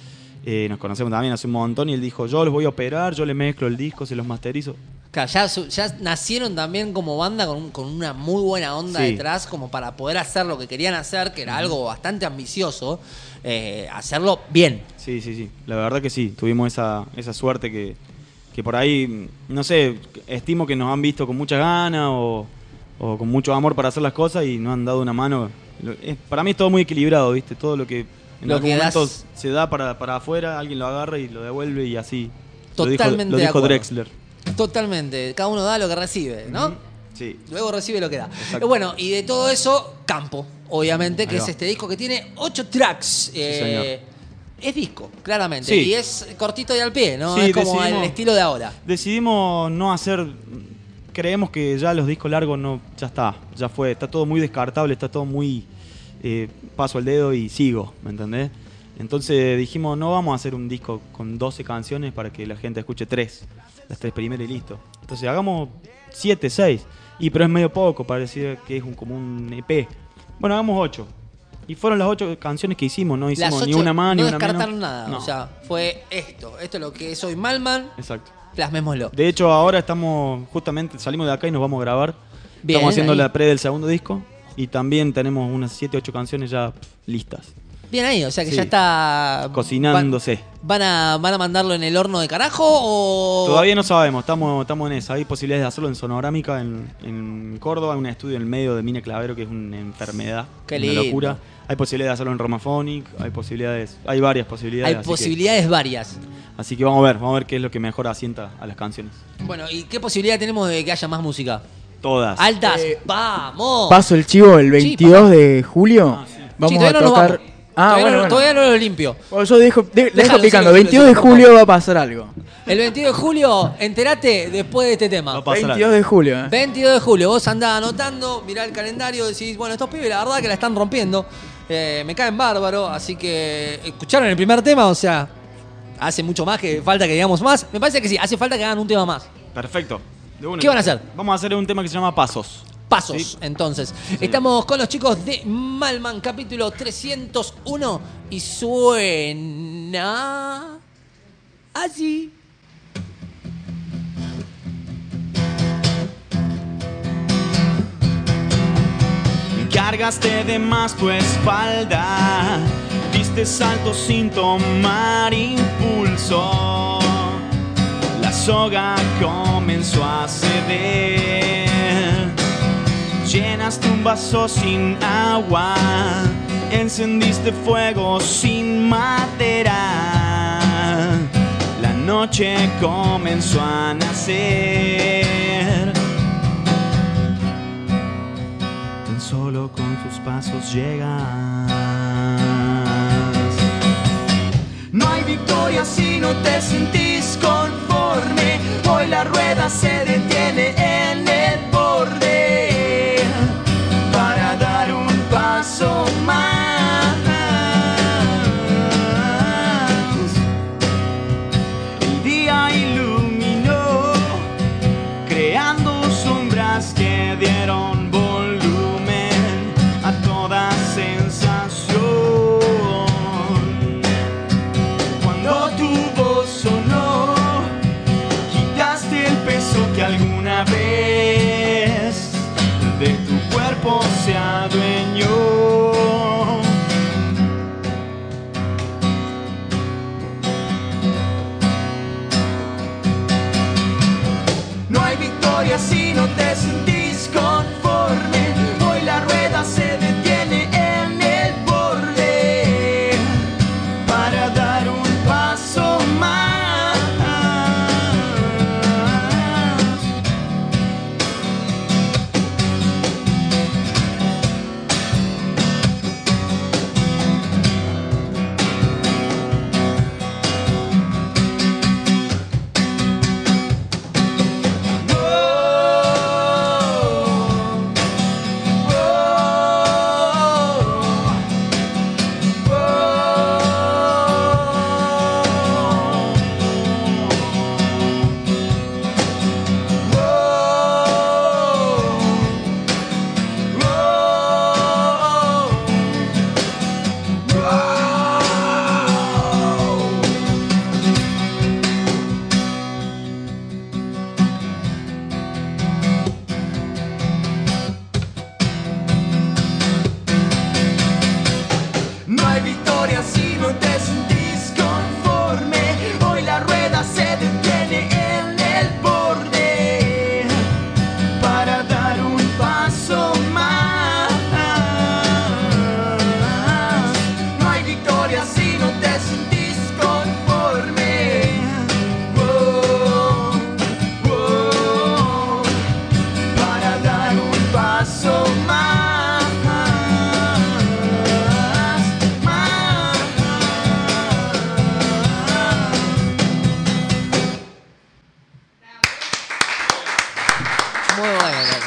Eh, nos conocemos también hace un montón y él dijo, yo los voy a operar, yo le mezclo el disco, se los masterizo. Claro, ya, su- ya nacieron también como banda con, un- con una muy buena onda Sí. detrás, como para poder hacer lo que querían hacer, que era algo bastante ambicioso, eh, hacerlo bien. Sí, sí, sí. La verdad que sí. Tuvimos esa, esa suerte que, que por ahí, no sé, estimo que nos han visto con mucha gana o, o con mucho amor para hacer las cosas y nos han dado una mano. Lo- es- para mí es todo muy equilibrado, ¿viste? Todo lo que en Lo algún que momento das- se da para, para afuera, alguien lo agarra y lo devuelve y así. Lo dijo- Totalmente Lo de dijo, acuerdo. Drexler. Totalmente. Cada uno da lo que recibe, ¿no? Sí. Luego recibe lo que da. Exacto. Eh, Bueno, y de todo eso, Campo, obviamente, que Ahí es va. este disco que tiene ocho tracks. Eh, es disco, claramente. Sí. Y es cortito y al pie, ¿no? Sí, es como decidimos- el estilo de ahora. Decidimos no hacer. Creemos que ya los discos largos no. Ya está, ya fue. Está todo muy descartable, está todo muy. eh, paso el dedo y sigo, ¿me entendés? Entonces dijimos, no vamos a hacer un disco con doce canciones para que la gente escuche tres. Las tres primeras y listo. Entonces hagamos siete, seis. Y pero es medio poco, parecía que es un, como un E P. Bueno, hagamos ocho. Y fueron las ocho canciones que hicimos, no hicimos Las ni ocho una más ni no una menos. descartaron nada. No. O sea, fue esto. Esto es lo que soy Malman. Exacto. Plasmémoslo. De hecho, ahora estamos, justamente salimos de acá y nos vamos a grabar. Bien, estamos haciendo ahí. la pre del segundo disco. Y también tenemos unas siete, ocho canciones ya pff, listas. Bien ahí, o sea que Sí. ya está. Cocinándose. ¿Van a, ¿Van a mandarlo en el horno de carajo o.? Todavía no sabemos, estamos, estamos en eso. Hay posibilidades de hacerlo en Sonorámica, en, en Córdoba, un estudio en el medio de Mina Clavero, que es una enfermedad, Qué una lindo. locura. Hay posibilidades de hacerlo en Romaphonic, hay posibilidades, hay varias posibilidades. Hay así posibilidades varias. Que, así que vamos a ver, vamos a ver qué es lo que mejor asienta a las canciones. Bueno, ¿y qué posibilidad tenemos de que haya más música? Todas. Altas. ¡Vamos! Paso el chivo el veintidós de julio. Vamos Sí, todavía a no nos tocar. vamos. Ah, todavía, bueno, no, bueno. todavía no lo limpio. Bueno, yo dejo, de- dejo Déjalo, picando. síguelo, veintidós de síguelo, por julio va a pasar algo. El veintidós de julio, entérate después de este tema. veintidós de julio, eh. veintidós de julio, vos andás anotando, mirá el calendario, decís, bueno, estos pibes la verdad que la están rompiendo. Eh, me caen bárbaro, así que. ¿Escucharon el primer tema? O sea, hace mucho más que falta que digamos más. Me parece que sí, hace falta que hagan un tema más. Perfecto. De una. ¿Qué van a hacer? Vamos a hacer un tema que se llama Pasos. Pasos, Sí. entonces. Estamos con los chicos de Malman, capítulo trescientos uno, y suena así. Cargaste de más tu espalda, diste saltos sin tomar impulso. La soga comenzó a ceder. Llenaste un vaso sin agua, encendiste fuego sin madera. La noche comenzó a nacer. Tan solo con tus pasos llegas. No hay victoria si no te sentís conforme. Hoy la rueda se detiene en el borde para dar un paso más. El día iluminó, creando sombras que dieron volumen a toda sensación. Cuando tu voz sonó, quitaste el peso que victoria si no te sentís conforme. Hoy la rueda se detiene en el borde para dar un paso más. No hay victoria si no te sentís conforme. Oh, oh, para dar un paso más, más. Muy bueno, loco.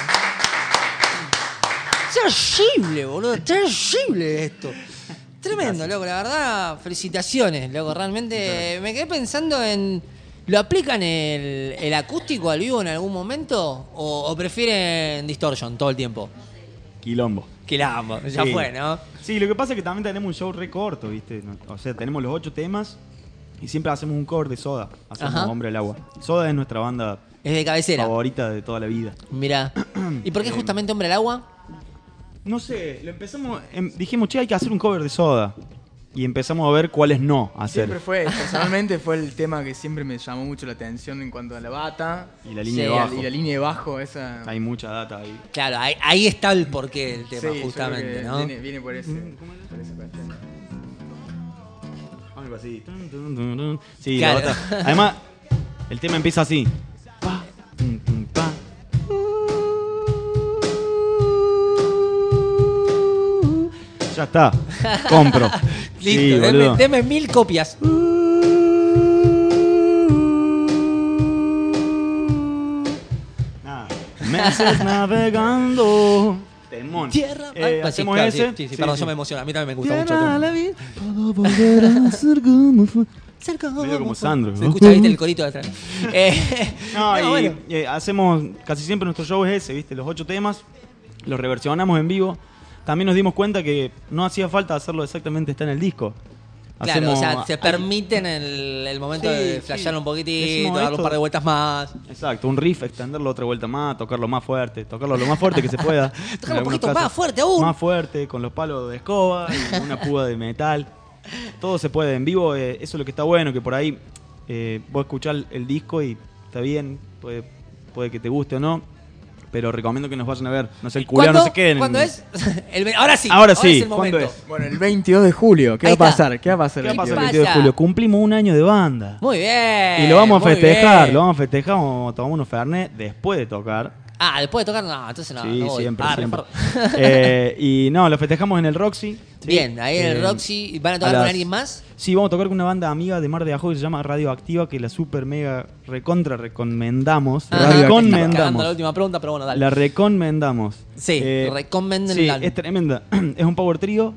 Terrible, boludo. Terrible esto. Tremendo, loco. La verdad, felicitaciones, loco. Realmente me quedé pensando en... ¿Lo aplican el, el acústico al vivo en algún momento? ¿O, o prefieren distortion todo el tiempo? Quilombo. Quilombo, ya Sí. fue, ¿no? Sí, lo que pasa es que también tenemos un show re corto, ¿viste? O sea, tenemos los ocho temas y siempre hacemos un cover de Soda. Hacemos Ajá. Hombre al Agua. Soda es nuestra banda Es de cabecera. favorita de toda la vida. Mirá. ¿Y por qué justamente Hombre al Agua? No sé, lo empezamos, em, dijimos, che, hay que hacer un cover de Soda. Y empezamos a ver cuáles no hacer. Siempre fue, personalmente fue el tema que siempre me llamó mucho la atención en cuanto a la bata. Y la línea de Sí, bajo. Y la línea de bajo, esa... Hay mucha data ahí. Claro, ahí, ahí está el porqué del tema, Sí, yo creo justamente, que ¿no? Viene, viene por ese, por ese cuestión. Algo así. Tun, tun, tun, tun. Sí, Claro. la bata. Además, el tema empieza así. Pa, tum, tum, pa. Ya está. Compro. Listo, Sí, deme, boludo. deme mil copias. Nada. Meses navegando. Temón. Tierra. Eh, Ay, sí, hacemos claro, ese. Sí, sí, sí, perdón, yo me emociono. A mí también me gusta mucho. Tierra el a tema. la vida. Puedo volver a ser como fue. Medio como Sandro. Se ¿no? escucha, viste, el corito de atrás. Eh, No, no, y bueno. eh, hacemos casi siempre nuestro show es ese, ¿viste? Los ocho temas, los reversionamos en vivo. También nos dimos cuenta que no hacía falta hacerlo exactamente, está en el disco. Claro, o sea, Hacemos- se permiten el, el momento Sí, de sí. flashearlo un poquitito, Decimos darle un esto. par de vueltas más. Exacto, un riff, extenderlo otra vuelta más, tocarlo más fuerte, tocarlo lo más fuerte que se pueda. En Tocarlo un algunos poquito casos, más fuerte aún. Más fuerte, con los palos de escoba y una púa de metal. Todo se puede en vivo, eh, eso es lo que está bueno, que por ahí eh, vos escuchás el disco y está bien, puede, puede que te guste o no, pero recomiendo que nos vayan a ver. No sé, el culiao no se queden. ¿Cuándo es? El ve- ahora sí. Ahora sí, es el ¿cuándo momento. es? Bueno, el veintidós de julio, ¿qué Ahí va a está. pasar? ¿Qué va a pasar ¿Qué va a el pasar el veintidós? veintidós de julio? Cumplimos un año de banda. Muy bien. Y lo vamos a muy festejar, bien. lo vamos a festejar, vamos a tomar unos Fernet después de tocar. Ah, después de tocar, no, entonces no. sí, no voy. siempre, Ah, siempre. re- Eh, y no, lo festejamos en el Roxy. ¿sí? Bien, ahí en el Eh, Roxy. ¿Van a tocar a con las- alguien más? Sí, vamos a tocar con una banda amiga de Mar de Ajó que se llama Radioactiva, que la super mega recontra recomendamos. Ajá, Cagando la Recomendamos. última pregunta, pero bueno, dale. La recomendamos. Sí, Eh, recomendenla. Sí, es tremenda. Es un power trío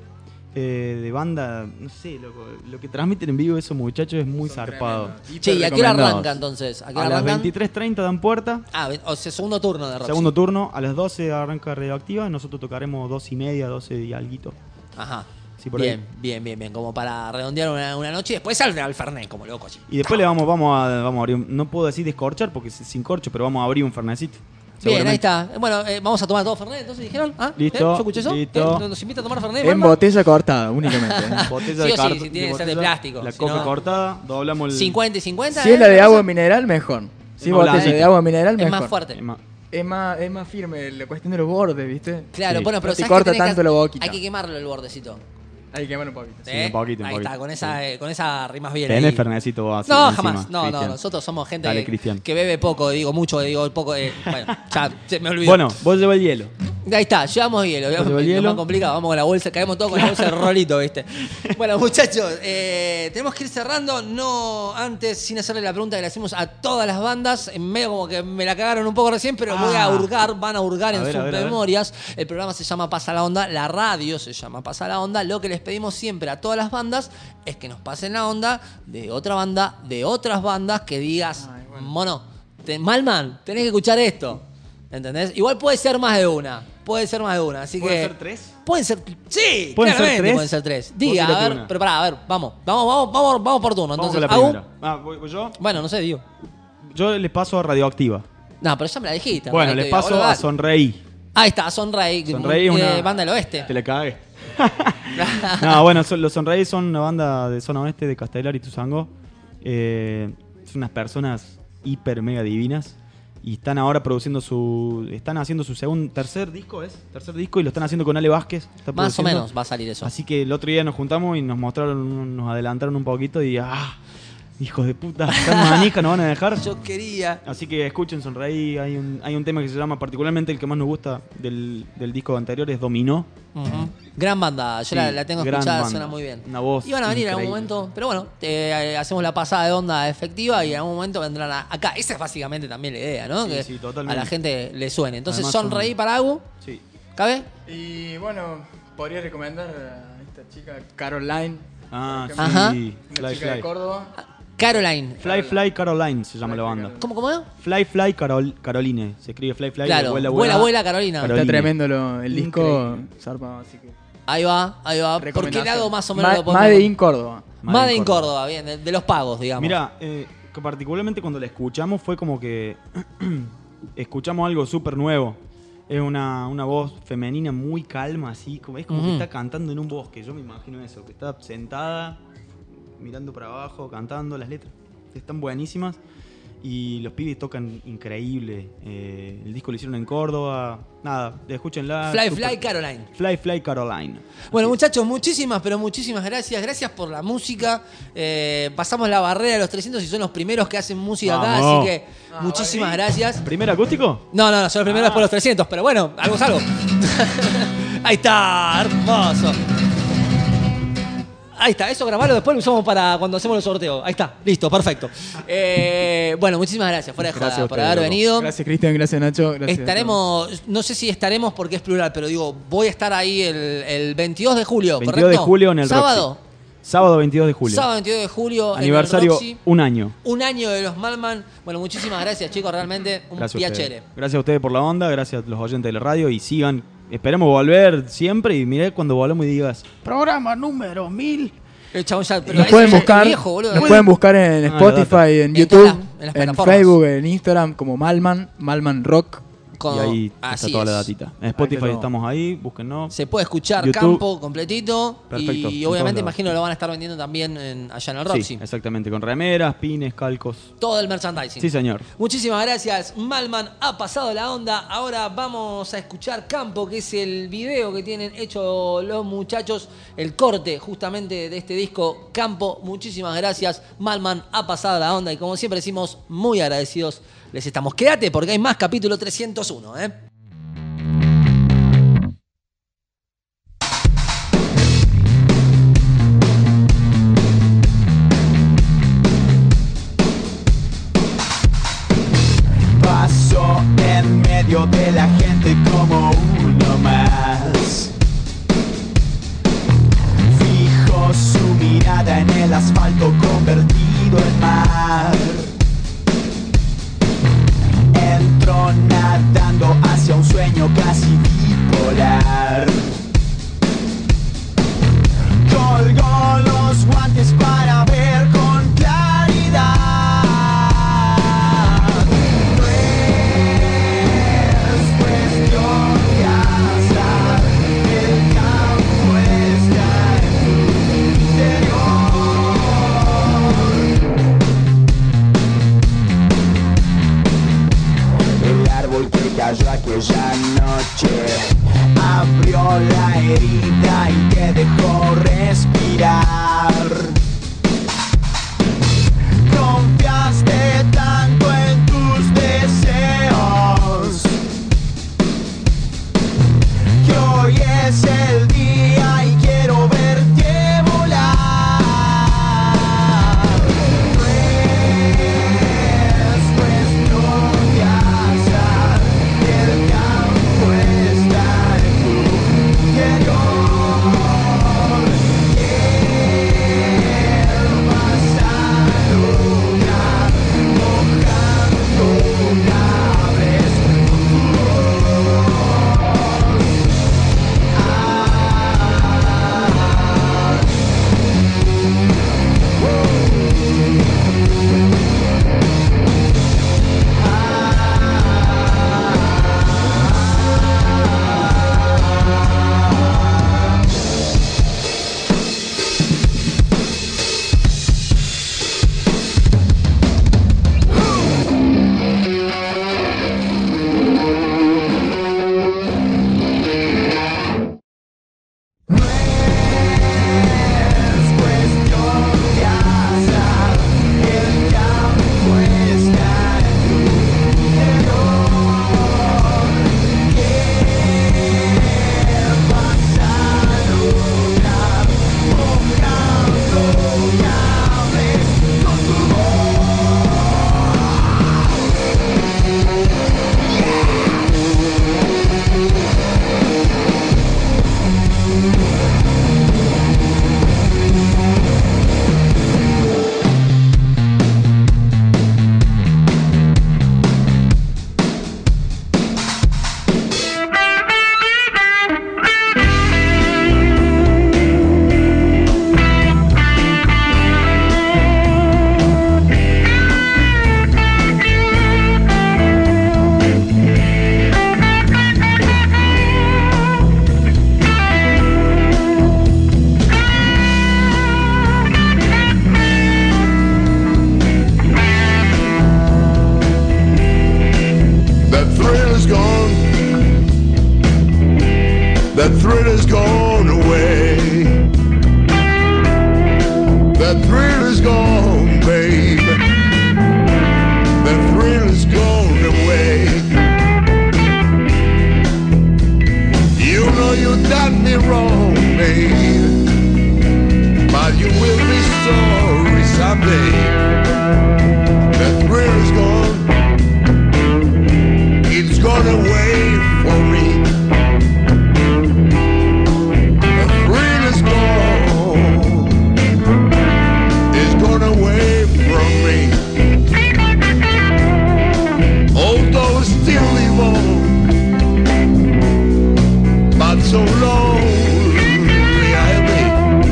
eh, de banda, no sé, loco, lo que transmiten en vivo esos muchachos es muy zarpado. Che, ¿y a qué hora arranca entonces? ¿A qué hora A las arrancan? veintitrés treinta dan puerta. Ah, ve- o sea, segundo turno de Roxy. Segundo turno, a las doce arranca Radioactiva y nosotros tocaremos dos y media, doce y alguito. Ajá. Sí, por bien, ahí. bien, bien, bien. Como para redondear una, una noche y después al, al Fernet, como loco así. Y después le vamos, vamos a, vamos a abrir, un- no puedo decir descorchar porque es sin corcho, pero vamos a abrir un fernecito. Bien, ahí seguramente. está. Bueno, eh, vamos a tomar todo Fernet, entonces dijeron. ¿Ah? Listo, ¿Eh? ¿Yo escuché eso? listo. ¿Eh? ¿Nos invita a tomar Fernet? En Bamba? botella cortada, únicamente. ¿eh? Botella Sí de o sí, cartón- sí, tiene que ser de botella, plástico, La si coca no- cortada, doblamos el... cincuenta y cincuenta. Si es ¿eh? la de Una agua cosa- mineral, mejor. Si es No, botella la- de agua mineral, Es mejor. más fuerte. Es más- Es más, es más firme la cuestión de los bordes, ¿viste? Claro, Sí. bueno, pero No te ¿sabes qué corta tenés que tanto hacer? la boquita. Hay que quemarlo el bordecito. Hay que quemar un poquito. Sí, ¿Eh? un poquito, un Ahí poquito, está, con sí. esa, eh, con esa rimas bien. Tenés ahí. fernecito vos así No, encima, jamás. No, no, Cristian. nosotros somos gente Dale, que, Cristian. que bebe poco, digo mucho, digo poco. eh, bueno, ya se me olvidó. Bueno, vos llevas el hielo. Ahí está, llevamos hielo. Llevamos Lo hielo. más complicado, vamos con la bolsa, caemos todos con la bolsa de rolito, ¿viste? Bueno, muchachos, eh, tenemos que ir cerrando, no antes, sin hacerle la pregunta que le hacemos a todas las bandas. En medio como que me la cagaron un poco recién, pero voy a Ah. hurgar, van a hurgar A en ver, sus a ver, a ver. memorias. El programa se llama Pasa la Onda, la radio se llama Pasa la Onda. Lo que les pedimos siempre a todas las bandas es que nos pasen la onda de otra banda, de otras bandas, que digas, mono, te, Malman, tenés que escuchar esto. ¿Entendés? Igual puede ser más de una. Puede ser más de una. Así ¿Pueden que. ser tres? Pueden ser. Sí, ¿Pueden ser claramente tres? pueden ser tres. Vos Diga, tirate a ver, una. pero pará, a ver, vamos. Vamos, vamos, vamos, vamos por turno. Vamos Entonces, con la ¿hago? primera. Ah, ¿voy, voy yo? Bueno, no sé, digo. Yo les paso a Radioactiva. No, pero ya me la dijiste. Bueno, Marito, les digo, paso boludo, a dale. Sonreí. Ahí está, Sonray, Sonray es eh, una banda del oeste. Te la cagué. No, bueno, son, los Sonray son una banda de zona oeste de Castelar y Tuzango. Eh, son unas personas hiper mega divinas. Y están ahora produciendo su... Están haciendo su segundo... Tercer disco, ¿es? Tercer disco y lo están haciendo con Ale Vázquez. Está Más o produciendo. menos va a salir eso. Así que el otro día nos juntamos y nos mostraron, nos adelantaron un poquito y... ¡Ah! Hijos de puta, están manijas, nos van a dejar. Yo quería. Así que escuchen, Sonreí. Hay un, hay un tema que se llama, particularmente el que más nos gusta del, del disco anterior, es Dominó. Uh-huh. Gran banda, yo Sí, la, la tengo gran escuchada, banda. suena muy bien. Una voz Iban a venir en algún increíble. momento, pero bueno, eh, hacemos la pasada de onda efectiva y en algún momento vendrán a- acá. Esa es básicamente también la idea, ¿no? Sí, que sí, totalmente. a la gente le suene. Entonces, Además son- Sonreí para Agu. Sí. ¿Cabe? Y bueno, podría recomendar a esta chica Caroline. Ah, por sí. ejemplo, Ajá. Una Fly, chica de Fly. Córdoba. Caroline. Fly Fly Caroline se llama la banda. ¿Cómo, cómo es? Fly Fly Carol, Caroline. Se escribe Fly Fly. Claro, vuela, vuela, vuela, Carolina. Está tremendo lo- el disco. Increíble. Zarpado, así que. Ahí va, ahí va. ¿Por qué recomendación. lado más o menos Ma- lo podemos- Made in Córdoba. Made in Córdoba, bien, de, de los pagos, digamos. Mira, eh, que particularmente cuando la escuchamos fue como que escuchamos algo súper nuevo. Es una, una voz femenina muy calma, así, como es como Ujú. que está cantando en un bosque. Yo me imagino eso, que está sentada, mirando para abajo, cantando las letras. Están buenísimas y los pibes tocan increíble. Eh, el disco lo hicieron en Córdoba. Nada, escúchenla. Fly Super- Fly Caroline. Fly Fly Caroline. Bueno, muchachos, muchísimas, pero muchísimas gracias. Gracias por la música. Eh, pasamos la barrera de los trescientos y son los primeros que hacen música acá, Vamos. así que muchísimas gracias. ¿Primer acústico? No, no, no, son los primeros después los trescientos, pero bueno, algo es algo. Ahí está, hermoso. Ahí está, eso grabarlo después lo usamos para cuando hacemos los sorteos. Ahí está, listo, perfecto. Eh, bueno, muchísimas gracias, fuera de joda, Gracias a por ustedes, haber loco. venido. Gracias, Cristian. Gracias, Nacho. Gracias a Estaremos, no sé si estaremos porque es plural, pero digo, voy a estar ahí el, el veintidós de julio, veintidós ¿correcto? de julio en el Sábado. Roxy. Sábado veintidós de julio. Sábado veintidós de julio Aniversario, en el Roxy. un año. Un año de los Malman. Bueno, muchísimas gracias, chicos, realmente un Gracias a, ustedes. piacere. Gracias a ustedes por la onda, gracias a los oyentes de la radio y sigan. Esperemos volver siempre y miré cuando volvemos y digas. Programa número mil. El chabón ya, pero Nos ese pueden ya es buscar, viejo, boludo. nos pueden buscar en Ah, Spotify, la en En YouTube, todas las- en las en plataformas. Facebook, en Instagram como Malman, Malman Rock. Con- y ahí está así toda la es. datita. En Spotify Ahí está todo. estamos ahí, búsquennos. Se puede escuchar YouTube. campo completito. Perfecto, en Y todos obviamente lados. imagino lo van a estar vendiendo también en- allá en el Roxy. Sí, exactamente, con remeras, pines, calcos. Todo el merchandising. Sí, señor. Muchísimas gracias, Malman. Ha pasado la onda. Ahora vamos a escuchar Campo, que es el video que tienen hecho los muchachos. El corte justamente de este disco, Campo. Muchísimas gracias. Malman ha pasado la onda. Y como siempre decimos, muy agradecidos les estamos. Quédate porque hay más capítulo trescientos uno, ¿eh? Paso en medio de la gente como uno más. Fijo su mirada en el asfalto convertido en mar. Entro nadando hacia un sueño casi bipolar. Colgo los guantes para ver con claridad. No es cuestión de azar, el campo está en tu interior. El árbol que cayó aquella noche abrió la herida y te dejó respirar. Confiaste tanto en tus deseos que hoy es el día y quiero verte volar. No es cuestión de azar, el campo está en tu interior. The thrill is gone, babe. The thrill is gone away. You know you done me wrong, babe, but you will be sorry someday. The thrill is gone. It's gone away for me. The thrill is gone. It's gone away from me. Although I still live on, but so lonely I'll be.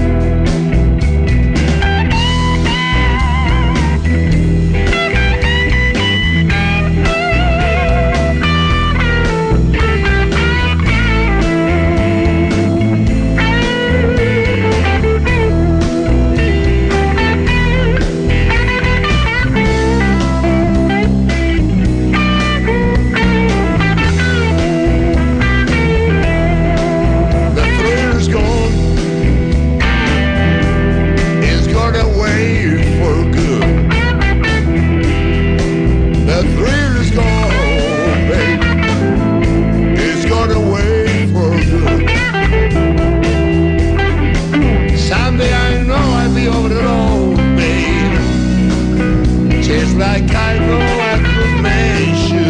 Like I know I could make you.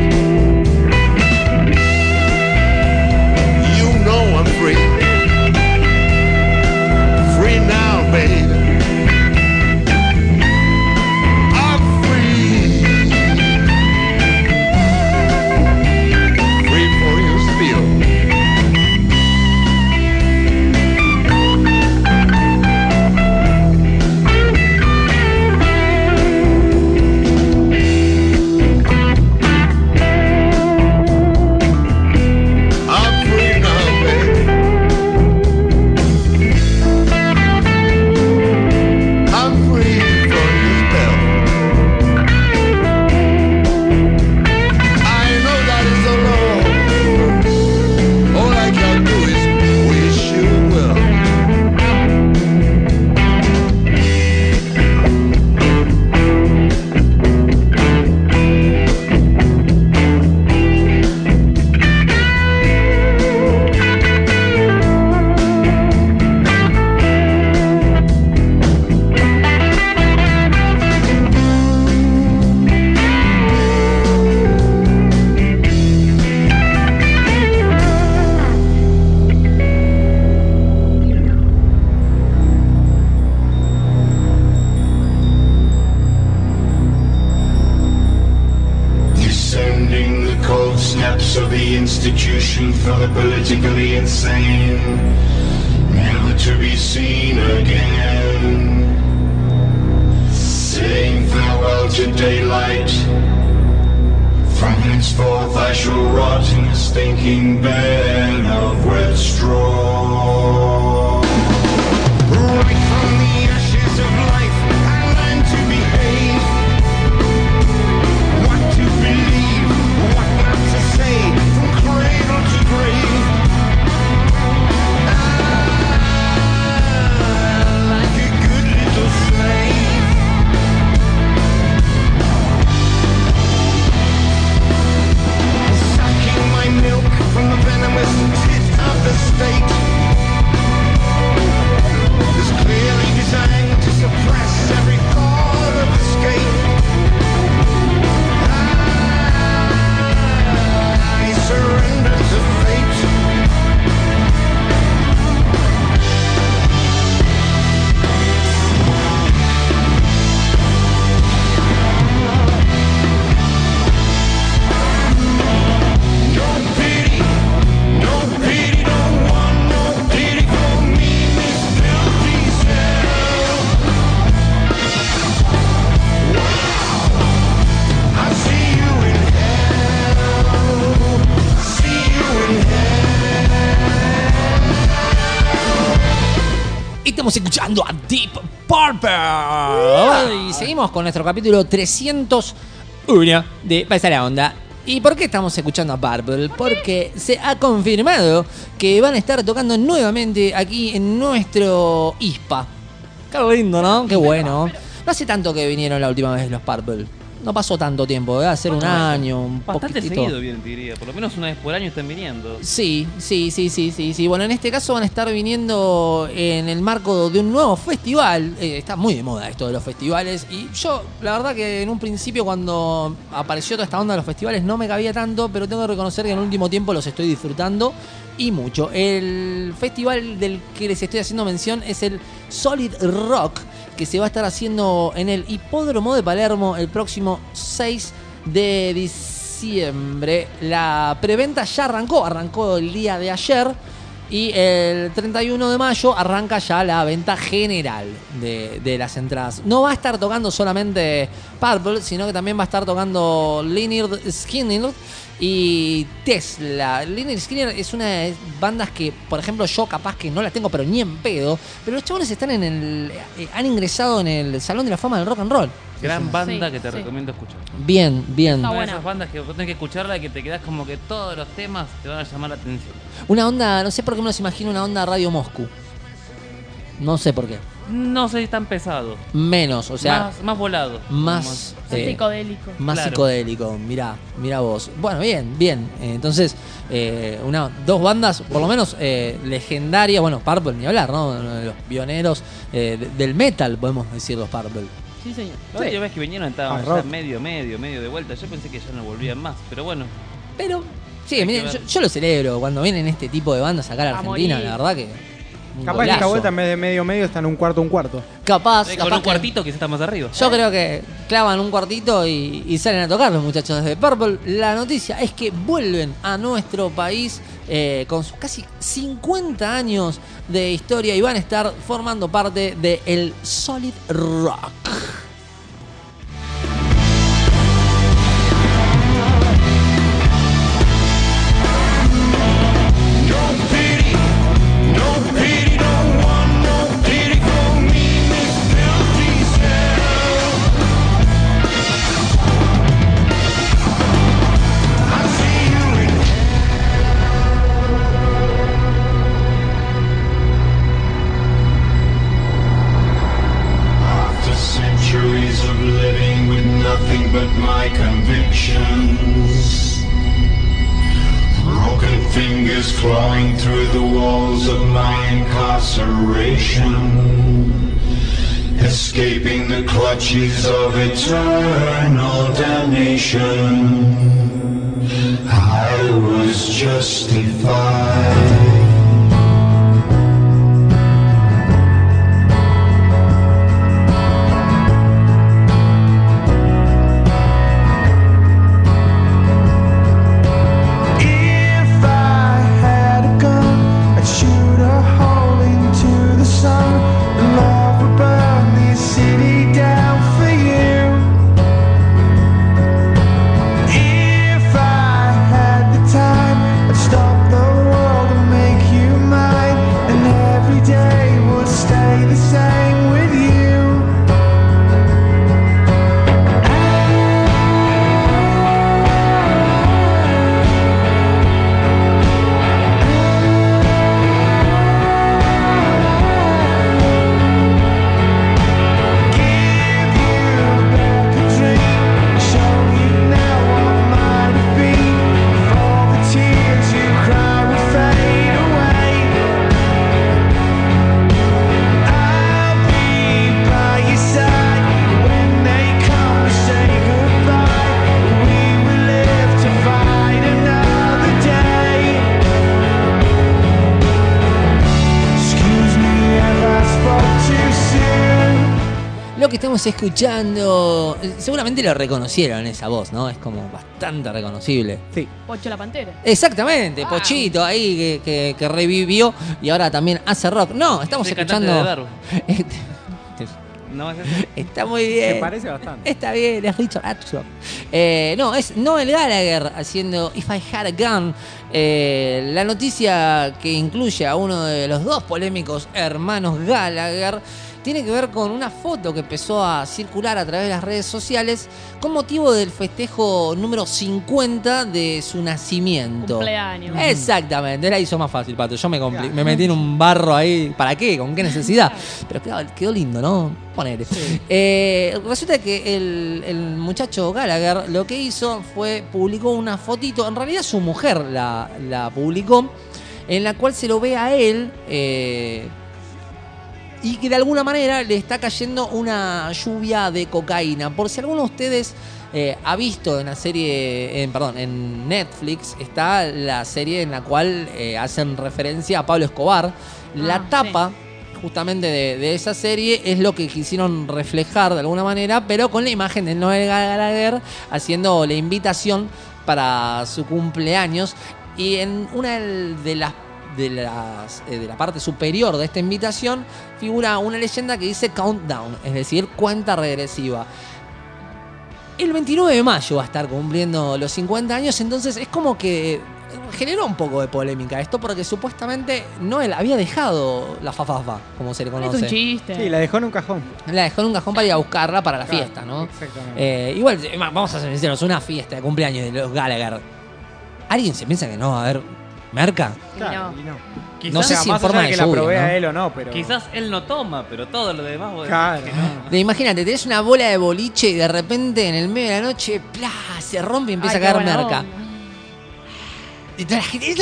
You know I'm free. Free now, baby. I'm free. Free for you still. For the politically insane, never to be seen again. Saying farewell to daylight. From henceforth I shall rot in a stinking bed of wet straw. Right from the ashes of life I learned to behave. What to believe, what not to say. Cradle to grave, ah, like a good little slave. Sucking my milk from the venomous tit of the state. Is clearly designed to suppress every thought of escape. I surrender to fate. No pity, no pity, no one, no pity for me, this filthy cell. Wow, I see you in Estamos escuchando a Deep Purple. Y seguimos con nuestro capítulo trescientos uno de Pasa la Onda. ¿Y por qué estamos escuchando a Purple? Porque se ha confirmado que van a estar tocando nuevamente aquí en nuestro I S P A. Qué lindo, ¿no? Qué bueno. No hace tanto que vinieron la última vez los Purple. No pasó tanto tiempo, debe ser un año, un Bastante poquitito. seguido vienen, te diría. Por lo menos una vez por año están viniendo. Sí, sí, sí, sí, sí, sí. Bueno, en este caso van a estar viniendo en el marco de un nuevo festival. Eh, está muy de moda esto de los festivales. Y yo, la verdad que en un principio cuando apareció toda esta onda de los festivales no me cabía tanto, pero tengo que reconocer que en el último tiempo los estoy disfrutando y mucho. El festival del que les estoy haciendo mención es el Solid Rock, que se va a estar haciendo en el Hipódromo de Palermo el próximo seis de diciembre. La preventa ya arrancó, arrancó el día de ayer y el treinta y uno de mayo arranca ya la venta general de, de las entradas. No va a estar tocando solamente Purple, sino que también va a estar tocando Lynyrd Skynyrd y Tesla. Lynyrd Skynyrd es una de las bandas que, por ejemplo, yo capaz que no la tengo, pero ni en pedo. Pero los chavales están en el, eh, han ingresado en el Salón de la Fama del Rock and Roll. Gran banda Sí, que te sí. recomiendo escuchar. Bien, bien. Una de esas bandas que vos tenés que escucharla y que te quedás como que todos los temas te van a llamar la atención. Una onda, no sé por qué me los imagino, una onda Radio Moscú. No sé por qué. No sé si tan pesado. Menos, o sea, Más, más volado. más, Más eh, psicodélico. más Claro. psicodélico. Mirá, mirá vos. Bueno, bien, bien. Eh, entonces, eh, una, dos bandas, por lo menos eh, legendarias. Bueno, Purple ni hablar, ¿no? Uno de los pioneros eh, de- del metal, podemos decir, los Purple. Sí, señor. La última vez que vinieron estaban Hard ya rock. medio, medio, medio de vuelta. Yo pensé que ya no volvían más, pero bueno. Pero, sí, Hay miren, que yo, ver. yo lo celebro cuando vienen este tipo de bandas acá a la A Argentina, morir. la verdad que. un Capaz que esta golazo. vuelta en vez de medio medio está en un cuarto un cuarto. Capaz, Eh, capaz con un que- cuartito que está más arriba. Yo creo que clavan un cuartito y, y salen a tocar los muchachos desde Purple. La noticia es que vuelven a nuestro país eh, con sus casi cincuenta años de historia y van a estar formando parte del Solid Rock. After centuries of living with nothing but my convictions, broken fingers clawing through the walls of my incarceration, escaping the clutches of eternal damnation, I was justified. If I had a gun, I'd shoot a hole into the sun. And love would burn this city down for you. If I had the time, I'd stop the world and make you mine. And every day would stay the same with you. Lo que estamos escuchando, eh, seguramente lo reconocieron esa voz, ¿no? Es como bastante reconocible. Sí. Pocho la Pantera. Exactamente, Ah. Pochito ahí que, que- que revivió y ahora también hace rock. No, estamos Es el cantante escuchando. de Darbo. No es ese. Está muy bien. Se parece bastante. Está bien, es Richard Ashcroft. Eh, no, es Noel Gallagher haciendo If I Had a Gun. Eh, la noticia que incluye a uno de los dos polémicos hermanos Gallagher tiene que ver con una foto que empezó a circular a través de las redes sociales con motivo del festejo número cincuenta de su nacimiento. Cumpleaños. Exactamente, la hizo más fácil, Pato. Yo me, compli- me metí en un barro ahí. ¿Para qué? ¿Con qué necesidad? Pero quedó, quedó lindo, ¿no? Ponele. Eh, resulta que el, el muchacho Gallagher lo que hizo fue publicó una fotito. En realidad su mujer la, la publicó, en la cual se lo ve a él eh, y que de alguna manera le está cayendo una lluvia de cocaína. Por si alguno de ustedes eh, ha visto en la serie, en, perdón, en Netflix, está la serie en la cual eh, hacen referencia a Pablo Escobar. La Ah, tapa justamente de, de esa serie es lo que quisieron reflejar de alguna manera, pero con la imagen de Noel Gallagher haciendo la invitación para su cumpleaños. Y en una de las de las eh, de la parte superior de esta invitación figura una leyenda que dice countdown, es decir, cuenta regresiva. El veintinueve de mayo va a estar cumpliendo los cincuenta años, entonces es como que generó un poco de polémica esto, porque supuestamente Noel había dejado la fafafa, como se le conoce. Es un chiste. Sí, la dejó en un cajón. La dejó en un cajón para ir a buscarla para la Claro, fiesta, ¿no? exactamente. Eh, igual, eh, vamos a ser sinceros, una fiesta de cumpleaños de los Gallagher. ¿Alguien se piensa que no va a haber merca? Claro, No. y no. No sé si en más forma allá de de que la lluvia, provea ¿no? él o no, pero... Quizás él no toma, pero todo lo demás vos decís Claro. que no. De, imagínate, tenés una bola de boliche y de repente en el medio de la noche, ¡plá!, se rompe y empieza Ay, a caer qué buena merca. onda. Y toda la gente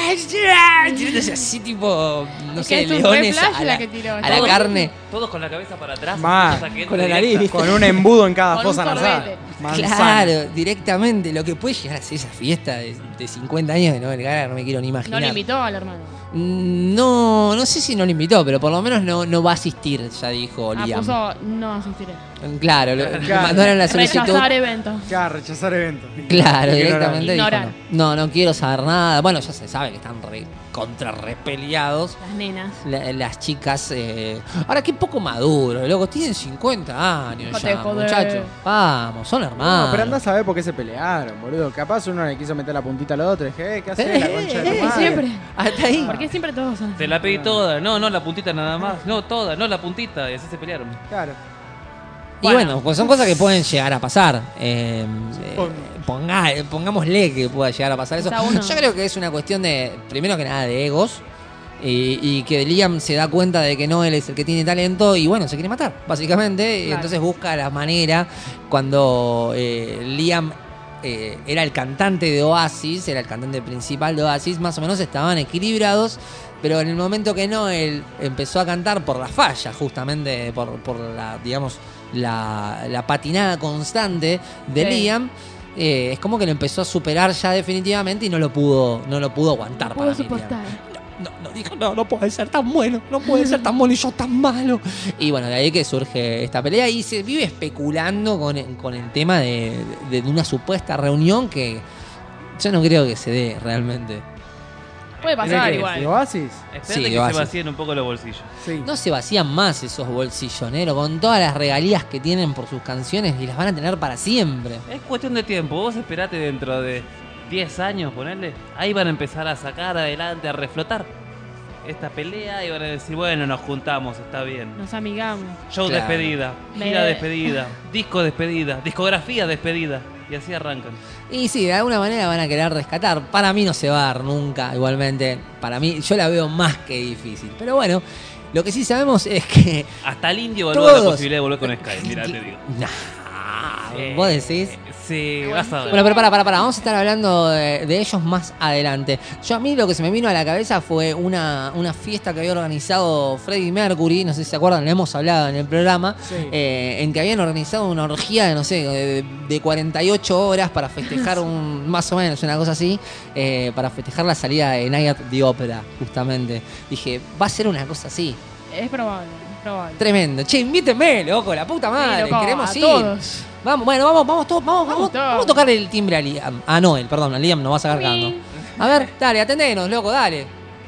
tirándose así tipo, no Es sé, que es un leones re flash a la, la que tiró. a la Todos- carne. Todos con la cabeza para atrás. Más, cosa que con la entra nariz, directa. Con un embudo en cada Con un fosa nasal. sorbete. Manzana. Claro, directamente. Lo que puede llegar a ser esa fiesta de, de cincuenta años de Noel Gallagher, no me quiero ni No imaginar. le invitó al hermano. Mm, No, no sé si no lo invitó, pero por lo menos no, no va a asistir, ya dijo Ah, Liam. puso no asistiré. Claro, lo, le Claro. mandaron la solicitud. Rechazar eventos. Claro, rechazar eventos. Claro, Ignorar. directamente dijo Ignorar. no. no, no quiero saber nada. Bueno, ya se sabe que están re, contra repeleados Las nenas. la- las chicas. eh. Ahora, qué poco maduro, loco. Tienen cincuenta años Déjate ya, de joder. muchachos. Vamos, son hermanos. No, pero andás a ver por qué se pelearon, boludo. Capaz uno le quiso meter la puntita al otro. Dije, eh, ¿qué haces, la concha de tu Eh, madre? siempre. Hasta ahí. ¿Por qué siempre todos son? Se la pedí toda. No, no, la puntita nada más. No, toda, no, la puntita. Y así se pelearon. Claro. Y bueno, pues son cosas que pueden llegar a pasar. Eh, eh, Pon- ponga- pongámosle que pueda llegar a pasar eso. Cada uno. Yo creo que es una cuestión de, primero que nada, de egos. Y, y que Liam se da cuenta de que no él es el que tiene talento y bueno, se quiere matar, básicamente. Y Claro. entonces busca la manera cuando eh, Liam eh, era el cantante de Oasis, era el cantante principal de Oasis, más o menos estaban equilibrados. Pero en el momento que Noel empezó a cantar por la falla, justamente por, por la, digamos, la, la patinada constante de Sí. Liam, eh, es como que lo empezó a superar ya definitivamente y no lo pudo, no lo pudo aguantar. No para puedo mí, Liam. soportar. No, no, dijo, no, no puede ser tan bueno, no puede ser tan bueno y yo tan malo. Y bueno, de ahí que surge esta pelea y se vive especulando con, con el tema de, de una supuesta reunión que yo no creo que se dé realmente. Puede pasar ¿De qué? igual. ¿De Oasis? Espérate Sí, que Oasis. se vacíen un poco los bolsillos. Sí. No se vacían más esos bolsilloneros con todas las regalías que tienen por sus canciones y las van a tener para siempre. Es cuestión de tiempo. Vos esperate dentro de diez años, ponerle. Ahí van a empezar a sacar adelante, a reflotar esta pelea y van a decir, bueno, nos juntamos, está bien. Nos amigamos. Show Claro. despedida, Me- gira despedida, disco despedida, discografía despedida. Y así arrancan. Y sí, de alguna manera van a querer rescatar. Para mí no se va a dar nunca, igualmente. Para mí, yo la veo más que difícil. Pero bueno, lo que sí sabemos es que... Hasta el indio evalúa la Todos. posibilidad de volver con Sky. Mirá, te digo. Nah, ¿vos decís? Sí, vas a ver. Bueno, pero para, para, para, vamos a estar hablando de, de ellos más adelante. Yo a mí lo que se me vino a la cabeza fue una, una fiesta que había organizado Freddie Mercury, no sé si se acuerdan, le hemos hablado en el programa, Sí. eh, en que habían organizado una orgía de, no sé, de, de cuarenta y ocho horas para festejar un, más o menos, una cosa así, eh, para festejar la salida de Night at the Opera, justamente. Dije, va a ser una cosa así. Es probable, es probable. Tremendo. Che, invítenme, loco, la puta madre, Sí, loco, queremos a ir. todos. Vamos, bueno, vamos, vamos, todos, vamos, vamos, Vamos todos. vamos a tocarle el timbre a Liam. A Noel, perdón, a Liam nos va a sacar cagando. A ver, dale, atendenos, loco, dale.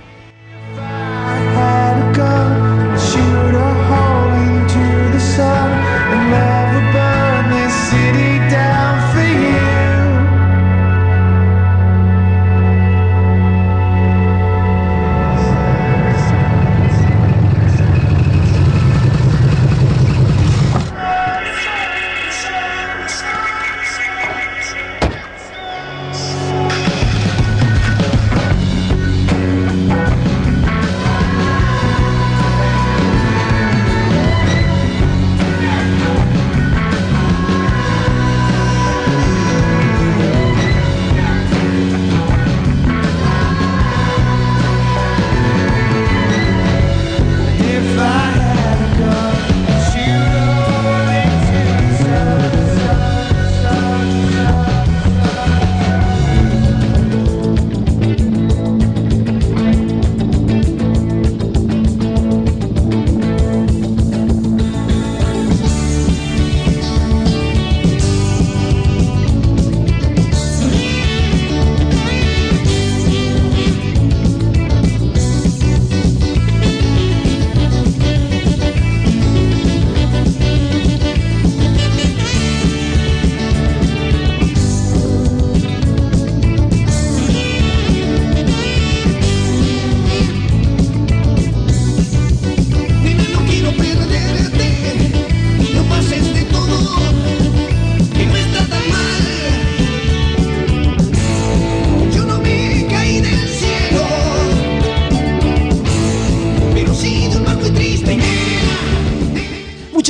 Had a gun, shoot a hole into the sun, and never burn this city down for you.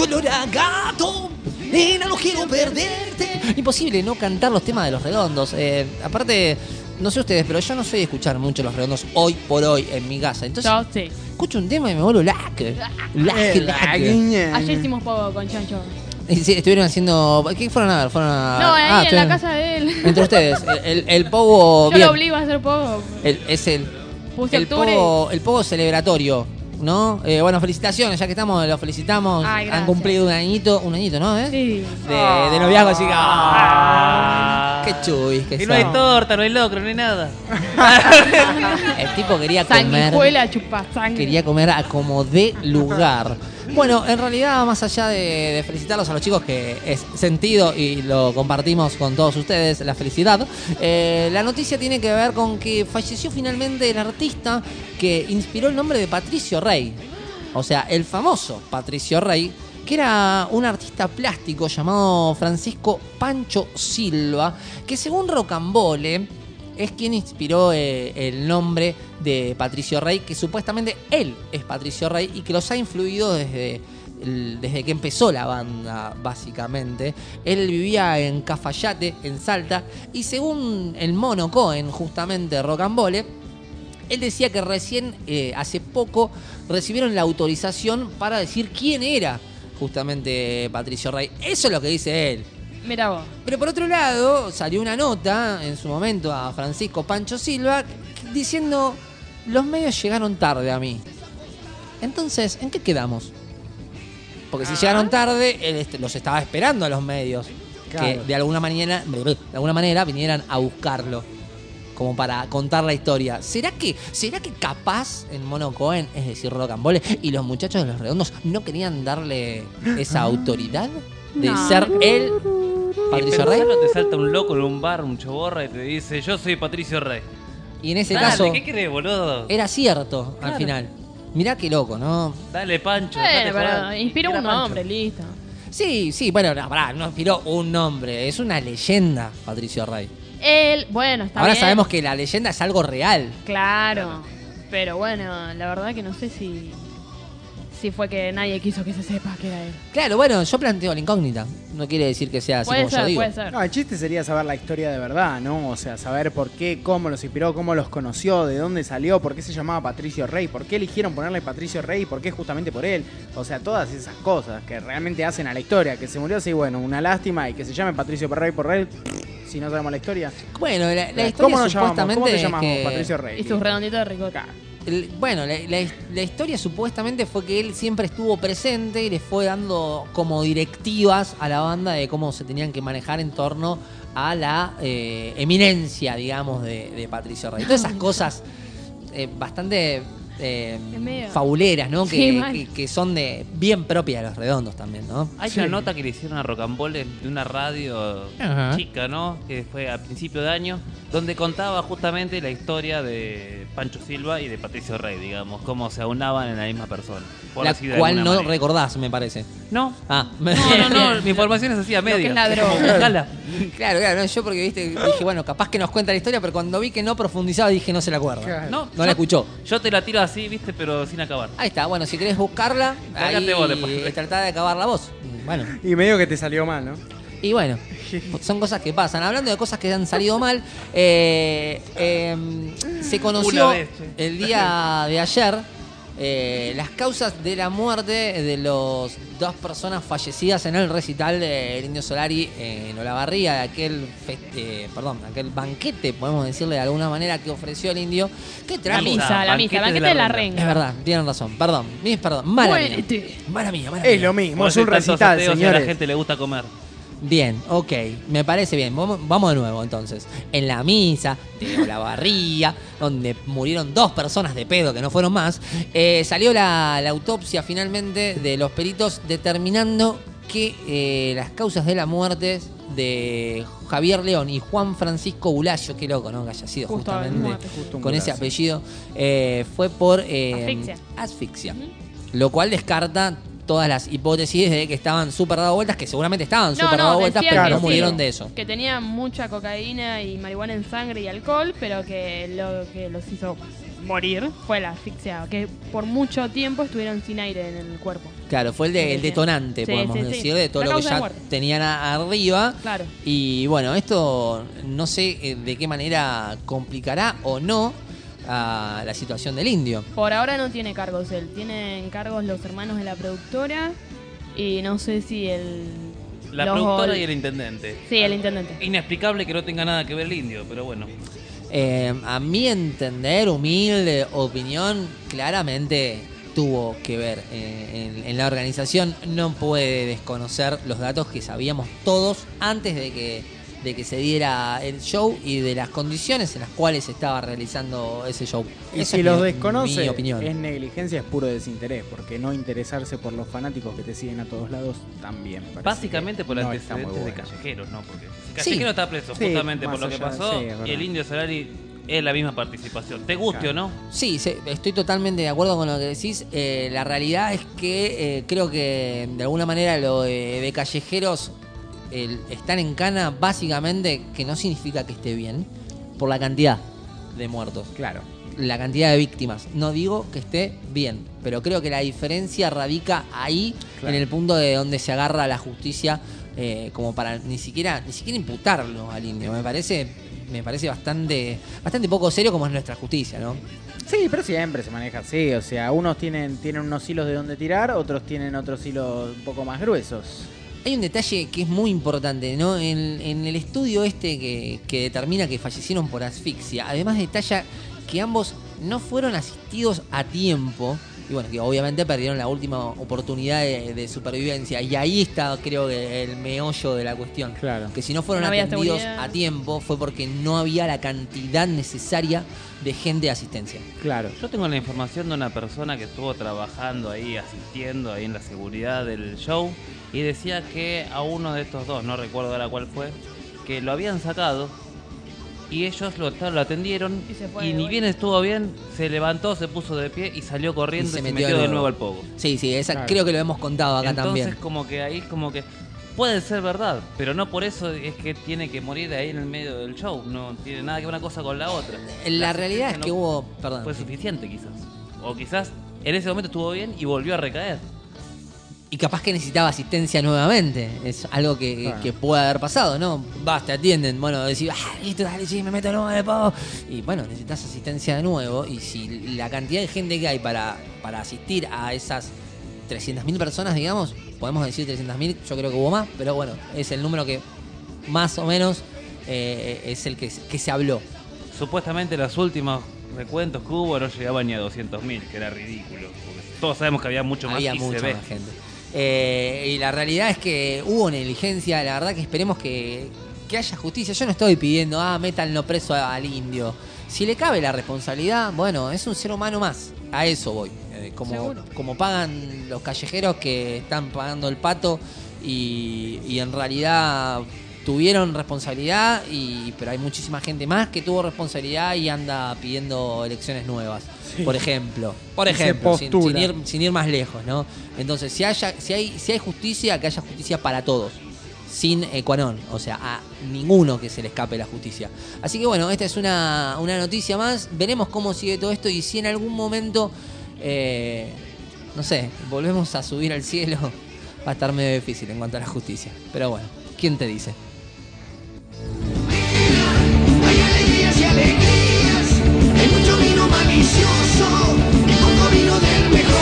mucho olor a gato. Nena, no quiero perderte. Imposible no cantar los temas de Los Redondos. Eh, aparte, no sé ustedes, pero yo no soy de escuchar mucho Los Redondos hoy por hoy en mi casa. Entonces, Yo sí. escucho un tema y me vuelvo laque. Laque, laque. Ayer hicimos poco con Chancho. Y sí, estuvieron haciendo... ¿Qué fueron a ver? Fueron a... No, ahí ah, en la estuvieron- casa de él. Entre ustedes, el, el, el pogo... Yo bien. lo obligo a hacer poco. El- es el, Puse el, octubre. pogo, el pogo celebratorio, ¿no? Eh, bueno, felicitaciones, ya que estamos, los felicitamos. Ay, Han gracias. cumplido un añito, un añito, ¿no? ¿Eh? Sí. De, de noviazgo, así que... ¡ah! ¡Qué chuy! Que Y no hay torta, no hay locro, no hay nada. El tipo quería comer... Sanguijuela, chupasangre. Quería comer a como de lugar. Bueno, en realidad, más allá de, de felicitarlos a los chicos, que es sentido y lo compartimos con todos ustedes, la felicidad, eh, la noticia tiene que ver con que falleció finalmente el artista que inspiró el nombre de Patricio Rey. O sea, el famoso Patricio Rey, que era un artista plástico llamado Francisco Pancho Silva, que según Rocambole es quien inspiró eh, el nombre de Patricio Rey, que supuestamente él es Patricio Rey y que los ha influido desde, el- desde que empezó la banda, básicamente. Él vivía en Cafayate, en Salta, y según el Mono Cohen, justamente Rocambole, él decía que recién, eh, hace poco, recibieron la autorización para decir quién era justamente Patricio Rey. Eso es lo que dice él. Mira vos. Pero por otro lado, salió una nota en su momento a Francisco Pancho Silva diciendo: los medios llegaron tarde a mí. Entonces, ¿en qué quedamos? Porque si llegaron tarde, él est- los estaba esperando a los medios. Que Claro. de alguna manera, de alguna manera vinieran a buscarlo. Como para contar la historia. ¿Será que, será que capaz en Mono Cohen, es decir, Rocambole, y los muchachos de Los Redondos no querían darle esa autoridad de No. ser él, Patricio Rey? Pensalo, te salta un loco en un bar, un choborra, y te dice, yo soy Patricio Rey. Y en ese Dale, caso, ¿qué querés, boludo? era cierto al Claro. final. Mirá qué loco, ¿no? Dale, Pancho. Bueno, dejate pero joder. inspira Era un Pancho. nombre, listo. Sí, sí, bueno, no, pará, no inspiró un nombre, es una leyenda, Patricio Rey. Él, bueno, está Ahora bien. sabemos que la leyenda es algo real. Claro. Pero bueno, la verdad que no sé si. Si fue que nadie quiso que se sepa que era él. Claro, bueno, yo planteo la incógnita. No quiere decir que sea así Puede como yo ser, digo. puede ser. No, el chiste sería saber la historia de verdad, ¿no? O sea, saber por qué, cómo los inspiró, cómo los conoció, de dónde salió, por qué se llamaba Patricio Rey, por qué eligieron ponerle Patricio Rey y por qué justamente por él. O sea, todas esas cosas que realmente hacen a la historia. Que se murió así, bueno, una lástima, y que se llame Patricio Rey por Rey, si no sabemos la historia. Bueno, la, la historia ¿Cómo nos llamamos? supuestamente ¿Cómo te es llamamos? que- Patricio Rey. Y sus redonditos de ricota. El- bueno, la, la- la historia supuestamente fue que él siempre estuvo presente y les fue dando como directivas a la banda de cómo se tenían que manejar en torno a la eh, eminencia, digamos, de, de Patricio Rey. Todas esas cosas eh, bastante eh, Es medio- fauleras, ¿no? Sí, Que, mal. que- que son de bien propias de Los Redondos también, ¿no? Hay una nota que le hicieron a Rocambole de una radio Ajá. chica, ¿no? Que fue a principio de año, donde contaba justamente la historia de Pancho Silva y de Patricio Rey, digamos, cómo se aunaban en la misma persona. por La decir de cual alguna no manera. recordás, me parece. No. Ah, No, no, no, mi información es así a Lo que media. es la droga. Como, buscala. Claro, claro, no, yo porque viste, dije, bueno, capaz que nos cuenta la historia, pero cuando vi que no profundizaba dije, no se la acuerda. No, No yo- la escuchó. Yo te la tiro así, viste, pero sin acabar. Ahí está, bueno, si querés buscarla, ahí Cagate vos después. tratá de acabar la voz. Bueno, Y medio que te salió mal, ¿no? y bueno, son cosas que pasan. Hablando de cosas que han salido mal, eh, eh, se conoció Una vez, che. el día de ayer eh, las causas de la muerte de los dos personas fallecidas en el recital del Indio Solari en Olavarría, de aquel, fe- eh, perdón, aquel banquete, podemos decirle de alguna manera, que ofreció el Indio. ¿Qué trajo? La misa, la misa, banquete de la renga. Es verdad, tienen razón, perdón, mis perdón, mala mía. Muérete. Mala mía, mala Es mía. lo mismo, Por es un ser tantos recital, ateos y a señores. la gente le gusta comer. Bien, ok, me parece bien. Vamos, vamos de nuevo entonces. En la misa de Olavarría, donde murieron dos personas de pedo que no fueron más, eh, salió la, la autopsia finalmente de los peritos determinando que eh, las causas de la muerte de Javier León y Juan Francisco Bulacio, qué loco, ¿no? Que haya sido Justo justamente muerte. Justo un con ese Bulacio. apellido, eh, fue por eh, Asfixia. asfixia. Lo cual descarta todas las hipótesis de que estaban súper dado vueltas, que seguramente estaban No, súper no, dado vueltas, decían pero que no sí, murieron de eso. Que tenía mucha cocaína y marihuana en sangre y alcohol, pero que lo que los hizo morir fue la asfixia, que por mucho tiempo estuvieron sin aire en el cuerpo. Claro, fue el, de, el detonante, Sí, podemos sí, sí. decir, de todo La lo que causa de ya muerte. tenían a- arriba. Claro. Y bueno, esto no sé eh, de qué manera complicará o no a la situación del indio. Por ahora no tiene cargos él, tienen cargos los hermanos de la productora y no sé si el... La los- productora y el intendente. Sí, el intendente. Inexplicable que no tenga nada que ver el indio, pero bueno. Eh, a mi entender, humilde opinión, claramente tuvo que ver eh, en, en la organización. No puede desconocer los datos que sabíamos todos antes de que, de que se diera el show y de las condiciones en las cuales se estaba realizando ese show. Y Esa si es los mi- desconoce, mi opinión. es negligencia, es puro desinterés, porque no interesarse por los fanáticos que te siguen a todos lados también. parece Básicamente que por no está muy antecedentes de bueno. Callejeros, ¿no? Porque Sí. Callejero está preso Sí, justamente por más lo que allá, pasó sí, es verdad. y el indio Solari es la misma participación. ¿Te guste o no? Sí, sí, estoy totalmente de acuerdo con lo que decís. Eh, la realidad es que eh, creo que de alguna manera lo de, de Callejeros, el estar en cana, básicamente, que no significa que esté bien, por la cantidad de muertos. Claro. La cantidad de víctimas. No digo que esté bien, pero creo que la diferencia radica ahí, Claro. en el punto de donde se agarra la justicia, eh, como para ni siquiera ni siquiera imputarlo al indio. Me parece me parece bastante bastante poco serio como es nuestra justicia, ¿no? Sí, pero siempre se maneja así. O sea, unos tienen, tienen unos hilos de donde tirar, otros tienen otros hilos un poco más gruesos. Hay un detalle que es muy importante, ¿no? En, en el estudio este que, que determina que fallecieron por asfixia, además detalla que ambos no fueron asistidos a tiempo y bueno, que obviamente perdieron la última oportunidad de, de supervivencia. Y ahí está, creo que, el meollo de la cuestión. Claro. Que si no fueron No había atendidos seguridad. a tiempo fue porque no había la cantidad necesaria de gente de asistencia. Claro. Yo tengo la información de una persona que estuvo trabajando ahí, asistiendo ahí en la seguridad del show, y decía que a uno de estos dos, no recuerdo ahora cuál fue, que lo habían sacado y ellos lo, lo atendieron Y se fue y de ni vuelta. bien estuvo bien, se levantó, se puso de pie y salió corriendo y se, metió, de nuevo al pogo. Sí, sí, esa, Claro. creo que lo hemos contado acá Entonces también. como que ahí como que puede ser verdad, pero no por eso es que tiene que morir ahí en el medio del show, no tiene nada que ver una cosa con la otra. La realidad es asistencia que no hubo... Perdón. fue suficiente quizás, o quizás en ese momento estuvo bien y volvió a recaer. Y capaz que necesitaba asistencia nuevamente. Es algo que, Claro. que puede haber pasado, ¿no? Vas, te atienden, bueno, decís, ah, listo, dale, sí, me meto de nuevo de pavo. Y bueno, necesitas asistencia de nuevo. Y si la cantidad de gente que hay para, para asistir a esas trescientas mil personas, digamos, podemos decir trescientas mil, yo creo que hubo más, pero bueno, es el número que más o menos eh, es el que, que se habló. Supuestamente los últimos recuentos que hubo no llegaban ni a doscientos mil, que era ridículo. Porque todos sabemos que había mucho más Había y mucha se ve. más gente. Eh, y la realidad es que hubo negligencia, la verdad que esperemos que, que haya justicia. Yo no estoy pidiendo, ah, métanlo preso al indio. Si le cabe la responsabilidad, bueno, es un ser humano más. A eso voy. Eh, como, Seguro. como pagan los callejeros que están pagando el pato y, y en realidad tuvieron responsabilidad, y, pero hay muchísima gente más que tuvo responsabilidad y anda pidiendo elecciones nuevas. Sí. Por ejemplo. Por Y se ejemplo, sin, postula. sin ir, sin ir más lejos, ¿no? Entonces, si haya, si hay, si hay justicia, que haya justicia para todos. Sin ecuanón, o sea, a ninguno que se le escape la justicia. Así que bueno, esta es una, una noticia más. Veremos cómo sigue todo esto y si en algún momento, eh, no sé, volvemos a subir al cielo, va a estar medio difícil en cuanto a la justicia. Pero bueno, ¿quién te dice? Hay alegrías y alegrías, hay mucho vino malicioso y poco vino del mejor.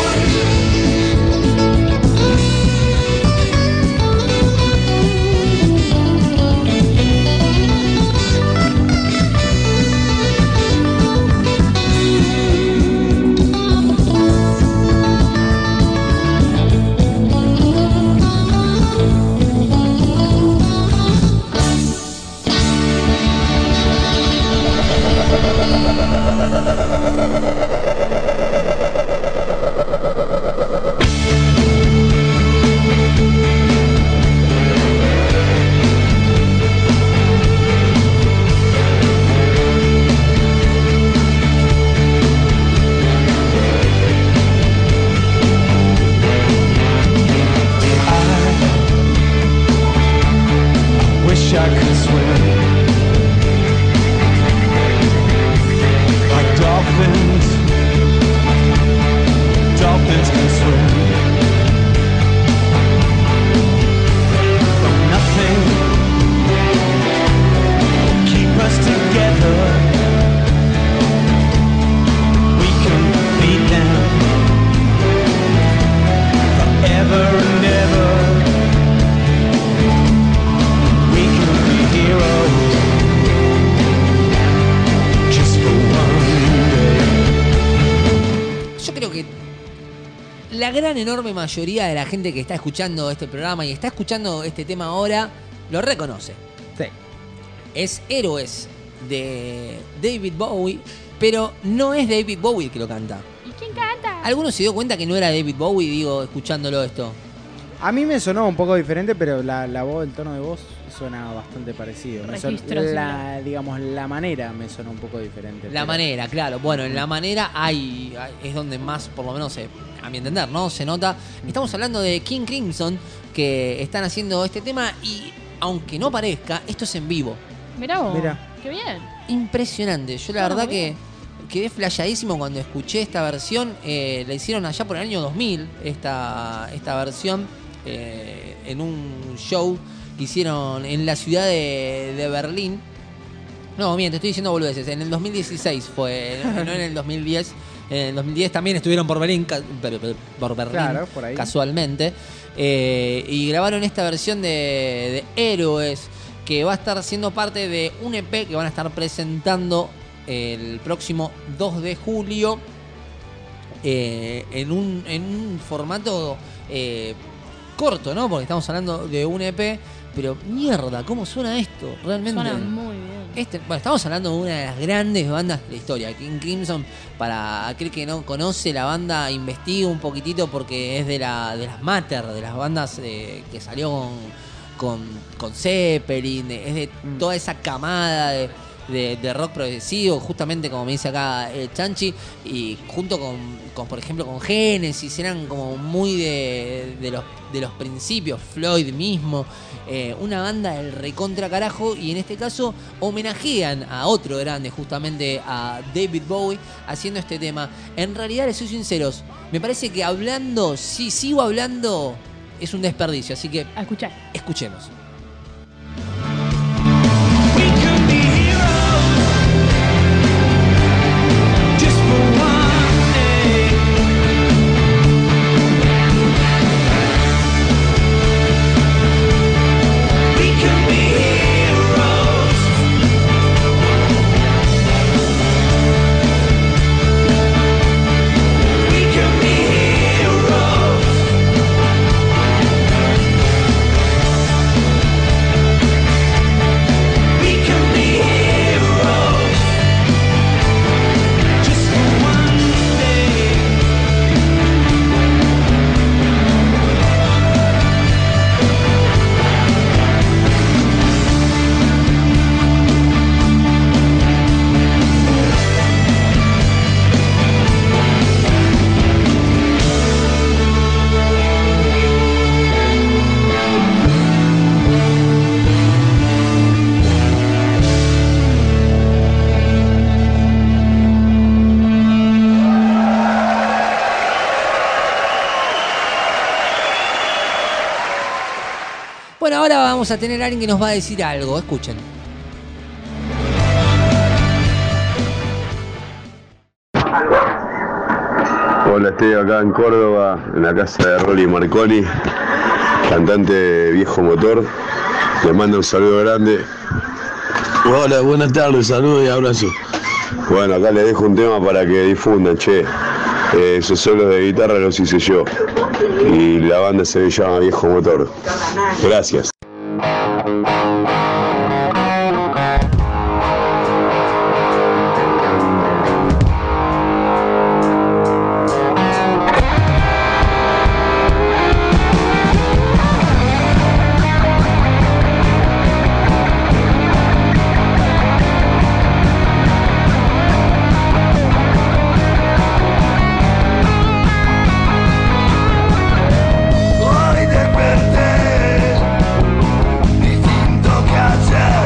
gran enorme mayoría de la gente que está escuchando este programa y está escuchando este tema ahora lo reconoce. Sí. Es Héroes de David Bowie, pero no es David Bowie el que lo canta. ¿Y quién canta? ¿Alguno se dio cuenta que no era David Bowie, digo, escuchándolo esto? A mí me sonó un poco diferente, pero la, la voz, el tono de voz suena bastante parecido. Me son- Registro, la, digamos, la manera me suena un poco diferente. La pero- manera, claro. Bueno, en la manera hay, hay- es donde más, por lo menos, se- a mi entender, ¿no? Se nota. Estamos hablando de King Crimson, que están haciendo este tema y, aunque no parezca, esto es en vivo. Mirá vos. Mirá. Qué bien. Impresionante. Yo la Ah, verdad bien. que quedé flasheadísimo cuando escuché esta versión. Eh, la hicieron allá por el año dos mil, esta, esta versión, eh, en un show que hicieron en la ciudad de, de Berlín. No, miento, estoy diciendo boludeces. En el dos mil dieciséis fue, no en el dos mil diez. En el dos mil diez también estuvieron por Berlín, ca- per- per- por Berlín Claro, por ahí. casualmente. Eh, y grabaron esta versión de, de Héroes, que va a estar siendo parte de un E P que van a estar presentando el próximo dos de julio eh, en, un, en un formato eh, corto, ¿no? Porque estamos hablando de un E P, pero mierda, ¿cómo suena esto? Realmente. Suena muy bien. Este, bueno, estamos hablando de una de las grandes bandas de la historia, King Crimson. Para aquel que no conoce la banda, investiga un poquitito porque es de, la, de las Mater, de las bandas eh, que salió con, con, con Zeppelin, es de toda esa camada de, de, de rock progresivo, justamente como me dice acá el Chanchi, y junto con, con, por ejemplo, con Genesis, eran como muy de, de, los, de los principios, Floyd mismo. Eh, una banda del recontra carajo, y en este caso homenajean a otro grande, justamente a David Bowie, haciendo este tema. En realidad, les soy sinceros, me parece que hablando, si sigo hablando, es un desperdicio, así que A escuchar. escuchemos. Just for one day. We can be heroes. We can be heroes. We can be heroes. Just for one day. Bueno, ahora vamos a tener a alguien que nos va a decir algo. Escuchen. Hola, estoy acá en Córdoba, en la casa de Rolly Marconi, cantante de Viejo Motor. Le mando un saludo grande. Hola, buenas tardes, saludos y abrazo. Bueno, acá les dejo un tema para que difundan, che. Eh, esos solos de guitarra los hice yo. Y la banda se llama Viejo Motor. Gracias. Hoy desperté distinto que ayer.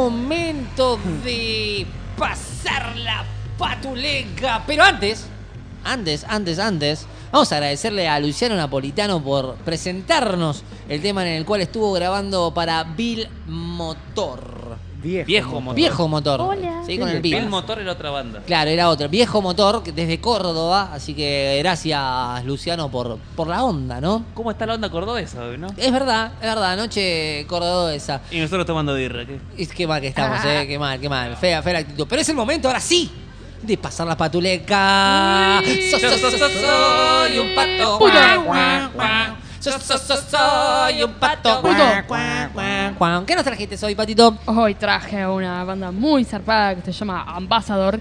momento de pasar la patuleca. Pero antes, antes, antes, antes, vamos a agradecerle a Luciano Napolitano por presentarnos el tema en el cual estuvo grabando para Bill Motor. Viejo, Viejo motor. Viejo Motor. Hola. Sí, con el Bill. Bill Motor era otra banda. Claro, era otro. Viejo Motor, que desde Córdoba. Así que gracias, Luciano, por, por la onda, ¿no? ¿Cómo está la onda cordobesa hoy, no? Es verdad, es verdad. Noche cordobesa. Y nosotros tomando birra, ¿qué? Es que mal que estamos, eh. Qué mal, qué mal. Fea, fea la actitud. Pero es el momento, ahora sí, de pasar la patuleca. So, so, so, so, soy un pato. Guau, guau, guau. So, so, so, soy un pato. Guau, guau, guau, guau. ¿Qué nos trajiste hoy, patito? Hoy traje una banda muy zarpada que se llama Ambassador.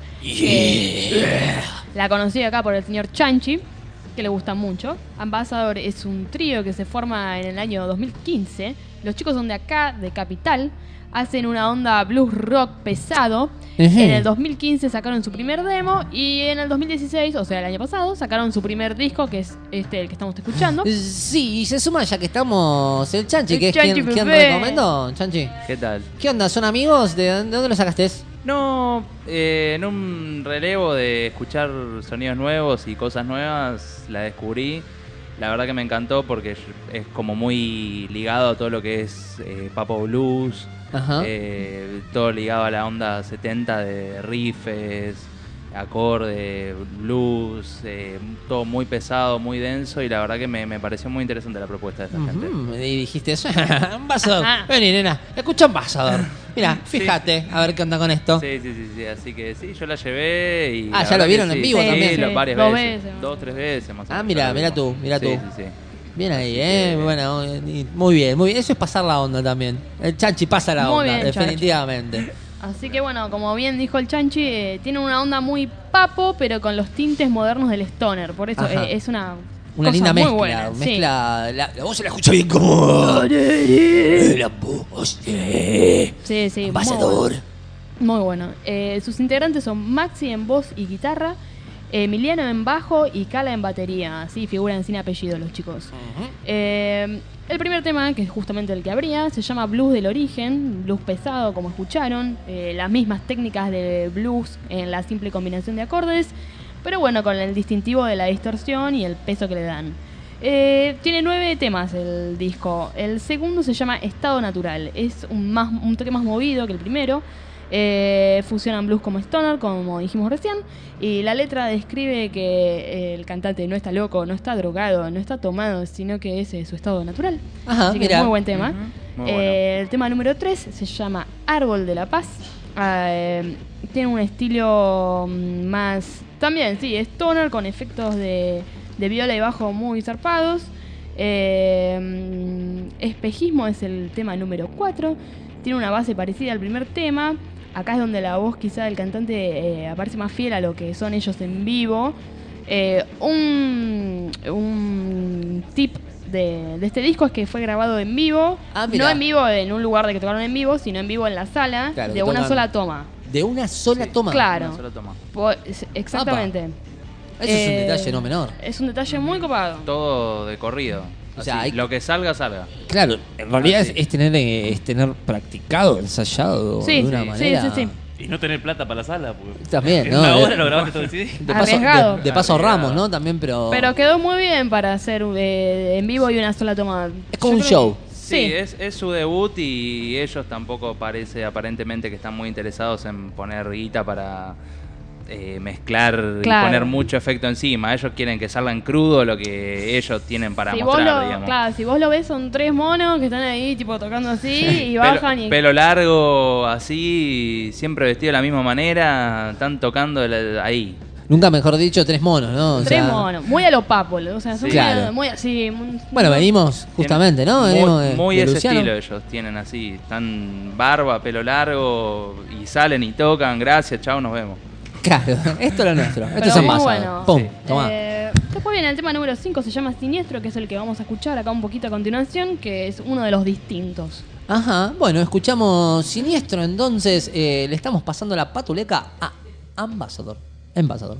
Que la conocí acá por el señor Chanchi, que le gusta mucho. Ambassador es un trío que se forma en el año dos mil quince. Los chicos son de acá, de Capital. Hacen una onda blues rock pesado. Ejé. En el dos mil quince sacaron su primer demo y en el dos mil dieciséis, o sea, el año pasado, sacaron su primer disco, que es este el que estamos escuchando. Sí, y se suma ya que estamos el Chanchi, El que es Chanchi, quien, quien bebé. recomendó, Chanchi. ¿Qué tal? ¿Qué onda? ¿Son amigos? ¿De dónde, de dónde lo sacaste? No, eh, en un relevo de escuchar sonidos nuevos y cosas nuevas, la descubrí. La verdad que me encantó porque es- es como muy ligado a todo lo que es eh, Papo Blues, Ajá. eh, todo ligado a la onda setenta de riffs, acorde, blues, eh, todo muy pesado, muy denso y la verdad que me, me pareció muy interesante la propuesta de esta gente. Ujú, y dijiste eso. Ambassador. Vení, nena. Escucha Ambassador. Mira, fíjate, a ver qué onda con esto. Sí, sí, sí, sí, así que sí, yo la llevé y... Ah, la ¿ya verdad lo que vieron sí, en vivo sí, también? Sí, lo- Sí, varias dos veces, veces. dos, tres veces más o Ah, menos. mira, ya lo mira vimos. tú, mira Sí, tú. sí, sí. Bien ahí, eh. Bueno, y- muy bien, muy bien. Eso es pasar la onda también. El Chanchi pasa la Muy onda, bien, Chanchi. definitivamente. Así que bueno, como bien dijo el Chanchi, eh, tiene una onda muy papo, pero con los tintes modernos del stoner. Por eso Ajá. eh, es una Una cosa linda muy mezcla. buena. sí. mezcla la, la voz se la escucha bien como. La voz. eh. Sí, sí, muy Ambassador. bueno. Muy bueno. Eh, sus integrantes son Maxi en voz y guitarra, Emiliano en bajo y Cala en batería. Así figuran sin apellido los chicos. Eh, el primer tema, que es justamente el que abría, se llama Blues del Origen, blues pesado como escucharon, eh, las mismas técnicas de blues en la simple combinación de acordes, pero bueno, con el distintivo de la distorsión y el peso que le dan. Eh, tiene nueve temas el disco. El segundo se llama Estado Natural. Es un, más, un toque más movido que el primero. Eh, fusionan blues como stoner, como dijimos recién. Y la letra describe que el cantante no está loco, no está drogado, no está tomado, sino que ese es su estado natural. Ajá, Así que mira. muy buen tema. Ujú. Muy Eh, bueno. El tema número tres se llama Árbol de la Paz. Eh, tiene un estilo mm, más... También, sí, es stoner con efectos de, de viola y bajo muy zarpados. Eh, mm, Espejismo es el tema número cuatro. Tiene una base parecida al primer tema. Acá es donde la voz quizá del cantante eh, aparece más fiel a lo que son ellos en vivo. Eh, un, un tip de, de este disco es que fue grabado en vivo. Ah, mira. No en vivo en un lugar de que tocaron en vivo, sino en vivo en la sala, Claro, de que una tocan- sola toma. De una sola toma. Claro. Una sola toma. Po- es- Exactamente. Eso es un Eh, detalle no menor. Es un detalle muy copado. Todo de corrido. O sea, Así, hay- lo que salga, salga. Claro, en realidad Ah, es, sí. es tener eh, es tener practicado, ensayado Sí, de una sí, manera. sí, sí, Y no tener plata para la sala, porque También, en ¿no? una De- hora lo grabaste todo el C D. De paso, Arriesgado. de, de paso Arriesgado. Ramos, ¿no? También, pero. Pero quedó muy bien para hacer eh, en vivo y una sola toma. Es como Yo un creo show. que- Sí, es, es su debut y ellos tampoco parece aparentemente que están muy interesados en poner guita para eh, mezclar Claro. y poner mucho efecto encima. Ellos quieren que salgan crudo lo que ellos tienen para si vos mostrar, lo, digamos. claro, si vos lo ves son tres monos que están ahí tipo tocando así y Pelo- bajan y Pelo largo, así, siempre vestido de la misma manera, están tocando el- ahí. Nunca mejor dicho, tres monos, ¿no? O tres sea, monos, muy a lo papo, o sea, son Sí. Claro. muy, muy así. muy- Bueno, venimos justamente, ¿no? Venimos Muy, de- muy de ese Luciano. estilo ellos tienen así, están barba, pelo largo y salen y tocan, gracias, chao, nos vemos. Claro, esto es lo nuestro. Esto Pero es muy Ambassador. bueno. Pum, Sí. tomá. Eh, después viene el tema número cinco, se llama Siniestro, que es el que vamos a escuchar acá un poquito a continuación, que es uno de los distintos. Ajá, bueno, escuchamos Siniestro, entonces eh, le estamos pasando la patuleca a Ambassador. Ambassador.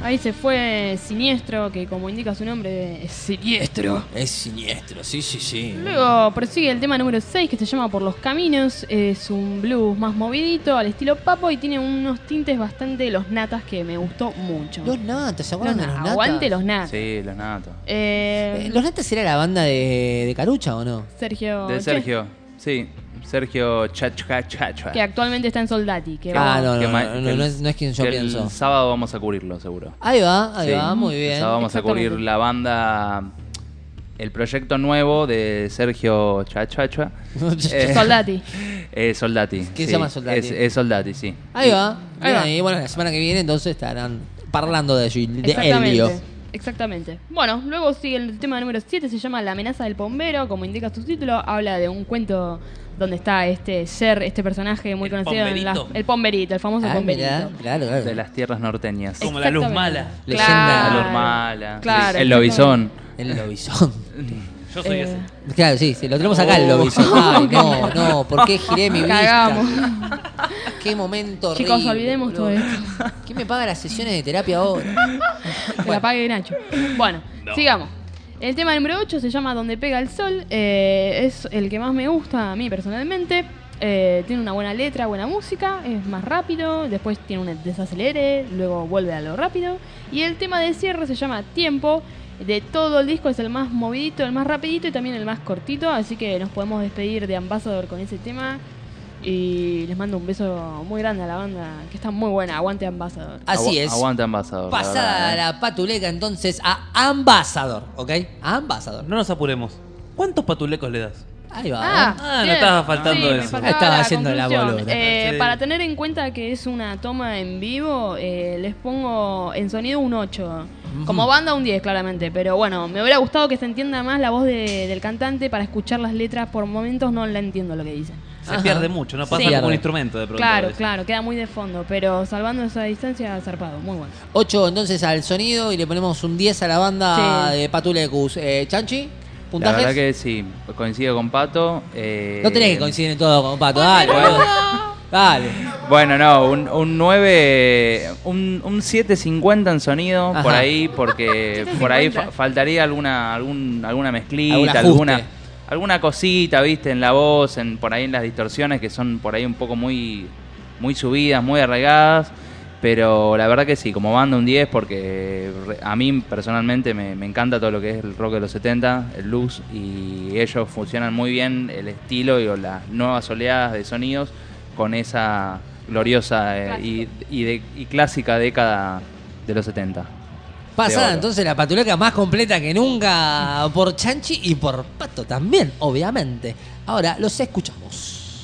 Ahí se fue Siniestro, que como indica su nombre es siniestro. Es siniestro, sí, sí, sí. Luego prosigue el tema número seis, que se llama Por los Caminos. Es un blues más movidito, al estilo Papo, y tiene unos tintes bastante de los Natas que me gustó mucho. Los Natas, ¿se acuerdan Los de los Na- Natas? Aguante los Natas. Sí, los natos. Eh, Eh, ¿Los Natas era la banda de, de Carucha o no? Sergio. De Che, Sergio, sí. Sergio Chacha Chacha. que actualmente está en Soldati. Que Ah, va- no, no, Que no, ma- no, que no el- es, no es quien yo que pienso. El sábado vamos a cubrirlo, seguro. Ahí va, ahí Sí. va, muy bien. El sábado vamos a cubrir Exactamente. la banda, el proyecto nuevo de Sergio Chachacha. Soldati. Eh, Soldati. ¿Qué se sí. llama Soldati? Es, es Soldati, sí. Ahí va. Ahí Bien, va. ahí, bueno, la semana que viene entonces estarán parlando de, de Elio. Exactamente. Exactamente. Bueno, luego sigue el tema número siete, se llama La amenaza del bombero, como indica su título, habla de un cuento donde está este ser, este personaje muy conocido en la, pomberito. el pomberito, el famoso Ah, pomberito. mirá, claro, claro. De las tierras norteñas. Como la luz Exactamente. mala. Leyenda. Claro. La luz mala. Claro, el lobizón. El lobizón. Yo soy Eh, ese. Claro, sí, sí, lo tenemos acá el Oh. lobizón. Ay, no, no, ¿por qué giré mi vista? Cagamos. Qué momento Chicos, horrible, olvidemos todo boludo. esto. ¿Quién me paga las sesiones de terapia ahora? Que la pague Nacho. Bueno, sigamos. El tema número ocho se llama Donde pega el sol. Eh, es el que más me gusta a mí personalmente. Eh, tiene una buena letra, buena música, es más rápido, después tiene un desacelere, luego vuelve a lo rápido. Y el tema de cierre se llama Tiempo. De todo el disco es el más movidito, el más rapidito y también el más cortito. Así que nos podemos despedir de Ambassador con ese tema. Y les mando un beso muy grande a la banda, que está muy buena. Aguante Ambassador. Así Agu- es. Aguanta Ambassador. la Pasada verdad, ¿eh? la patuleca entonces a Ambassador, ¿ok? A Ambassador. No nos apuremos. ¿Cuántos patulecos le das? Ahí va. Ah, Ah, no bien. estaba faltando Sí, me eso. faltaba Estaba la haciendo la conclusión. boluda. Eh, Sí. Para tener en cuenta que es una toma en vivo, eh, les pongo en sonido un ocho. Como banda un diez, claramente. Pero bueno, me hubiera gustado que se entienda más la voz de- del cantante para escuchar las letras. Por momentos no la entiendo lo que dicen. Se Ajá. pierde mucho, no pasa Sí. como un instrumento de pronto. Claro, a veces. claro, queda muy de fondo. Pero salvando esa distancia, zarpado. Muy bueno. ocho entonces al sonido y le ponemos un diez a la banda Sí. de Patulecus. Eh, Chanchi, La puntajes. verdad que sí, coincido con Pato. eh, No tenés que coincidir en todo con Pato, dale, boludo. Dale. Bueno, no, un, un nueve, un, un siete cincuenta en sonido, Ajá. por ahí, porque por ahí fa- cincuenta. faltaría alguna alguna, alguna mezclita, Algún ajuste. alguna alguna cosita, viste, en la voz, en por ahí en las distorsiones que son por ahí un poco muy muy subidas, muy arraigadas, pero la verdad que sí, como banda un diez, porque re- a mí personalmente me, me encanta todo lo que es el rock de los setenta, el blues, y ellos funcionan muy bien el estilo y o las nuevas oleadas de sonidos con esa gloriosa eh, y, y, de- y clásica década de los setenta. Pasada oro. entonces la patuleca más completa que nunca por Chanchi y por Pato también, obviamente. Ahora los escuchamos.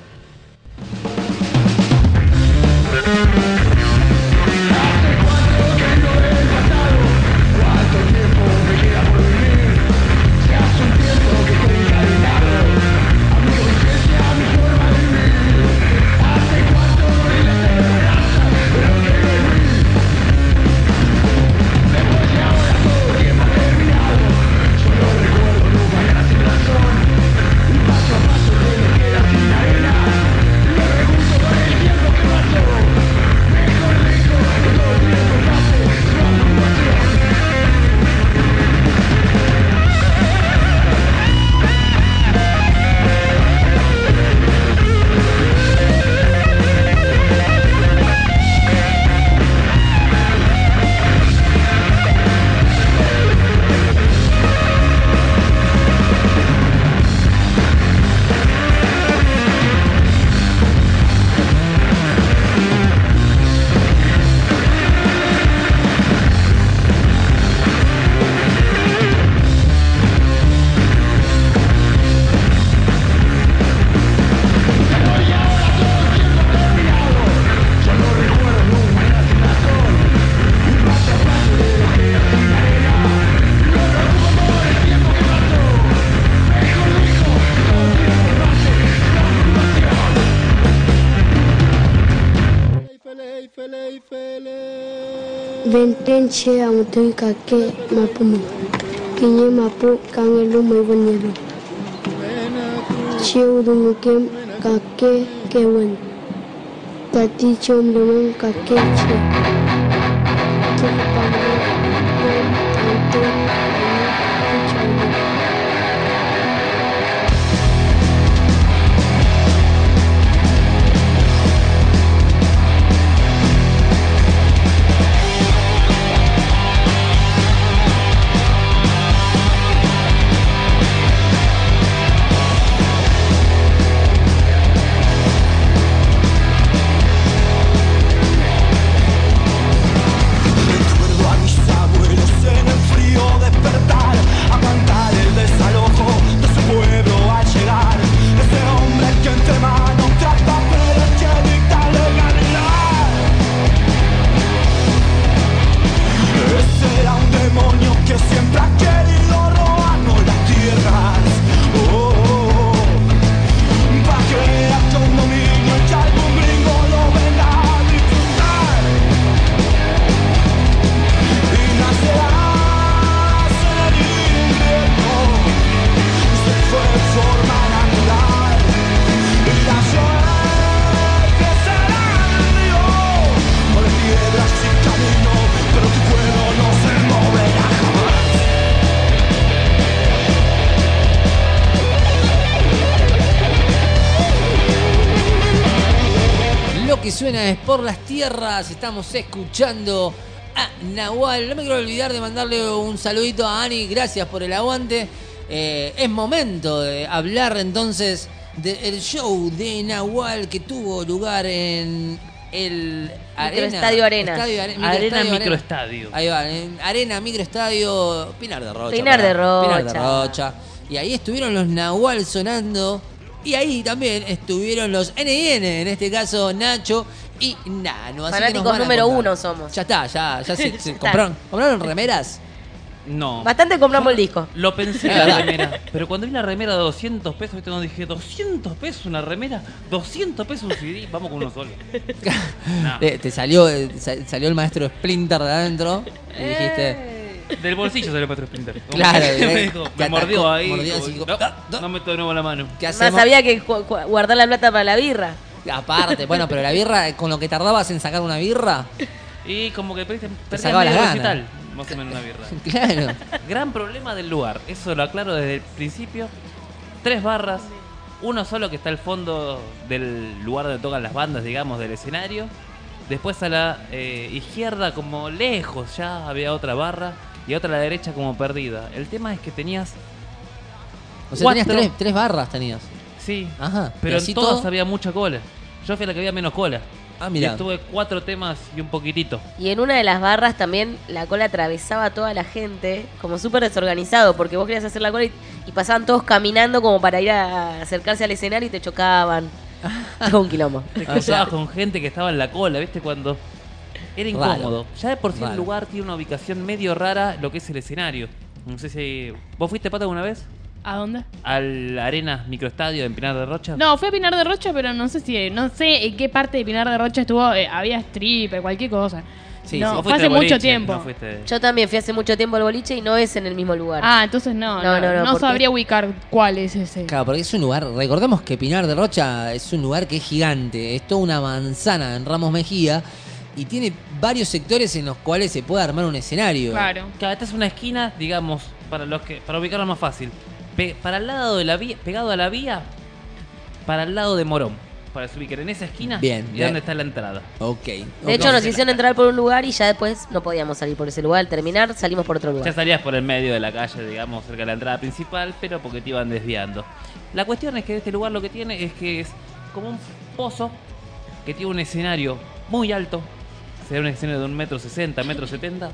Ventenche amutui kake mapumu. Kinye mapu kangelu maiwanyelu. Chiudungu kem kake kewan. Tati chom lumang kake che. Recuerdo a mis abuelos en el frío despertar, aguantar el desalojo de su pueblo al llegar. Ese hombre que entre manos trata pero que dicta legalidad. Ese era un demonio que siempre ha querido robarnos las tierras. Oh, oh, oh. Pa' que haya condominio y que algún gringo lo venga a disfrutar. Y nacerás en el invierno, se fue de forma natural. Y la suerte será en el río, por piedras sin camino, pero tu cuerpo no se moverá jamás. Lo que suena es Por las Tierras. Estamos escuchando a Nahual. No me quiero olvidar de mandarle un saludito a Ani. Gracias por el aguante. Eh, es momento de hablar entonces del show de Nahual que tuvo lugar en el Arena. Microestadio Arena. Estadio Are- Arena Microestadio Microestadio. Ahí va, en Arena Microestadio Pinar de Rocha. Pinar de perdón. Pinar de Rocha. Rocha. Y ahí estuvieron los Nahual sonando. Y ahí también estuvieron los N I N, en este caso Nacho y Nano. Así que Fanáticos nos van a número contar. uno somos. Ya está, ya, ya se, se Ya está. compraron. ¿Compraron remeras? No. Bastante compramos el disco. Lo pensé Es en la verdad. remera. Pero cuando vi la remera de doscientos pesos, ¿viste? Cuando dije, ¿doscientos pesos una remera? ¿doscientos pesos un C D? Vamos con uno solo. No. Eh, Te salió, eh, sa- salió el maestro Splinter de adentro y dijiste. Del bolsillo salió Petro Splinter. Como Claro, que me, eh, dijo, te me mordió atacó, ahí. mordió como, así, no, no meto de nuevo la mano. ¿Qué Más hacemos? había que gu- gu- guardar la plata para la birra. Aparte, bueno, pero la birra, con lo que tardabas en sacar una birra. Y como que perdiste, perdí sacaba medio las ganas. recital, más o menos una birra. Claro. Gran problema del lugar, eso lo aclaro desde el principio. Tres barras, uno solo que está al fondo del lugar donde tocan las bandas, digamos, del escenario. Después a la eh, izquierda, como lejos, ya había otra barra. Y otra a la derecha como perdida. El tema es que tenías... O sea, cuatro- tenías tres, tres barras tenías. Sí, Ajá. pero ¿Y así en todas todo? había mucha cola. Yo fui a la que había menos cola. Ah, mirá. Y estuve cuatro temas y un poquitito. Y en una de las barras también la cola atravesaba a toda la gente, como súper desorganizado, porque vos querías hacer la cola y, y pasaban todos caminando como para ir a acercarse al escenario y te chocaban. Todo un quilombo. Te cruzabas con gente que estaba en la cola, ¿viste? Cuando era Raro. incómodo. Ya de por sí Raro. el lugar tiene una ubicación medio rara, lo que es el escenario. No sé si... ¿Vos fuiste, Pata, alguna vez? ¿A dónde? ¿Al Arena Microestadio en Pinar de Rocha? No, fui a Pinar de Rocha, pero no sé si, no sé en qué parte de Pinar de Rocha estuvo, eh, había stripper, cualquier cosa. Sí, no, sí. Vos fue fuiste hace al boliche, mucho tiempo. no fuiste- Yo también fui hace mucho tiempo al boliche y no es en el mismo lugar. Ah, entonces no, no, No, no, no, no porque- sabría ubicar cuál es ese. Claro, porque es un lugar. Recordemos que Pinar de Rocha es un lugar que es gigante. Es toda una manzana en Ramos Mejía. Y tiene varios sectores en los cuales se puede armar un escenario. Claro. Claro, esta es una esquina, digamos, para los que para ubicarlo más fácil. Pe- para el lado de la vía, pegado a la vía, para el lado de Morón. Para se ubicar en esa esquina Bien, y bien. donde está la entrada. Ok. De hecho, nos hicieron entrar por un lugar y ya después no podíamos salir por ese lugar. Al terminar, salimos por otro Ya lugar. salías por el medio de la calle, digamos, cerca de la entrada principal, pero porque te iban desviando. La cuestión es que este lugar lo que tiene es que es como un pozo que tiene un escenario muy alto. Será un escenario de un metro sesenta, metro setenta.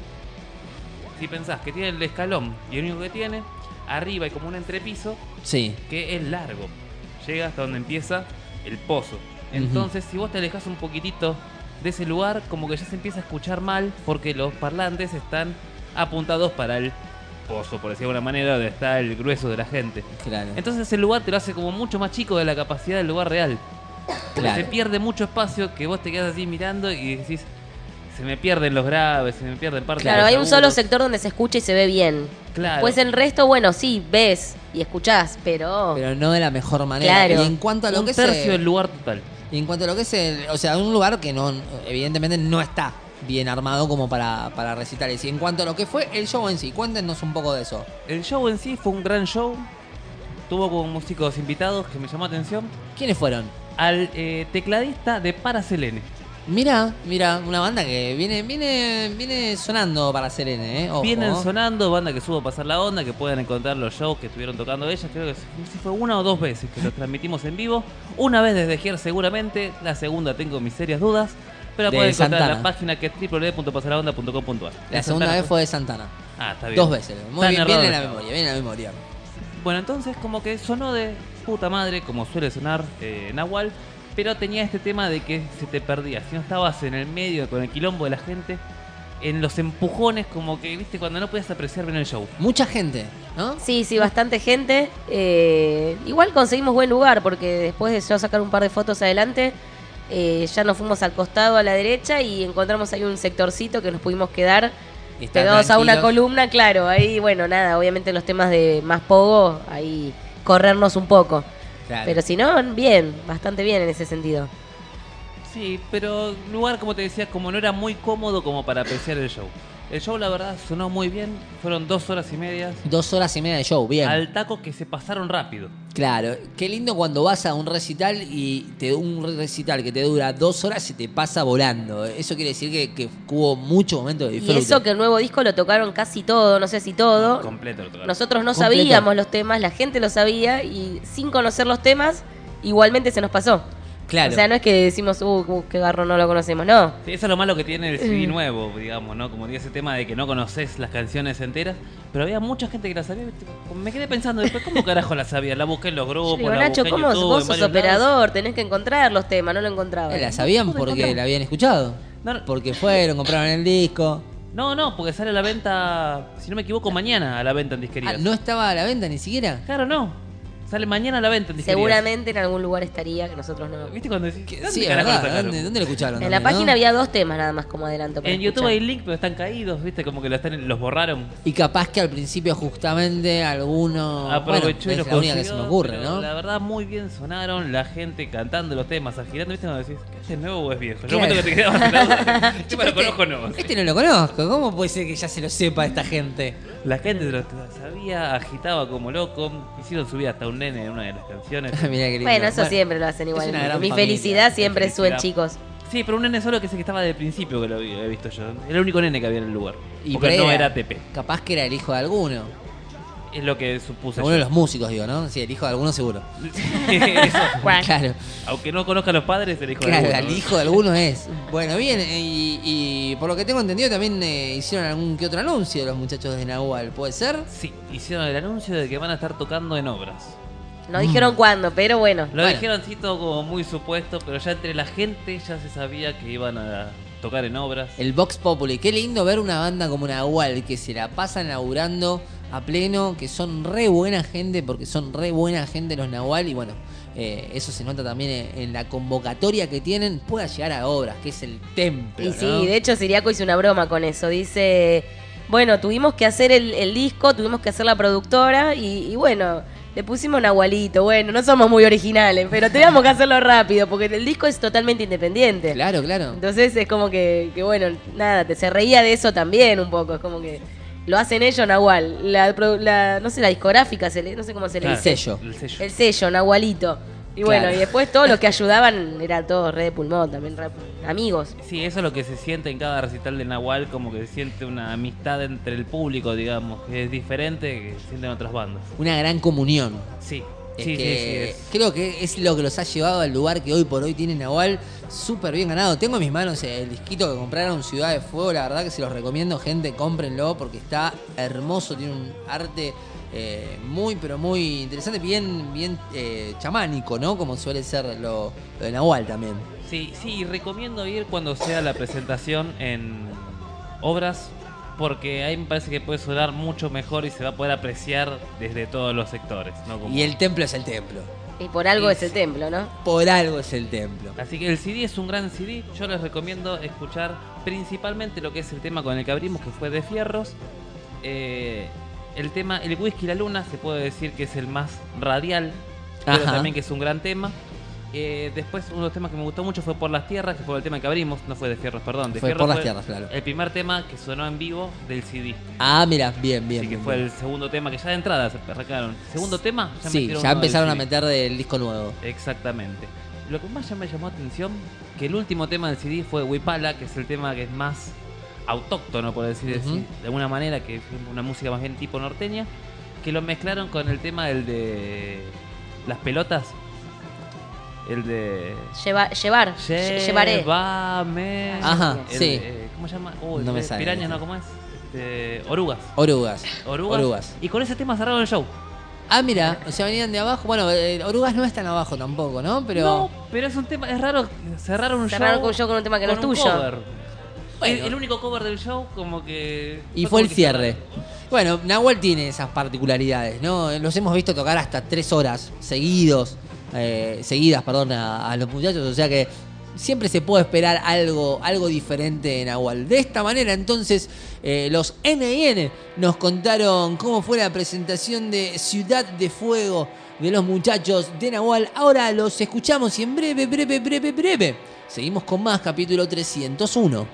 Si pensás que tiene el escalón y el único que tiene, arriba hay como un entrepiso Sí. que es largo. Llega hasta donde empieza el pozo. Entonces, si vos te alejas un poquitito de ese lugar, como que ya se empieza a escuchar mal porque los parlantes están apuntados para el pozo, por decirlo de alguna manera, donde está el grueso de la gente. Claro. Entonces el lugar te lo hace como mucho más chico de la capacidad del lugar real. Porque Claro. se pierde mucho espacio que vos te quedas así mirando y decís, se me pierden los graves, se me pierden partes de Claro, los hay un solo agudos". sector donde se escucha y se ve bien. Claro. Pues el resto, bueno, sí, ves y escuchás, pero... Pero no de la mejor manera. Claro. Y en cuanto a lo Un que es. tercio el- del lugar total. Y en cuanto a lo que es el, o sea, un lugar que no, evidentemente no está bien armado como para, para recitales. Y en cuanto a lo que fue el show en sí, cuéntenos un poco de eso. El show en sí fue un gran show. Tuvo como músicos invitados que me llamó atención. ¿Quiénes fueron? Al eh, tecladista de Paraselene. Mira, mira, una banda que viene viene viene sonando para Selene, ¿eh? Ojo. Vienen sonando, banda que subo a pasar la onda, que pueden encontrar los shows que estuvieron tocando ellas. Creo que no sé si fue una o dos veces que los transmitimos en vivo. Una vez desde Gier seguramente, la segunda tengo mis serias dudas. Pero De pueden encontrar en Santana. la página que es doble u doble u doble u punto pasar la onda punto com punto a r. La segunda vez fue de Santana. Ah, está bien. Dos veces. Muy Tan bien, bien errado en la estaba. memoria, bien en la memoria. Bueno, entonces como que sonó de puta madre, como suele sonar eh, Nahual, pero tenía este tema de que se te perdía. Si no estabas en el medio con el quilombo de la gente, en los empujones, como que, viste, cuando no podías apreciar bien el show. Mucha gente, ¿no? Sí, sí, bastante gente. Eh, igual conseguimos buen lugar porque después de yo sacar un par de fotos adelante, eh, ya nos fuimos al costado a la derecha y encontramos ahí un sectorcito que nos pudimos quedar Y estar pegados a una tranquilos. columna, claro. Ahí, bueno, nada, obviamente los temas de más pogo, ahí corrernos un poco. Claro. Pero si no, bien, bastante bien en ese sentido. Sí, pero lugar, como te decía, como no era muy cómodo como para apreciar el show. El show, la verdad, sonó muy bien. Fueron dos horas y media. Dos horas y media de show, bien. Al taco que se pasaron rápido. Claro, qué lindo cuando vas a un recital y te un recital que te dura dos horas y te pasa volando. Eso quiere decir que, que hubo mucho momento de Y disfrute. eso que el nuevo disco lo tocaron casi todo, no sé si todo. Completo lo tocaron. Nosotros no Completo. sabíamos los temas, la gente lo sabía y sin conocer los temas, igualmente se nos pasó. Claro. O sea, no es que decimos, uh, uh, qué garro, no lo conocemos, no. Sí, eso es lo malo que tiene el C D Mm. nuevo, digamos, ¿no? Como dice ese tema de que no conoces las canciones enteras, pero había mucha gente que las sabía. ¿viste? Me quedé pensando después, ¿cómo carajo las sabía? La busqué en los Yo grupos, digo, la Nacho, busqué en ¿cómo YouTube, vos en sos varios lados. operador? Tenés que encontrar los temas, no lo encontraba. Eh, la sabían ¿Cómo porque encontrar? la habían escuchado. Porque fueron, compraron el disco. No, no, porque sale a la venta, si no me equivoco, mañana a la venta en disquerías. Ah, ¿no estaba a la venta ni siquiera? Claro, no. Sale mañana a la venta en disquerías. Seguramente en algún lugar estaría que nosotros no. ¿Viste cuando decís? ¿dónde Sí, es carajo verdad. lo sacaron? ¿Dónde, dónde lo escucharon? En la también, página no? había dos temas nada más como adelanto. para En YouTube escuchar. hay link, pero están caídos, ¿viste? Como que lo están, los borraron. Y capaz que al principio justamente alguno... Aprovechó bueno, y es los la única que se consiguió, me ocurre, pero ¿no? La verdad, muy bien sonaron, la gente cantando los temas, agitando, ¿viste? Cuando decís, ¿este es nuevo o es viejo? En el Claro. momento que te quedabas helado, yo me lo conozco no. Este no lo conozco. ¿Cómo puede ser que ya se lo sepa esta gente? La gente lo sabía, agitaba como loco, hicieron subir hasta un nene en una de las canciones. Mirá qué lindo. Bueno, eso Bueno, siempre lo hacen igual. una gran Mi familia. felicidad siempre Mi es suben felicidad. chicos. Sí, pero un nene solo que sé que estaba desde el principio que lo vi- he visto yo. Era el único nene que había en el lugar. Y porque por ahí no era T P. Capaz que era el hijo de alguno. Es lo que supuse Alguno de yo. los músicos, digo, ¿no? Sí, el hijo de alguno seguro. Eso. Claro. Aunque no conozca a los padres, el hijo Claro, de el alguno. hijo de alguno es. Bueno, bien, y, y por lo que tengo entendido también eh, hicieron algún que otro anuncio de los muchachos de Nahual, ¿puede ser? Sí, hicieron el anuncio de que van a estar tocando en obras. No dijeron cuándo, pero bueno. Lo Bueno. dijeron así todo como muy supuesto, pero ya entre la gente ya se sabía que iban a tocar en obras. El Vox Populi, qué lindo ver una banda como Nahual que se la pasan laburando a pleno, que son re buena gente, porque son re buena gente los Nahual, y bueno, eh, eso se nota también en, en la convocatoria que tienen, pueda llegar a obras, que es el templo. Y ¿no? sí, de hecho Siriaco hizo una broma con eso. Dice, bueno, tuvimos que hacer el, el disco, tuvimos que hacer la productora y, y bueno, le pusimos Nahualito. Bueno, no somos muy originales, pero teníamos que hacerlo rápido porque el disco es totalmente independiente. Claro, claro. Entonces es como que, que bueno, nada, te se reía de eso también un poco. Es como que lo hacen ellos Nahual. La, pro- la- no sé, la discográfica, se le, no sé cómo se le Claro, dice. el sello. El sello. El sello, Nahualito. Y bueno, Claro. y después todos los que ayudaban era todo re de pulmón también, re- amigos. Sí, eso es lo que se siente en cada recital de Nahual, como que se siente una amistad entre el público, digamos, que es diferente que se sienten otras bandas. Una gran comunión. Sí, Es sí, que sí, sí. creo que es lo que los ha llevado al lugar que hoy por hoy tiene Nahual, súper bien ganado. Tengo en mis manos el disquito que compraron, Ciudad de Fuego, la verdad que se los recomiendo, gente, cómprenlo porque está hermoso, tiene un arte eh, muy pero muy interesante, bien bien eh, chamánico, ¿no? Como suele ser lo, lo de Nahual también. Sí, sí, recomiendo ir cuando sea la presentación en obras, porque ahí me parece que puede sonar mucho mejor y se va a poder apreciar desde todos los sectores, ¿no? Como- Y el templo es el templo. Y por algo Sí, es el sí. templo, ¿no? Por algo es el templo. Así que el C D es un gran C D. Yo les recomiendo escuchar principalmente lo que es el tema con el que abrimos, que fue De Fierros. Eh, el tema El Whisky y la Luna se puede decir que es el más radial, pero Ajá. también que es un gran tema. Eh, después, uno de los temas que me gustó mucho fue Por las Tierras, que fue el tema que abrimos. No fue de Fierros, perdón. De Fue Fierros Por las Tierras, claro. El primer tema que sonó en vivo del C D. Ah, mira, bien, bien. Así que bien, fue bien. el segundo tema que ya de entrada se arrancaron. ¿Segundo tema? Sí, metieron ya uno del empezaron a C D. meter del disco nuevo. Exactamente. Lo que más ya me llamó atención, que el último tema del C D fue Huipala, que es el tema que es más autóctono, por decir Ujú. así, de alguna manera, que es una música más bien tipo norteña, que lo mezclaron con el tema del de las pelotas. El de... Lleva- llevar, lle- llevaré. Llévame. Ajá, El, sí. eh, ¿Cómo se llama? Uy, No me eh, sale. Pirañas, ¿no? ¿Cómo es? Este, orugas. Orugas. Orugas. Orugas. Y con ese tema cerraron el show. Ah, mira, o sea, venían de abajo. Bueno, eh, Orugas no es tan abajo tampoco, ¿no? Pero. No, pero es un tema, es raro cerraron un Cerraron show. con un show con un tema que no con es un tuyo. cover. Bueno. El, el único cover del show, como que. Y fue como el que cierre. cerraron. Bueno, Nahuel tiene esas particularidades, ¿no? Los hemos visto tocar hasta tres horas seguidos, eh, seguidas, perdón, a, a los muchachos, o sea que siempre se puede esperar algo, algo diferente de Nahuel. De esta manera, entonces, eh, los N y N nos contaron cómo fue la presentación de Ciudad de Fuego de los muchachos de Nahuel. Ahora los escuchamos y en breve, breve, breve, breve, seguimos con más capítulo trescientos uno.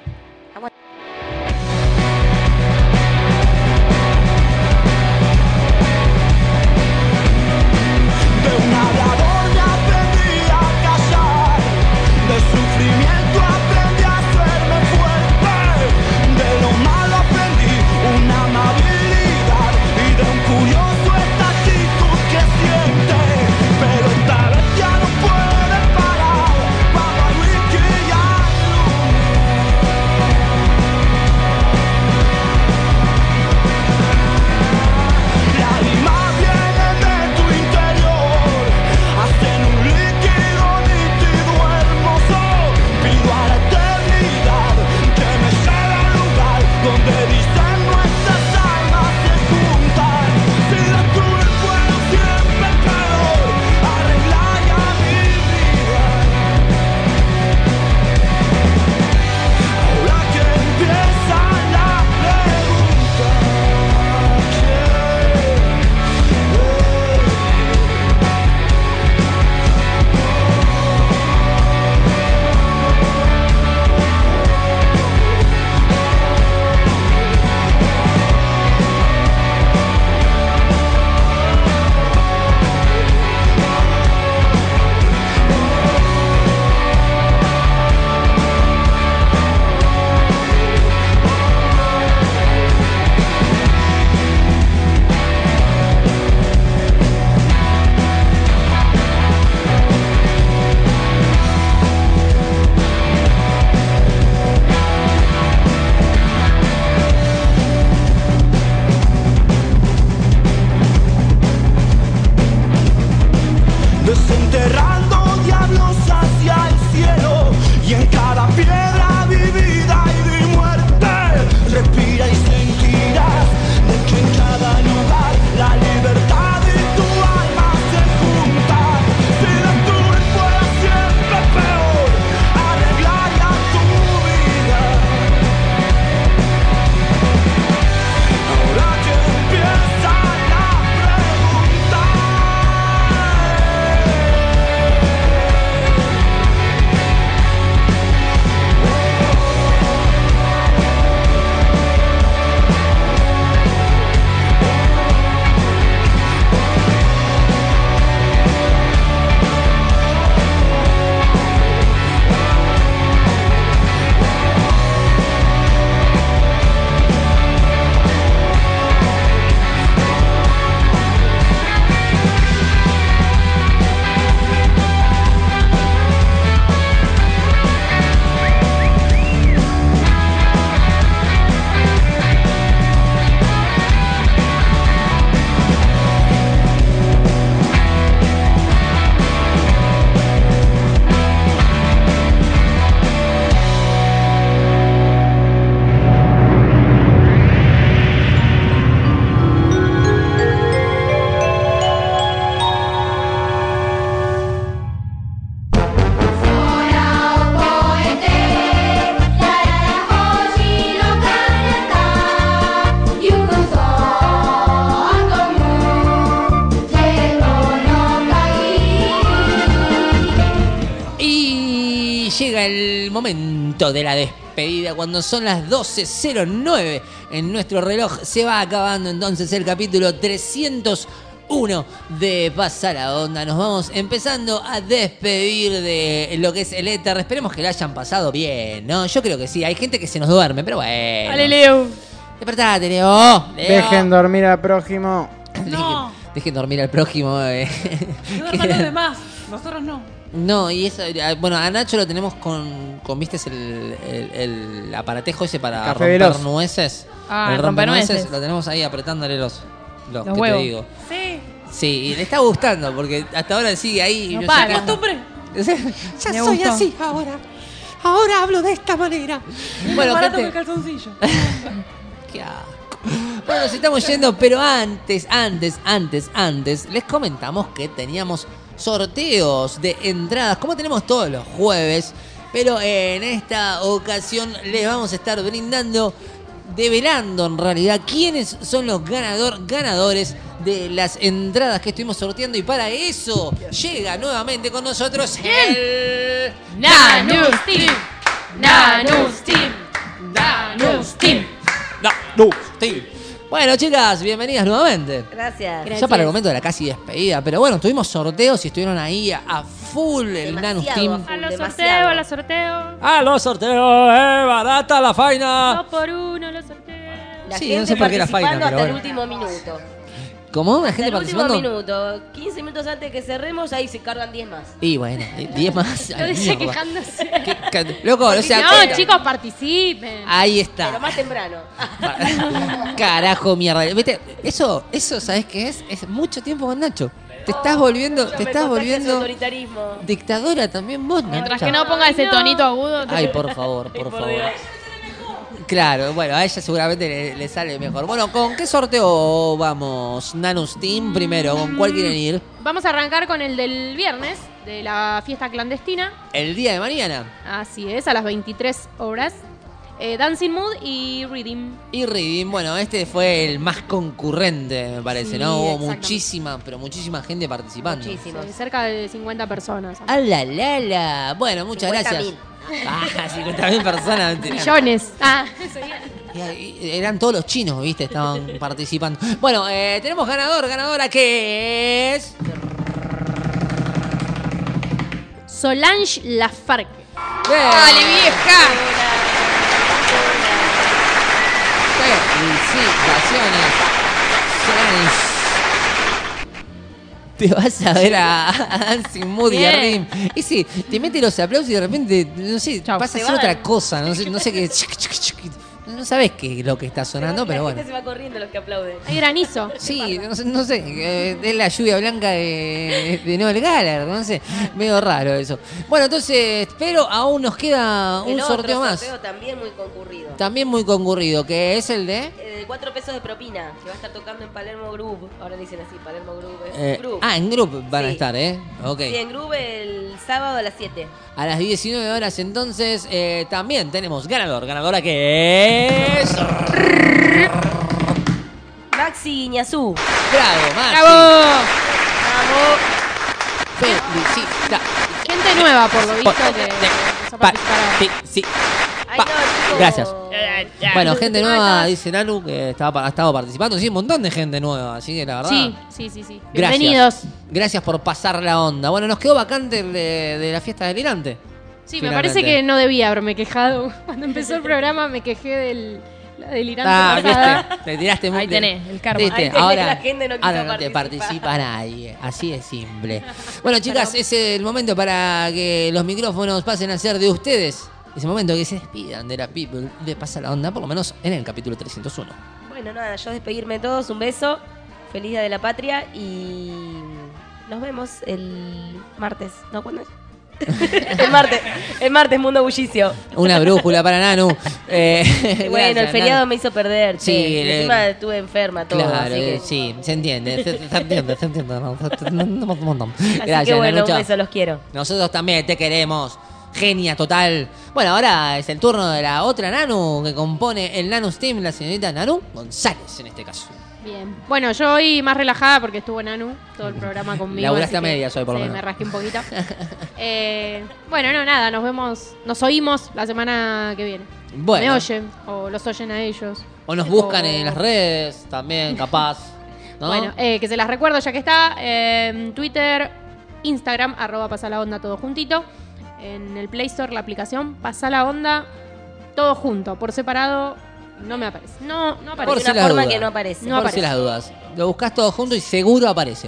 De sufrimiento aprendí a hacerme fuerte, de lo malo aprendí una amabilidad y de un curioso esta actitud que siente, pero esta vez ya no puede parar, vamos a whisky y a luz. el momento de la despedida, cuando son las doce cero nueve en nuestro reloj. Se va acabando entonces el capítulo trescientos uno de Pasa la Onda. Nos vamos empezando a despedir de lo que es el éter. Esperemos que lo hayan pasado bien, ¿no? Yo creo que sí. Hay gente que se nos duerme, pero bueno. Dale, Leo. Despertate, Leo. Leo. Dejen dormir al prójimo. No. Dejen, dejen dormir al prójimo. Eh. No duerman los demás. Nosotros no. No, y eso, bueno, a Nacho lo tenemos con, con ¿viste el, el, el aparatejo ese para Café romper veloz. nueces? Ah, el el rompenueces, rompenueces. lo tenemos ahí apretándole los, los, Los que huevos. te digo. Sí. Sí, y le está gustando porque hasta ahora sigue ahí. No yo para. sé que- Costumbre. Ya Me soy gustó. así ahora. Ahora hablo de esta manera. Bueno, Barato gente, que el calzoncillo. qué asco. Bueno, nos estamos yendo, pero antes, antes, antes, antes, les comentamos que teníamos sorteos de entradas, como tenemos todos los jueves, pero en esta ocasión les vamos a estar brindando, develando en realidad quiénes son los ganador, ganadores de las entradas que estuvimos sorteando, y para eso llega nuevamente con nosotros el Nanus Team. Nanus Team. Nanus Team. Nanus Team. Bueno, chicas, bienvenidas nuevamente. Gracias. Ya para el momento de la casi despedida, pero bueno, tuvimos sorteos y estuvieron ahí a, a full el Nanus Team. A los sorteos, a los sorteos. ¡A los sorteos! ¡Eh, barata la faina! Dos por uno, los sorteos. La Sí, gente no sé por qué la faina, participando pero hasta bueno. el último minuto. ¿Cómo? ¿La Hasta gente el último participando? minuto. quince minutos antes de que cerremos, ahí se cargan diez más. Y bueno, diez más. Lo Ay, dice mierda. quejándose. Ca- Loco, no se da No, cuenta. chicos, participen. Ahí Pero está. más temprano. Carajo, mierda. ¿Viste? Eso, eso, ¿sabes qué es? Es mucho tiempo con Nacho. Te estás volviendo, te Me estás contagias ese volviendo autoritarismo. dictadora también vos, Mientras Nacha. que no ponga ese tonito agudo. te- Ay, por favor, por por favor. Dios. Claro, bueno, a ella seguramente le, le sale mejor. Bueno, ¿con qué sorteo vamos? Nanus Team primero, ¿con cuál quieren ir? Vamos a arrancar con el del viernes, de la fiesta clandestina. El día de mañana. Así es, a las veintitrés horas. Eh, Dancing Mood y Reading. Y Reading, bueno, este fue el más concurrente, me parece, Sí, ¿no? Hubo exactamente. muchísima, pero muchísima gente participando. Muchísimos. Sí, cerca de cincuenta personas. ¡A la la la! Bueno, muchas cincuenta gracias. mil. Ah, cincuenta mil personas. Millones. Ah, eso ya. Y- y- Eran todos los chinos, ¿viste? Estaban participando. Bueno, eh, tenemos ganador, ganadora que es... Solange Lafargue. ¡Dale, vieja! Felicitaciones. Solange. Te vas a ver a, a Dancing Mood y a Bien. Rim. Y sí, te mete los aplausos y de repente, no sé, pasa a Se ser van. otra cosa. No sé, no sé qué. No sabes qué es lo que está sonando, pero La bueno. gente se va corriendo los que aplauden. Hay granizo. Sí, no sé, no sé, eh, es la lluvia blanca de, de Noel Gallagher, no sé, medio raro eso. Bueno, entonces, pero aún nos queda un El otro sorteo más, sorteo también muy concurrido. también muy concurrido, que es el de... Eh, de cuatro pesos de propina, que va a estar tocando en Palermo Groove. Ahora dicen así, Palermo Groove. Es eh, Groove. ah, en Group van a Sí. estar, ¿eh? Ok. Sí, en Groove el sábado a las siete. A las diecinueve horas entonces eh, también tenemos ganador, ganadora que es... Maxi Iñazú. Bravo, Maxi. ¡Bravo! Felicita. Gente nueva, por lo visto, que empezó a Pa- participar. sí, sí. Ay, Pa- no, chicos. Gracias. Bueno, gente No, nueva, estaba- dice Nalu, que estaba, ha estado participando. Sí, un montón de gente nueva, así que la verdad. Sí, sí, sí, sí. Gracias. Bienvenidos. Gracias por pasar la onda. Bueno, nos quedó vacante el de, de la fiesta delirante. Sí, me Finalmente. parece que no debía haberme quejado. Cuando empezó el programa me quejé del la delirante Ah, pasada. viste, te tiraste muy Ahí tenés, el karma. ¿Viste? Ahí tenés, Ahora, la gente no quiso ahora no te participar. participa nadie. Así de simple. Bueno, chicas, es el momento para que los micrófonos pasen a ser de ustedes. Es el momento que se despidan de la people de Pasa la Onda, por lo menos en el capítulo trescientos uno. Bueno, nada, yo despedirme de todos, un beso, feliz día de la patria y nos vemos el martes. ¿No? ¿Cuándo es? el martes, el martes, Mundo Bullicio. Una brújula para Nanu. Eh, Bueno, el gracias, feriado Nanu. me hizo perder. Sí, che, y le- encima estuve enferma todo. Claro, así que, eh, sí, se entiende, se, se entiende, se entiende. no, se- no, no, no, no. así Gracias, que bueno, Nanucha. un beso, los quiero. Nosotros también te queremos. Genia total. Bueno, ahora es el turno de la otra Nanu que compone el Nanus Team, la señorita Nanu González en este caso. Bien. Bueno, yo hoy más relajada porque estuvo Nanu todo el programa conmigo. Laburaste así a que, medias hoy, por lo sí, menos. me rasqué un poquito. eh, bueno, no, nada, nos vemos, nos oímos la semana que viene. Bueno. Me oyen, o los oyen a ellos. O nos O- buscan en las redes también, capaz. ¿no? Bueno, eh, que se las recuerdo ya que está. En Twitter, Instagram, arroba pasa la onda todo juntito. En el Play Store, la aplicación pasa la onda todo junto. Por separado, no me aparece. No, no aparece. Por si una las forma dudas. que no aparece. No Por aparece. si las dudas. Lo buscas todo junto y seguro aparece.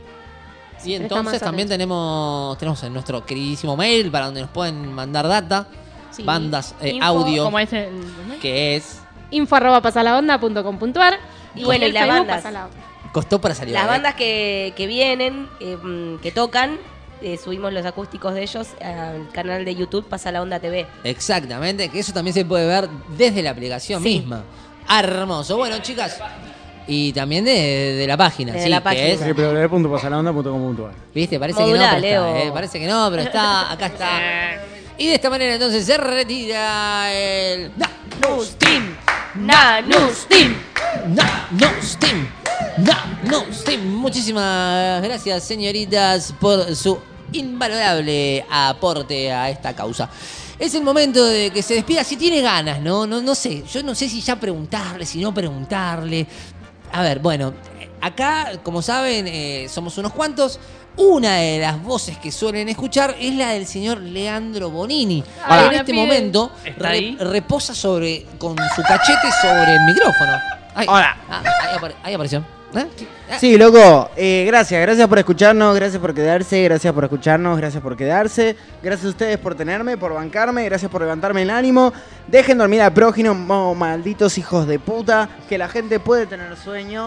Sí, Y pero está entonces más también atento. tenemos tenemos en nuestro queridísimo mail para donde nos pueden mandar data, Sí. bandas, eh, Info, audio, como es el- que es... info arroba pasalaonda punto com punto ar. Y bueno, y el las Facebook bandas. Pasa la Onda. Costó para salir. Las ¿eh? bandas que, que vienen, eh, mm, que tocan, eh, subimos los acústicos de ellos al canal de YouTube Pasa la Onda T V. Exactamente, que eso también se puede ver desde la aplicación Sí. misma. Hermoso. Bueno, chicas, y también de, de la página, De sí, la que página. es... doble u doble u doble u punto pasalaonda punto com punto ar. ¿Viste? Parece Modulá, que no, pero está, Leo. ¿eh? Parece que no, pero está, acá está. Y de esta manera entonces se retira el... Nanus Team. Nanus Team. Nanus Team. Nanus Team. Muchísimas gracias, señoritas, por su invalorable aporte a esta causa. Es el momento de que se despida, si tiene ganas, ¿no? No, no sé, yo no sé si ya preguntarle, si no preguntarle. A ver, bueno, acá, como saben, eh, somos unos cuantos. Una de las voces que suelen escuchar es la del señor Leandro Bonini. Ay, que en la este pibe. momento ¿Está re- ahí? reposa sobre con su cachete sobre el micrófono. Ay, Hola. ah, ahí, apare- ahí apareció. ¿Eh? Sí, loco, eh, gracias, gracias por escucharnos, gracias por quedarse, gracias por escucharnos, gracias por quedarse, gracias a ustedes por tenerme, por bancarme, gracias por levantarme el ánimo. Dejen dormir al prójimo, mo- malditos hijos de puta, que la gente puede tener sueño.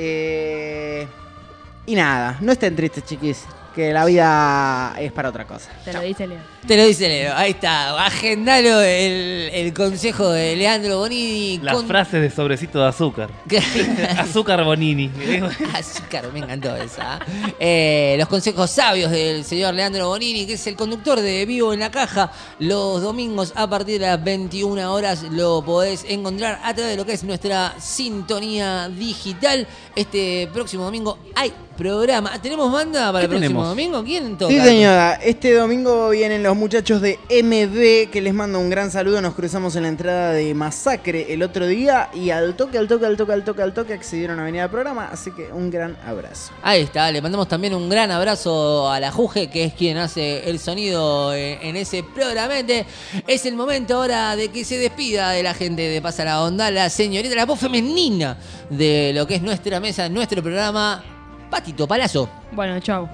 Eh, y nada, no estén tristes, chiquis, que la vida es para otra cosa. Te lo dice Leo. Te lo dice Leo, ahí está. Agendalo el, el consejo de Leandro Bonini. Las con- frases de sobrecito de azúcar. Azúcar Bonini. Azúcar, me encantó esa. Eh, los consejos sabios del señor Leandro Bonini, que es el conductor de Vivo en la Caja. Los domingos a partir de las veintiuna horas lo podés encontrar a través de lo que es nuestra sintonía digital. Este próximo domingo hay programa. ¿Tenemos banda para el ¿Qué próximo tenemos? domingo? ¿Quién toca? Sí, señora, este domingo vienen los muchachos de M B, que les mando un gran saludo. Nos cruzamos en la entrada de Masacre el otro día y al toque, al toque, al toque, al toque, al toque accedieron a venir al programa. Así que un gran abrazo. Ahí está, le mandamos también un gran abrazo a la Juge, que es quien hace el sonido en, en ese programete. Es el momento ahora de que se despida de la gente de Pasa la Onda, la señorita, la voz femenina de lo que es nuestra mesa, nuestro programa, Patito Palazzo. Bueno, chau.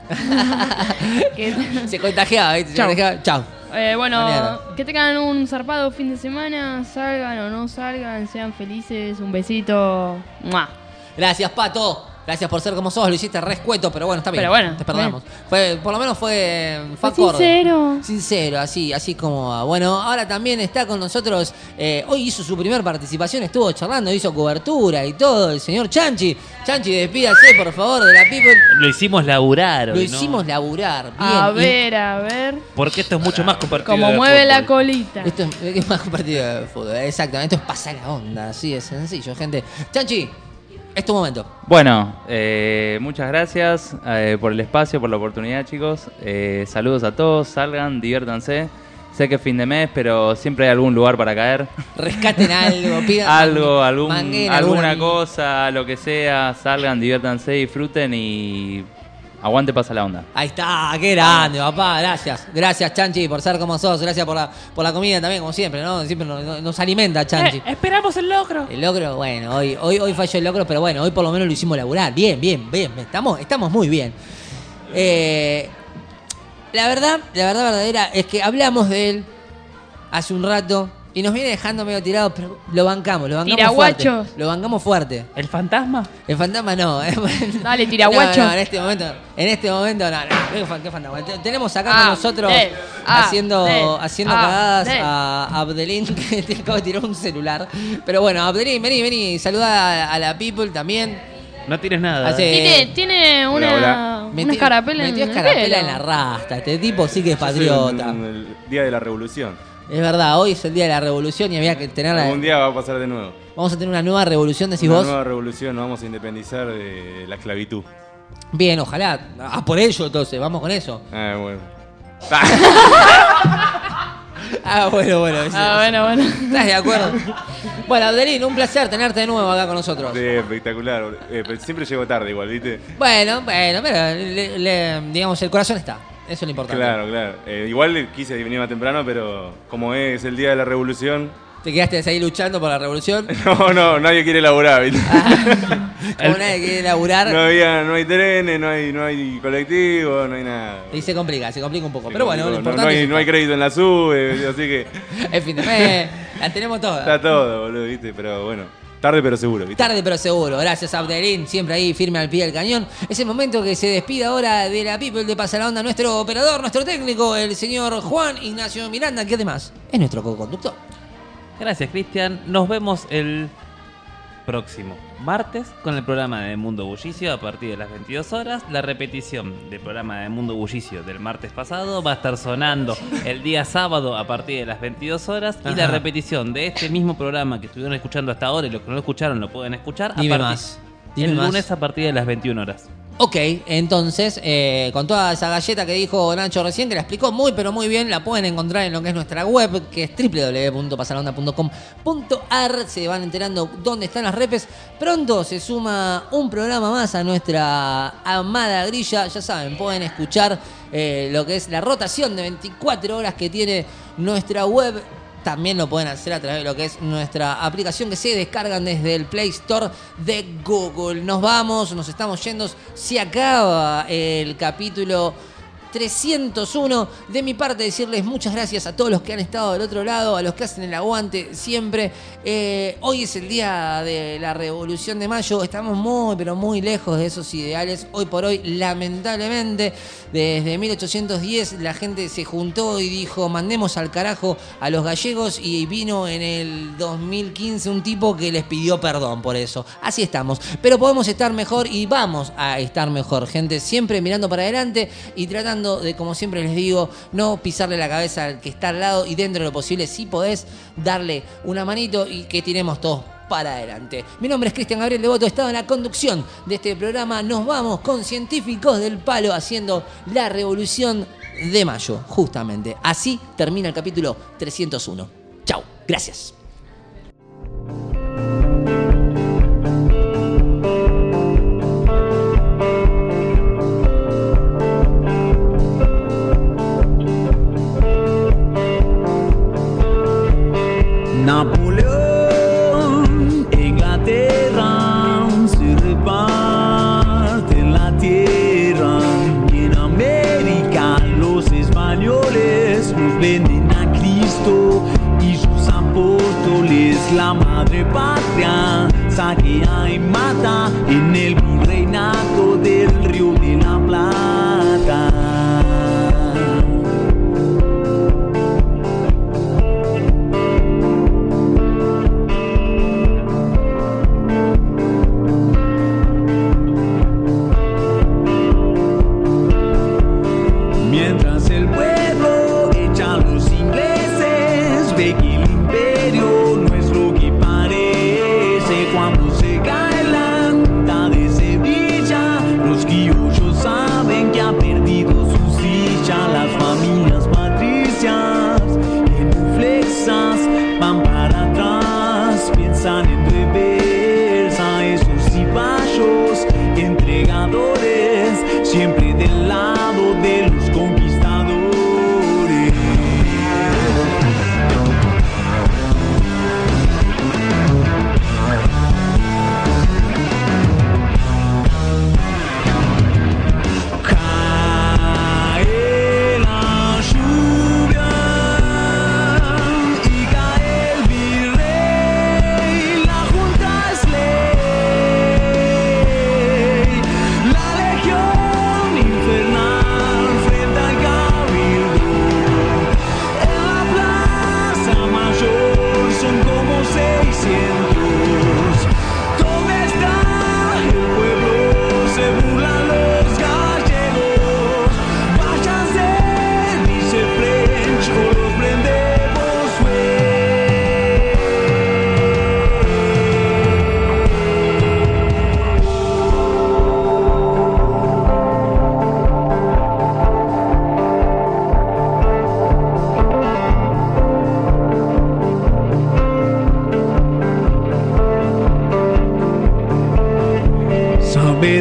Ah. Que- Se contagiaba, ¿viste? Se Chau. contagiaba. Chau. Eh, bueno, Mañana. que tengan un zarpado fin de semana, salgan o no salgan, sean felices, un besito. ¡Mua! Gracias, Pato. Gracias por ser como sos, lo hiciste re escueto, pero bueno, está bien. Pero bueno, te perdonamos. Fue, por lo menos fue, fue Fue acorde. sincero. Sincero, así, así como va. Bueno, ahora también está con nosotros, eh, hoy hizo su primera participación, estuvo charlando, hizo cobertura y todo, el señor Chanchi. Chanchi, despídase, por favor, de la People. Lo hicimos laburar Lo hoy, ¿no? hicimos laburar, bien. A Y ver, a ver. Porque esto es mucho más compartido. Como de mueve la fútbol. colita. Esto es, es más compartido de fútbol, exactamente, esto es pasar la onda, así de sencillo, gente. Chanchi, es tu momento. Bueno, eh, muchas gracias eh, por el espacio, por la oportunidad, chicos. Eh, saludos a todos, salgan, diviértanse. Sé que es fin de mes, pero siempre hay algún lugar para caer. Rescaten algo, pidan Algo, mangue- algún, manguera, alguna alguna- cosa, lo que sea. Salgan, diviértanse, disfruten y aguante, pasa la onda. Ahí está, qué grande, papá, gracias. Gracias, Chanchi, por ser como sos. Gracias por la, por la comida también, como siempre, ¿no? Siempre nos, nos- nos alimenta, Chanchi. Eh, esperamos el locro. El locro, bueno, hoy, hoy, hoy falló el locro, pero bueno, hoy por lo menos lo hicimos laburar. Bien, bien, bien, estamos, estamos muy bien. Eh, la verdad, la verdad verdadera es que hablamos de él hace un rato y nos viene dejando medio tirado, pero lo bancamos, lo bancamos fuerte. Tiraguachos. Lo bancamos fuerte. ¿El fantasma? El fantasma no. eh. Dale, tiraguacho. No, no, en este momento, en este momento no, no, ¿qué fan- qué fantasma? Te- Tenemos acá Ah, con nosotros de, ah, haciendo, de, haciendo ah, cagadas de. a Abdelín, que te acaba de tirar un celular. Pero bueno, Abdelín, vení, vení, saluda a, a la people también. No tienes nada. Hace- Tiene, tiene una, Hola, hola. una Meti- escarapela en metió el escarapela pelo. en la rasta. Este tipo sí que es Yo soy patriota. un- un- el día de la revolución. Es verdad, hoy es el día de la revolución y había que tener la... Algún día va a pasar de nuevo. Vamos a tener una nueva revolución, decís Una vos. nueva revolución, nos vamos a independizar de la esclavitud. Bien, ojalá. Ah, por ello entonces, vamos con eso. Ah, bueno. Ah, bueno, bueno. Eso, Ah, bueno, bueno. ¿Estás de acuerdo? Bueno, Abdelín, un placer tenerte de nuevo acá con nosotros. Sí, espectacular. Eh, pero siempre llego tarde igual, ¿viste? Bueno, bueno, pero le- le- digamos, el corazón está. Eso es lo importante. Claro, claro. Eh, igual quise venir más temprano, pero como es el día de la revolución... ¿Te quedaste ahí luchando por la revolución? No, no, nadie quiere laburar, ¿viste? Como nadie quiere laburar. No, había, no hay trenes, no hay, no hay colectivos, no hay nada. Y se complica, se complica un poco. Sí, pero bueno, no, lo no, importante no hay, es no hay crédito en la SUBE, así que... es fin de mes, la tenemos toda. Está todo, boludo, ¿viste? Pero bueno, tarde pero seguro, ¿viste? Tarde pero seguro. Gracias, Abdelín. Siempre ahí firme al pie del cañón. Es el momento que se despide ahora de la People de Pasa la Onda, nuestro operador, nuestro técnico, el señor Juan Ignacio Miranda, que además es nuestro co-conductor. Gracias, Cristian. Nos vemos el próximo martes con el programa de Mundo Bullicio a partir de las veintidós horas. La repetición del programa de Mundo Bullicio del martes pasado va a estar sonando el día sábado a partir de las veintidós horas. Y la Ajá. repetición de este mismo programa que estuvieron escuchando hasta ahora y los que no lo escucharon lo pueden escuchar Dime a partir más. Dime el más. lunes a partir de las veintiuna horas. Ok, entonces, eh, con toda esa galleta que dijo Nacho recién, que la explicó muy pero muy bien, la pueden encontrar en lo que es nuestra web, que es doble u doble u doble u punto pasalonda punto com punto a r. Se van enterando dónde están las repes. Pronto se suma un programa más a nuestra amada grilla. Ya saben, pueden escuchar eh, lo que es la rotación de veinticuatro horas que tiene nuestra web. También lo pueden hacer a través de lo que es nuestra aplicación que se descargan desde el Play Store de Google. Nos vamos, nos estamos yendo. Se acaba el capítulo trescientos uno. De mi parte, decirles muchas gracias a todos los que han estado del otro lado, a los que hacen el aguante siempre. Eh, hoy es el día de la Revolución de Mayo. Estamos muy, pero muy lejos de esos ideales. Hoy por hoy, lamentablemente, desde mil ochocientos diez la gente se juntó y dijo: mandemos al carajo a los gallegos. Y vino en el dos mil quince un tipo que les pidió perdón por eso. Así estamos. Pero podemos estar mejor y vamos a estar mejor, gente. Siempre mirando para adelante y tratando de, como siempre les digo, no pisarle la cabeza al que está al lado, y dentro de lo posible, si podés, darle una manito y que tiremos todos para adelante. Mi nombre es Cristian Gabriel Devoto, he estado en la conducción de este programa. Nos vamos con Científicos del Palo haciendo la Revolución de Mayo, justamente. Así termina el capítulo trescientos uno. Chau, gracias. Napoleón, Inglaterra, se reparten la tierra. Y en América los españoles nos venden a Cristo y sus apóstoles. La madre patria saquea y mata en el virreinato del Río de la Plata. Mientras el pueblo echa a los ingleses, ve que el imperio no es lo que parece. Cuando se cae la punta de Sevilla, los criollos saben que ha perdido su silla. Las familias patricias, genuflexas, van para atrás, piensan en reversa. Esos cipayos entregadores, siempre del lado de los conquistadores. Cae la lluvia y cae el virrey, la junta es ley, la legión infernal frente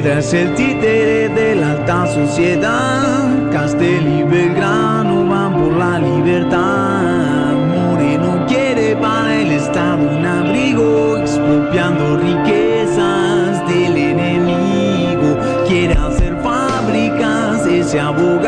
izquierda es el títere de la alta sociedad. Castel y Belgrano van por la libertad. Moreno quiere para el Estado un abrigo, expropiando riquezas del enemigo. Quiere hacer fábricas, ese abogado